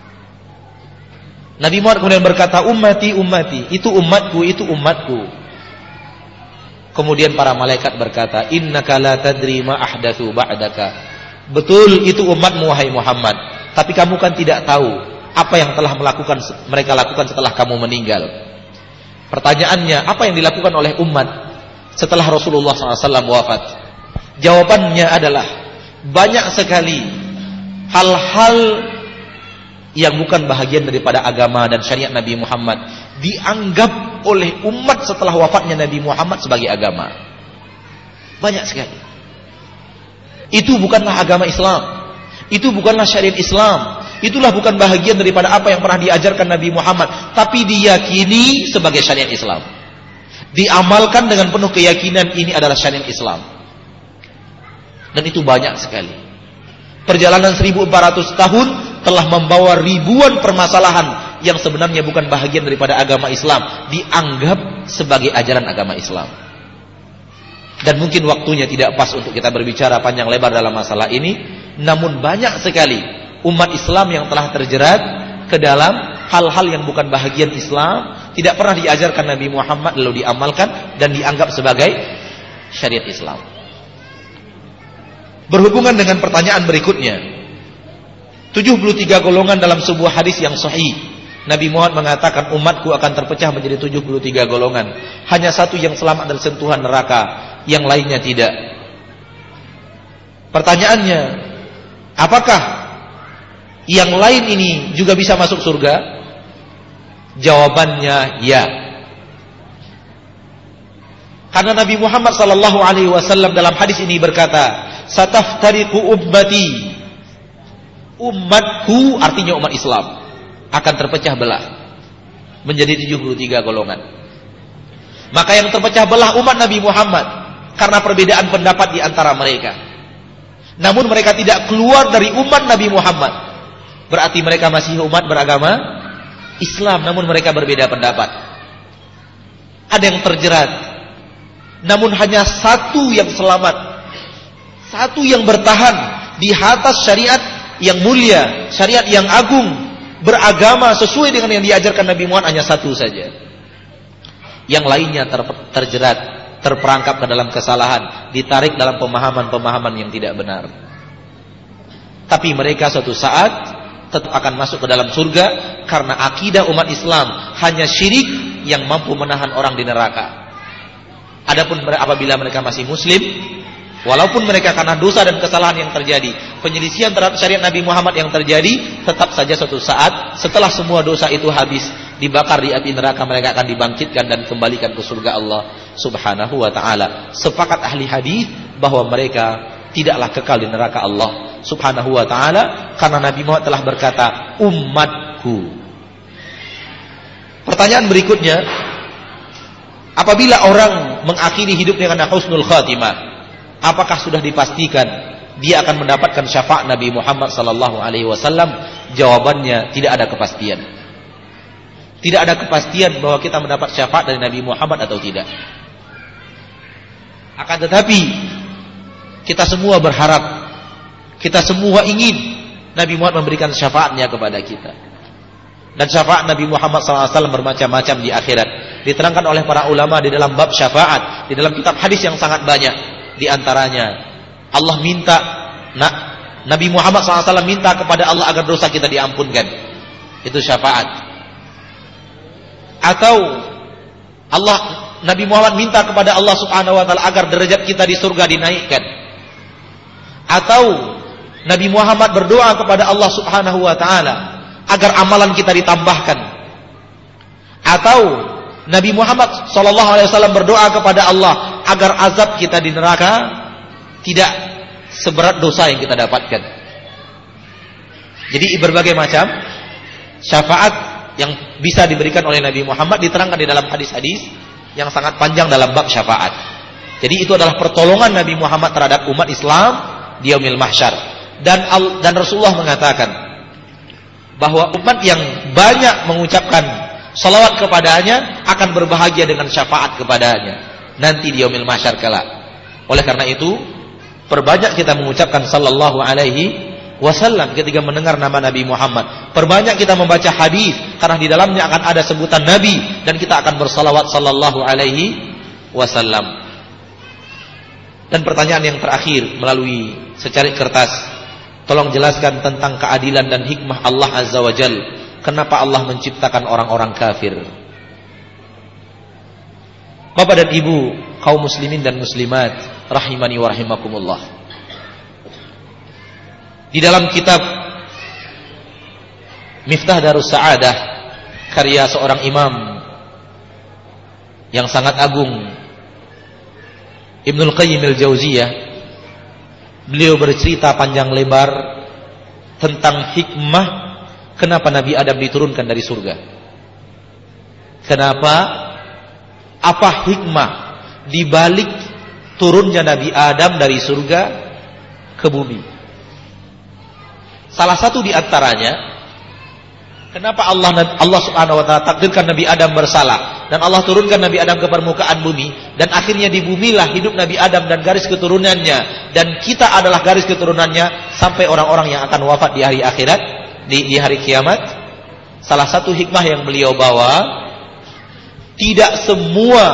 Nabi Muhammad kemudian berkata, ummati, ummati, itu umatku, itu umatku. Kemudian para malaikat berkata, innaka la tadri ma ahdatsu ba'daka. Betul, itu umatmu wahai Muhammad, tapi kamu kan tidak tahu apa yang telah melakukan mereka lakukan setelah kamu meninggal. Pertanyaannya, apa yang dilakukan oleh umat setelah Rasulullah shallallahu alaihi wasallam wafat? Jawabannya adalah banyak sekali hal-hal yang bukan bahagian daripada agama dan syariat Nabi Muhammad dianggap oleh umat setelah wafatnya Nabi Muhammad sebagai agama. Banyak sekali. Itu bukanlah agama Islam. Itu bukanlah syariat Islam. Itulah bukan bahagian daripada apa yang pernah diajarkan Nabi Muhammad, tapi diyakini sebagai syariat Islam. Diamalkan dengan penuh keyakinan ini adalah syariat Islam. Dan itu banyak sekali. Perjalanan seribu empat ratus tahun telah membawa ribuan permasalahan yang sebenarnya bukan bahagian daripada agama Islam, dianggap sebagai ajaran agama Islam. Dan mungkin waktunya tidak pas untuk kita berbicara panjang lebar dalam masalah ini, namun banyak sekali umat Islam yang telah terjerat ke dalam hal-hal yang bukan bahagian Islam, tidak pernah diajarkan Nabi Muhammad lalu diamalkan dan dianggap sebagai syariat Islam. Berhubungan dengan pertanyaan berikutnya, tujuh puluh tiga golongan dalam sebuah hadis yang sahih. Nabi Muhammad mengatakan umatku akan terpecah menjadi tujuh puluh tiga golongan. Hanya satu yang selamat dari sentuhan neraka, yang lainnya tidak. Pertanyaannya, apakah yang lain ini juga bisa masuk surga? Jawabannya ya. Karena Nabi Muhammad sallallahu alaihi wasallam dalam hadis ini berkata, "Sataftariqu ummati." Umatku artinya umat Islam akan terpecah belah menjadi tujuh puluh tiga golongan. Maka yang terpecah belah umat Nabi Muhammad karena perbedaan pendapat di antara mereka. Namun mereka tidak keluar dari umat Nabi Muhammad. Berarti mereka masih umat beragama Islam, namun mereka berbeda pendapat. Ada yang terjerat, namun hanya satu yang selamat, satu yang bertahan di atas syariat yang mulia, syariat yang agung, beragama sesuai dengan yang diajarkan Nabi Muhammad, hanya satu saja. Yang lainnya ter, terjerat, terperangkap ke dalam kesalahan, ditarik dalam pemahaman-pemahaman yang tidak benar. Tapi mereka suatu saat tetap akan masuk ke dalam surga karena akidah umat Islam hanya syirik yang mampu menahan orang di neraka. Adapun apabila mereka masih muslim, walaupun mereka karena dosa dan kesalahan yang terjadi, penyelisihan terhadap syariat Nabi Muhammad yang terjadi, tetap saja suatu saat setelah semua dosa itu habis, dibakar di api neraka, mereka akan dibangkitkan dan kembalikan ke surga Allah Subhanahu wa taala. Sepakat ahli hadis bahwa mereka tidaklah kekal di neraka Allah Subhanahu wa taala karena Nabi Muhammad telah berkata, umatku. Pertanyaan berikutnya, apabila orang mengakhiri hidupnya dengan husnul khatimah, apakah sudah dipastikan dia akan mendapatkan syafaat Nabi Muhammad sallallahu alaihi wasallam? Jawabannya tidak ada kepastian. Tidak ada kepastian bahwa kita mendapat syafaat dari Nabi Muhammad atau tidak. Akan tetapi kita semua berharap, kita semua ingin Nabi Muhammad memberikan syafaatnya kepada kita. Dan syafaat Nabi Muhammad sallallahu alaihi wasallam bermacam-macam di akhirat. Diterangkan oleh para ulama di dalam bab syafaat, di dalam kitab hadis yang sangat banyak. Di antaranya Allah minta, nah, Nabi Muhammad sallallahu alaihi wasallam minta kepada Allah agar dosa kita diampunkan. Itu syafaat. Atau Allah, Nabi Muhammad minta kepada Allah Subhanahu wa taala agar derajat kita di surga dinaikkan. Atau Nabi Muhammad berdoa kepada Allah Subhanahu wa taala agar amalan kita ditambahkan. Atau Nabi Muhammad sallallahu alaihi wasallam berdoa kepada Allah agar azab kita di neraka tidak seberat dosa yang kita dapatkan. Jadi berbagai macam syafaat yang bisa diberikan oleh Nabi Muhammad diterangkan di dalam hadis-hadis yang sangat panjang dalam bab syafaat. Jadi itu adalah pertolongan Nabi Muhammad terhadap umat Islam di yaumil mahsyar. Dan dan Rasulullah mengatakan bahwa umat yang banyak mengucapkan salawat kepadanya akan berbahagia dengan syafaat kepadanya nanti di yaumil mahsyar kelak. Oleh karena itu, perbanyak kita mengucapkan sallallahu alaihi wasallam ketika mendengar nama Nabi Muhammad. Perbanyak kita membaca hadis karena di dalamnya akan ada sebutan Nabi dan kita akan bersalawat sallallahu alaihi wasallam. Dan pertanyaan yang terakhir melalui secarik kertas, tolong jelaskan tentang keadilan dan hikmah Allah Azza wa Jalla. Kenapa Allah menciptakan orang-orang kafir? Bapak dan Ibu, kaum muslimin dan muslimat, rahimani wa rahimakumullah. Di dalam kitab Miftah Darus Sa'adah, karya seorang imam yang sangat agung, Ibnul Qayyim al-Jauziyah, beliau bercerita panjang lebar tentang hikmah kenapa Nabi Adam diturunkan dari surga. Kenapa? Apa hikmah di balik turunnya Nabi Adam dari surga ke bumi? Salah satu di antaranya, kenapa Allah Allah Subhanahu wa taala takdirkan Nabi Adam bersalah dan Allah turunkan Nabi Adam ke permukaan bumi, dan akhirnya di bumilah hidup Nabi Adam dan garis keturunannya, dan kita adalah garis keturunannya sampai orang-orang yang akan wafat di hari akhirat, di, di hari kiamat. Salah satu hikmah yang beliau bawa, tidak semua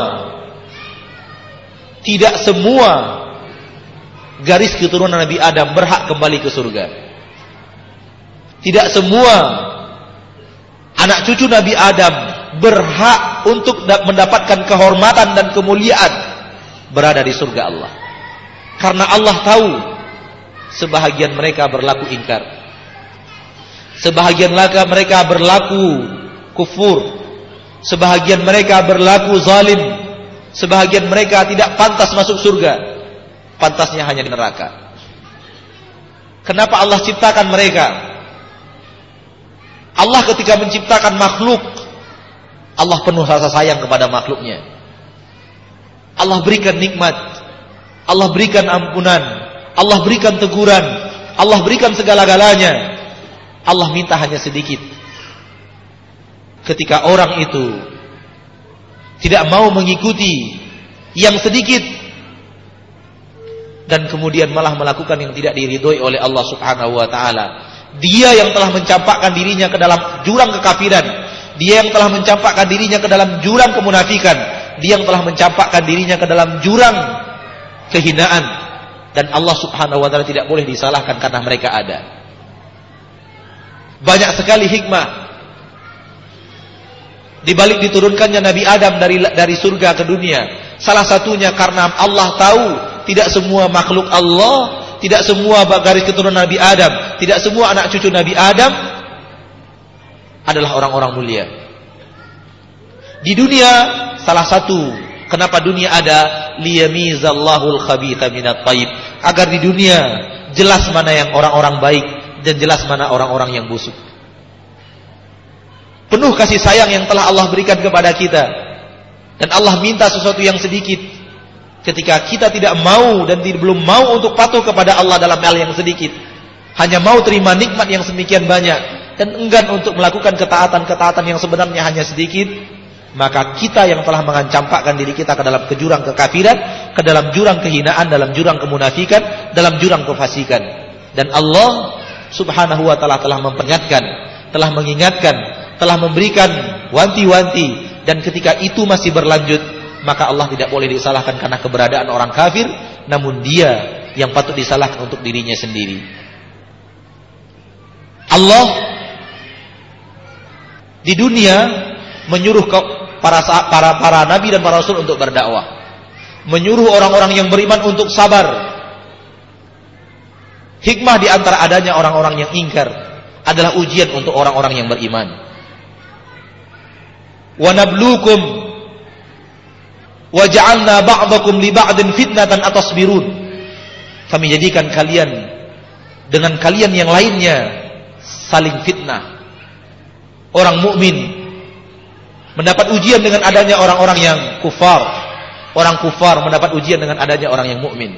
tidak semua garis keturunan Nabi Adam berhak kembali ke surga. Tidak semua anak cucu Nabi Adam berhak untuk mendapatkan kehormatan dan kemuliaan berada di surga Allah. Karena Allah tahu sebahagian mereka berlaku ingkar, sebahagian mereka berlaku kufur, sebahagian mereka berlaku zalim, sebahagian mereka tidak pantas masuk surga, pantasnya hanya di neraka. Kenapa Allah ciptakan mereka? Allah ketika menciptakan makhluk, Allah penuh rasa sayang kepada makhluknya. Allah berikan nikmat, Allah berikan ampunan, Allah berikan teguran, Allah berikan segala-galanya. Allah minta hanya sedikit. Ketika orang itu tidak mau mengikuti yang sedikit dan kemudian malah melakukan yang tidak diridhoi oleh Allah Subhanahu wa taala, dia yang telah mencampakkan dirinya ke dalam jurang kekafiran, dia yang telah mencampakkan dirinya ke dalam jurang kemunafikan, dia yang telah mencampakkan dirinya ke dalam jurang kehinaan, dan Allah Subhanahu wa taala tidak boleh disalahkan karena mereka ada. Banyak sekali hikmah di balik diturunkannya Nabi Adam dari dari surga ke dunia. Salah satunya karena Allah tahu tidak semua makhluk Allah, tidak semua garis keturunan Nabi Adam, tidak semua anak cucu Nabi Adam adalah orang-orang mulia. Di dunia, salah satu kenapa dunia ada, liyamizallahul khabitha minat thayyib, agar di dunia jelas mana yang orang-orang baik dan jelas mana orang-orang yang busuk. Penuh kasih sayang yang telah Allah berikan kepada kita, dan Allah minta sesuatu yang sedikit. Ketika kita tidak mau dan belum mau untuk patuh kepada Allah dalam hal yang sedikit, hanya mau terima nikmat yang sedemikian banyak dan enggan untuk melakukan ketaatan-ketaatan yang sebenarnya hanya sedikit, maka kita yang telah mencampakkan diri kita ke dalam jurang kekafiran, ke dalam jurang kehinaan, dalam jurang kemunafikan, dalam jurang kefasikan. Dan Allah Subhanahu wa taala telah memperingatkan, telah mengingatkan, telah memberikan wanti-wanti, dan ketika itu masih berlanjut, maka Allah tidak boleh disalahkan karena keberadaan orang kafir, namun dia yang patut disalahkan untuk dirinya sendiri. Allah di dunia menyuruh para para para nabi dan para rasul untuk berdakwah, menyuruh orang-orang yang beriman untuk sabar. Hikmah di antara adanya orang-orang yang ingkar adalah ujian untuk orang-orang yang beriman. Wa nabluukum wa ja'alna ba'dakum li ba'din fitnatan atasbirun. Kami jadikan kalian dengan kalian yang lainnya saling fitnah. Orang mukmin mendapat ujian dengan adanya orang-orang yang kufar. Orang kufar mendapat ujian dengan adanya orang yang mukmin.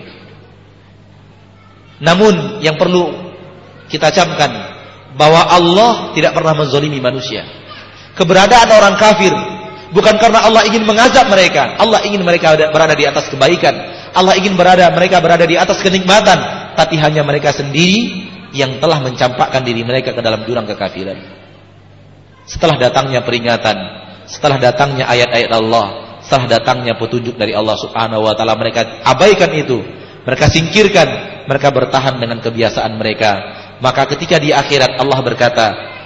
Namun yang perlu kita camkan bahwa Allah tidak pernah menzalimi manusia. Keberadaan orang kafir bukan karena Allah ingin mengazab mereka. Allah ingin mereka berada di atas kebaikan. Allah ingin berada mereka berada di atas kenikmatan, tapi hanya mereka sendiri yang telah mencampakkan diri mereka ke dalam jurang kekafiran. Setelah datangnya peringatan, setelah datangnya ayat-ayat Allah, setelah datangnya petunjuk dari Allah Subhanahu wa taala, mereka abaikan itu, mereka singkirkan, mereka bertahan dengan kebiasaan mereka. Maka ketika di akhirat Allah berkata,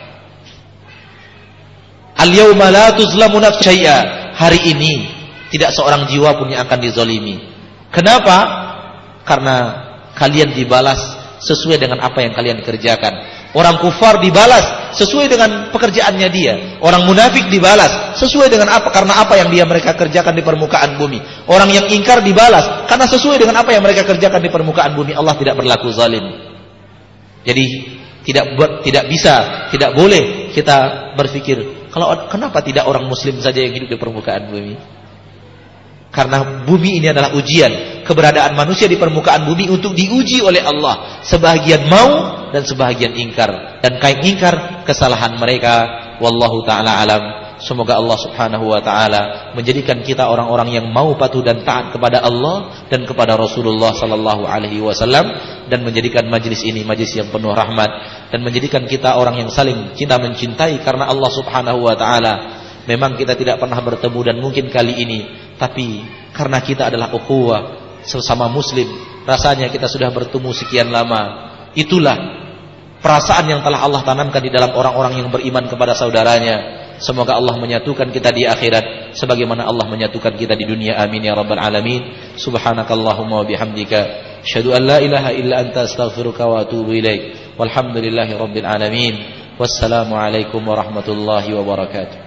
Al-yawma la tuzlamu nafsun syai'a. Hari ini tidak seorang jiwa pun yang akan dizalimi. Kenapa? Karena kalian dibalas sesuai dengan apa yang kalian kerjakan. Orang kufar dibalas sesuai dengan pekerjaannya dia. Orang munafik dibalas sesuai dengan apa karena apa yang dia mereka kerjakan di permukaan bumi. Orang yang ingkar dibalas karena sesuai dengan apa yang mereka kerjakan di permukaan bumi. Allah tidak berlaku zalim. Jadi tidak tidak bisa, tidak boleh kita berpikir kalau kenapa tidak orang muslim saja yang hidup di permukaan bumi? Karena bumi ini adalah ujian. Keberadaan manusia di permukaan bumi untuk diuji oleh Allah. Sebahagian mau dan sebahagian ingkar. Dan kain ingkar kesalahan mereka. Wallahu ta'ala alam. Semoga Allah subhanahu wa ta'ala menjadikan kita orang-orang yang mau patuh dan taat kepada Allah dan kepada Rasulullah sallallahu alaihi wasallam, dan menjadikan majlis ini majlis yang penuh rahmat, dan menjadikan kita orang yang saling cinta mencintai karena Allah subhanahu wa ta'ala. Memang kita tidak pernah bertemu dan mungkin kali ini, tapi karena kita adalah ukhuwah sesama muslim, rasanya kita sudah bertemu sekian lama. Itulah perasaan yang telah Allah tanamkan di dalam orang-orang yang beriman kepada saudaranya. Semoga Allah menyatukan kita di akhirat sebagaimana Allah menyatukan kita di dunia. Amin ya rabbal alamin. Subhanakallahumma wa bihamdika asyhadu an la ilaha illa anta astaghfiruka wa atubu ilaik. Walhamdulillahi rabbil alamin. Wassalamu alaikum warahmatullahi wabarakatuh.